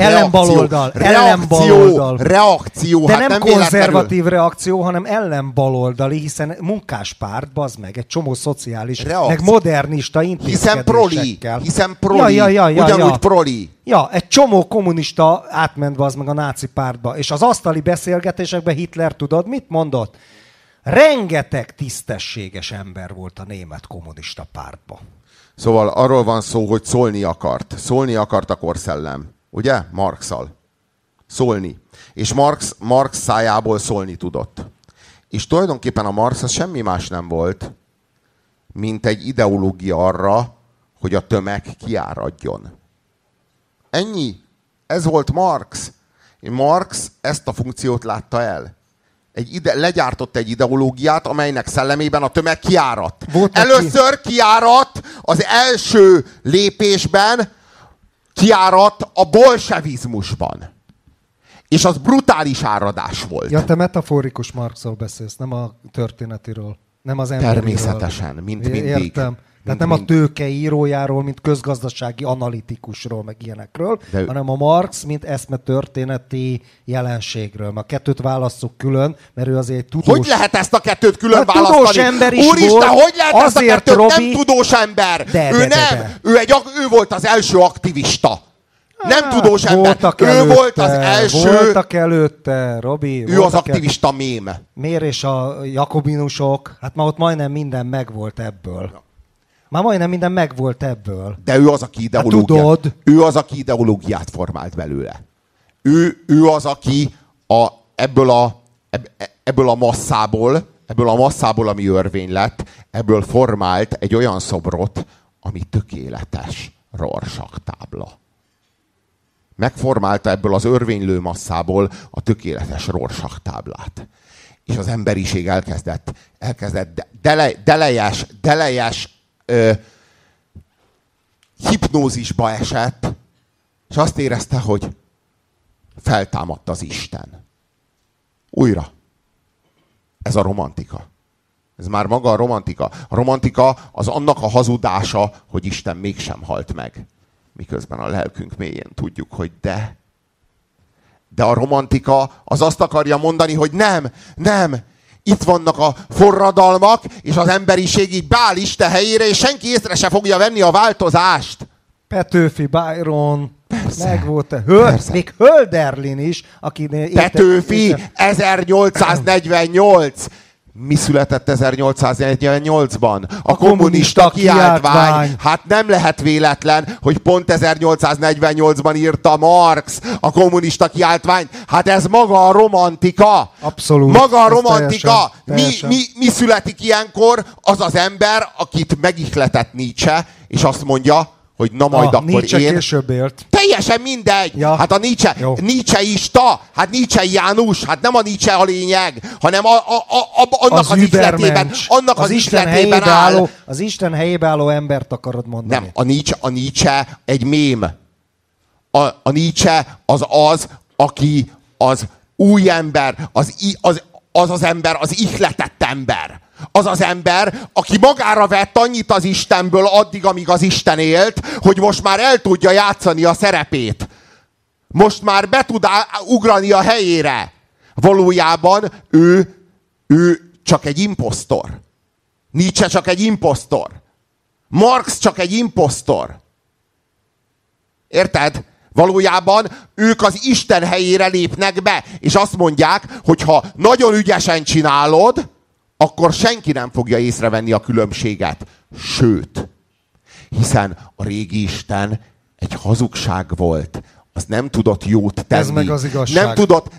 reakció. De hát nem konzervatív reakció, hanem ellenbaloldali, hiszen munkáspárt, bazd meg, egy csomó szociális, reakció. Meg modernista intézkedésekkel. Hiszen proli. Ugyanúgy proli. Ja, egy csomó kommunista átment bazd meg a náci pártba. És az asztali beszélgetésekben Hitler tudod, mit mondott? Rengeteg tisztességes ember volt a német kommunista pártban. Szóval arról van szó, hogy szólni akart. Szólni akart a korszellem. Ugye? Marxal. Szólni. És Marx szájából szólni tudott. És tulajdonképpen a Marx az semmi más nem volt, mint egy ideológia arra, hogy a tömeg kiáradjon. Ennyi. Ez volt Marx. Marx ezt a funkciót látta el. Legyártott egy ideológiát, amelynek szellemében a tömeg kiáradt. Először kiáradt az első lépésben, kiáradt a bolsevizmusban. És az brutális áradás volt. Ja, te metaforikus Marxról beszélsz, nem a történetiről. Nem az emberiről. Természetesen, mint mindig. Értem. Tehát nem a tőke írójáról, mint közgazdasági analitikusról, meg ilyenekről, hanem a Marx, mint eszmetörténeti jelenségről. A kettőt válasszuk külön, mert ő azért tudós... Hogy lehet ezt a kettőt külön választani? Tudós ember is Úristen, volt, hogy lehet ezt a kettőt? Robi... Nem tudós ember! Ő volt az első aktivista. Nem tudós ember. Volt az első... Voltak előtte, Robi. Ő az aktivista mém. Miért és a jakobinusok? Hát már ott majdnem minden megvolt ebből. Már majdnem minden megvolt ebből. De ő az, aki ő az, aki ideológiát formált belőle. Ő az, aki ebből a masszából, ami örvény lett, ebből formált egy olyan szobrot, ami tökéletes Rorschach tábla. megformálta ebből az örvénylő masszából a tökéletes Rorschach táblát. És az emberiség elkezdett delejes hipnózisba esett, és azt érezte, hogy feltámadt az Isten. Újra. Ez a romantika. Ez már maga a romantika. A romantika az annak a hazudása, hogy Isten mégsem halt meg. Miközben a lelkünk mélyén tudjuk, hogy de. De a romantika az azt akarja mondani, hogy nem. Itt vannak a forradalmak, és az emberiség így beáll Isten helyére, és senki észre se fogja venni a változást. Petőfi, Byron, megvolt még Hölderlin is, aki... Petőfi, 1848. Mi született 1848-ban? A kommunista kiáltvány. Hát nem lehet véletlen, hogy pont 1848-ban írta Marx a kommunista kiáltvány. Hát ez maga a romantika. Abszolút. Maga a romantika. Teljesen. Mi születik ilyenkor? Az az ember, akit megihletett Nietzsche, és azt mondja, hogy na majd akkor Nietzsche én... később élt. Teljesen mindegy. Ja. Hát a Nietzscheista, hát Nietzsche János, hát nem a Nietzsche a lényeg, hanem annak az ihletében, az ihletében áll. Az Isten helyébe álló embert akarod mondani. Nem, a Nietzsche egy mém. A Nietzsche az, aki az új ember, az ember, az ihletett ember. Az az ember, aki magára vett annyit az Istenből addig, amíg az Isten élt, hogy most már el tudja játszani a szerepét. Most már be tud ugrani a helyére. Valójában ő csak egy imposztor. Nietzsche csak egy imposztor. Marx csak egy imposztor. Érted? Valójában ők az Isten helyére lépnek be, és azt mondják, hogy ha nagyon ügyesen csinálod, akkor senki nem fogja észrevenni a különbséget. Sőt, hiszen a régi Isten egy hazugság volt. Az nem tudott jót tenni. Ez meg az igazság.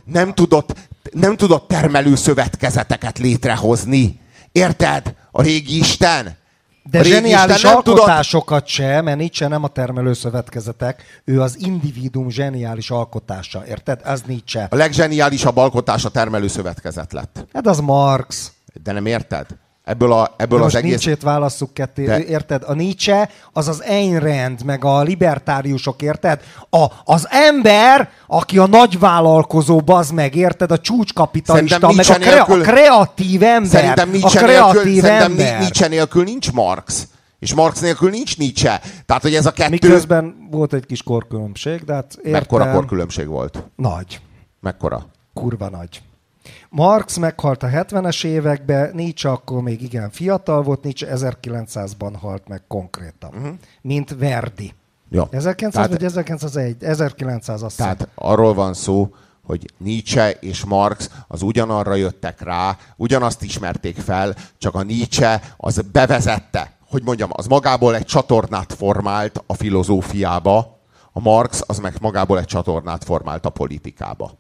Nem tudott termelő szövetkezeteket létrehozni. Érted? A régi Isten. De zseniális alkotásokat sem, mert Nietzsche nem a termelő szövetkezetek, ő az individuum zseniális alkotása. Érted? Ez Nietzsche. A leggeniálisabb alkotás a termelő szövetkezet lett. Hát az Marx. De nem érted? Ebből az egész... Nietzsét válasszuk ketté, érted? A Nietzsche az az Ayn Rand, meg a libertáriusok, érted? Az ember, aki a nagyvállalkozó, bazd meg, érted? A csúcskapitalista, meg a kreatív ember. Szerintem Nietzsche nélkül nincs Marx. És Marx nélkül nincs Nietzsche. Tehát, hogy ez a kettő... Miközben volt egy kis korkülönbség, de hát értem... Mekkora korkülönbség volt? Nagy. Mekkora? Kurva nagy. Marx meghalt a 70-es években, Nietzsche akkor még igen fiatal volt, Nietzsche 1900-ban halt meg konkrétan, mint Verdi. Ja. 1900 vagy 1901? 1900 azt Tehát arról van szó, hogy Nietzsche és Marx az ugyanarra jöttek rá, ugyanazt ismerték fel, csak a Nietzsche az bevezette, hogy mondjam, az magából egy csatornát formált a filozófiába, a Marx az meg magából egy csatornát formált a politikába.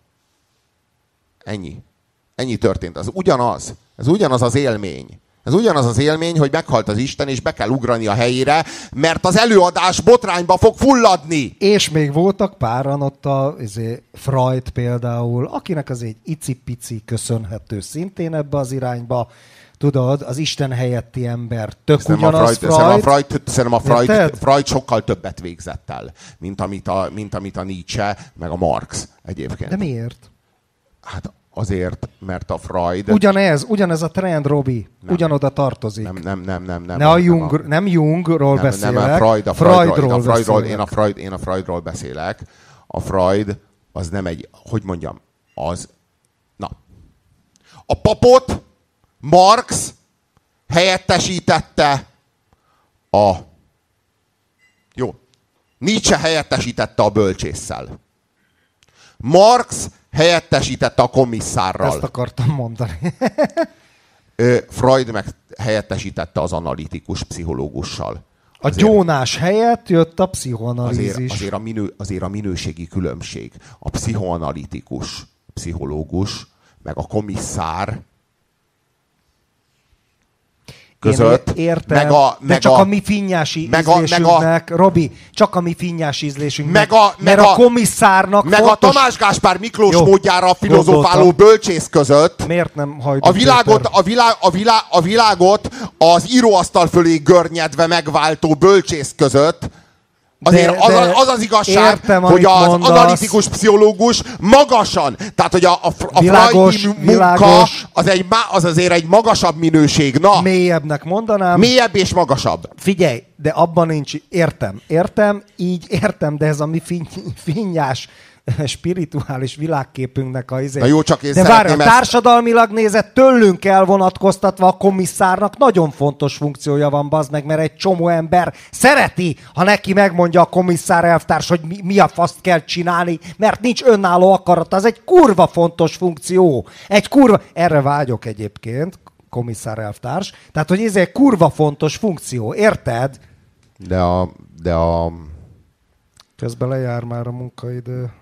Ennyi. Ennyi történt. Ez ugyanaz az élmény. Ez ugyanaz az élmény, hogy meghalt az Isten, és be kell ugrani a helyére, mert az előadás botrányba fog fulladni. És még voltak páran ott Freud például, akinek az egy icipici köszönhető szintén ebbe az irányba. Tudod, az Isten helyetti ember tök ugyanaz Szerintem a Freud sokkal többet végzett el, mint amit a Nietzsche, meg a Marx egyébként. De miért? Hát azért, mert a Freud... Ugyanez a trend, Robi. Ugyanoda tartozik. Nem. Nem Jungról beszélek. Freudról. Én a Freudról beszélek. A Freud az nem egy... Hogy mondjam? Az... Na. A papot Marx helyettesítette a... Jó. Nietzsche helyettesítette a bölcsésszel. Marx helyettesítette a komisszárral. Ezt akartam mondani. Freud meg helyettesítette az analitikus pszichológussal. A gyónás helyett jött a pszichoanalízis. Azért a minőségi különbség. A pszichoanalitikus pszichológus, meg a komisszár. között. Értem, de csak a mi finnyás ízlésünknek, Robi, csak a mi finnyás ízlésünknek, mert a komisszárnak meg fontos... a Tamás Gáspár Miklós módjára filozofáló bölcsész között. Miért nem hajdú a világot az íróasztal fölé görnyedve megváltó bölcsész között. Azért az az igazság, értem, hogy az mondasz. analitikus pszichológus magasan, tehát hogy a világos, freudi munka az azért egy magasabb minőség. Na, mélyebbnek mondanám. Mélyebb és magasabb. Figyelj, de abban nincs... Értem, de ez a mi finnyás spirituális világképünknek a izé. Na jó, csak én de várj, társadalmilag nézett tőlünk elvonatkoztatva a komisszárnak nagyon fontos funkciója van, bazd meg, mert egy csomó ember szereti, ha neki megmondja a komisszár elvtárs, hogy mi a faszt kell csinálni, mert nincs önálló akarat. Az egy kurva fontos funkció. Erre vágyok egyébként, komisszár elvtárs. Tehát, hogy ez egy kurva fontos funkció. Érted? De a... Közben lejár már a munkaidő.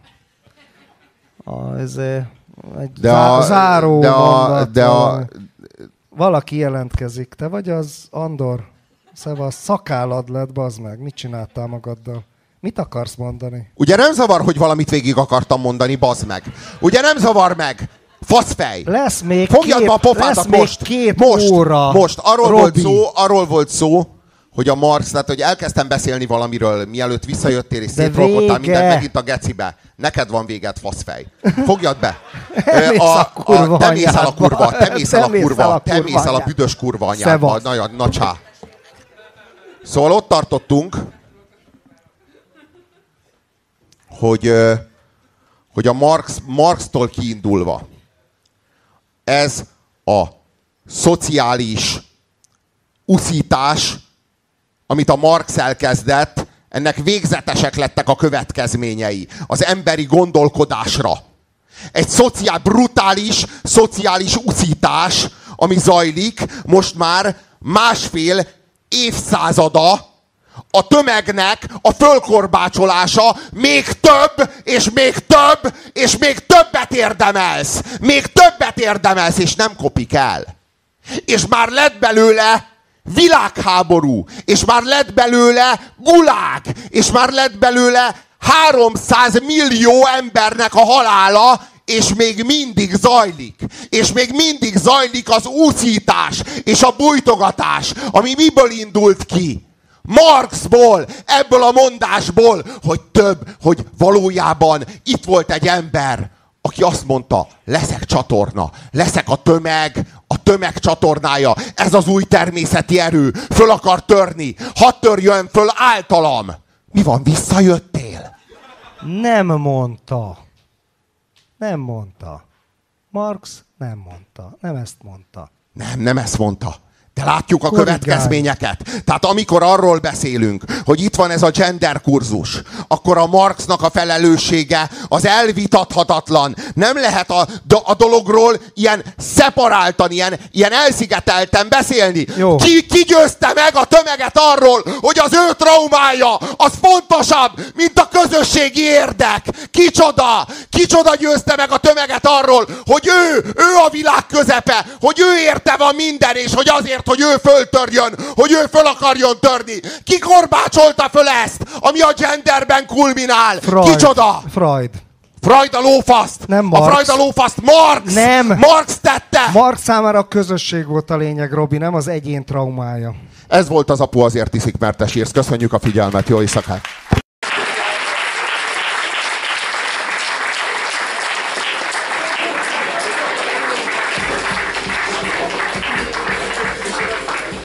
Záró mondat. Valaki jelentkezik. Te vagy az Andor? Szevasz, szakállad lett, bazd meg. Mit csináltál magaddal? Mit akarsz mondani? Ugye nem zavar, hogy valamit végig akartam mondani, bazd meg. Ugye nem zavar meg? Faszfej! Lesz még két óra. Most arról volt szó, hogy a Marx, tehát hogy elkezdtem beszélni valamiről, mielőtt visszajöttél és szétrolkodtál mindent megint a gecibe. Neked van véged, faszfej. Fogjad be. Te mész el a kurva, te mész el a büdös kurva anyádba. Na csá. Szóval ott tartottunk, hogy a Marxtól kiindulva ez a szociális uszítás, amit a Marx elkezdett, ennek végzetesek lettek a következményei az emberi gondolkodásra. Egy brutális szociális uszítás, ami zajlik most már másfél évszázada, a tömegnek a fölkorbácsolása, még több, és még több, és még többet érdemelsz. Még többet érdemelsz, és nem kopik el. És már lett belőle világháború, és már lett belőle gulág, és már lett belőle 300 millió embernek a halála, és még mindig zajlik. És még mindig zajlik az úszítás, és a bújtogatás, ami miből indult ki? Marxból, ebből a mondásból, hogy valójában itt volt egy ember, aki azt mondta, leszek csatorna, leszek a tömeg csatornája, ez az új természeti erő, föl akar törni, hadd törjön föl általam. Mi van, visszajöttél? Nem mondta. Marx nem mondta, nem ezt mondta. Nem ezt mondta. De látjuk a következményeket. Tehát amikor arról beszélünk, hogy itt van ez a gender kurzus, akkor a Marxnak a felelőssége az elvitathatatlan. Nem lehet a dologról ilyen szeparáltan, ilyen elszigetelten beszélni. Ki győzte meg a tömeget arról, hogy az ő traumája az fontosabb, mint a közösségi érdek? Kicsoda győzte meg a tömeget arról, hogy ő a világ közepe, hogy ő érte van minden, és hogy azért, hogy ő föltörjön, hogy ő föl akarjon törni. Ki korbácsolta föl ezt, ami a genderben kulminál? Kicsoda? Freud a lófaszt! Nem Marx. A Freud a lófaszt Marx! Nem! Marx tette! Marx számára a közösség volt a lényeg, Robi, nem az egyén traumája. Ez volt az Apu azért iszik, mert te sírsz. Köszönjük a figyelmet, jó éjszakát!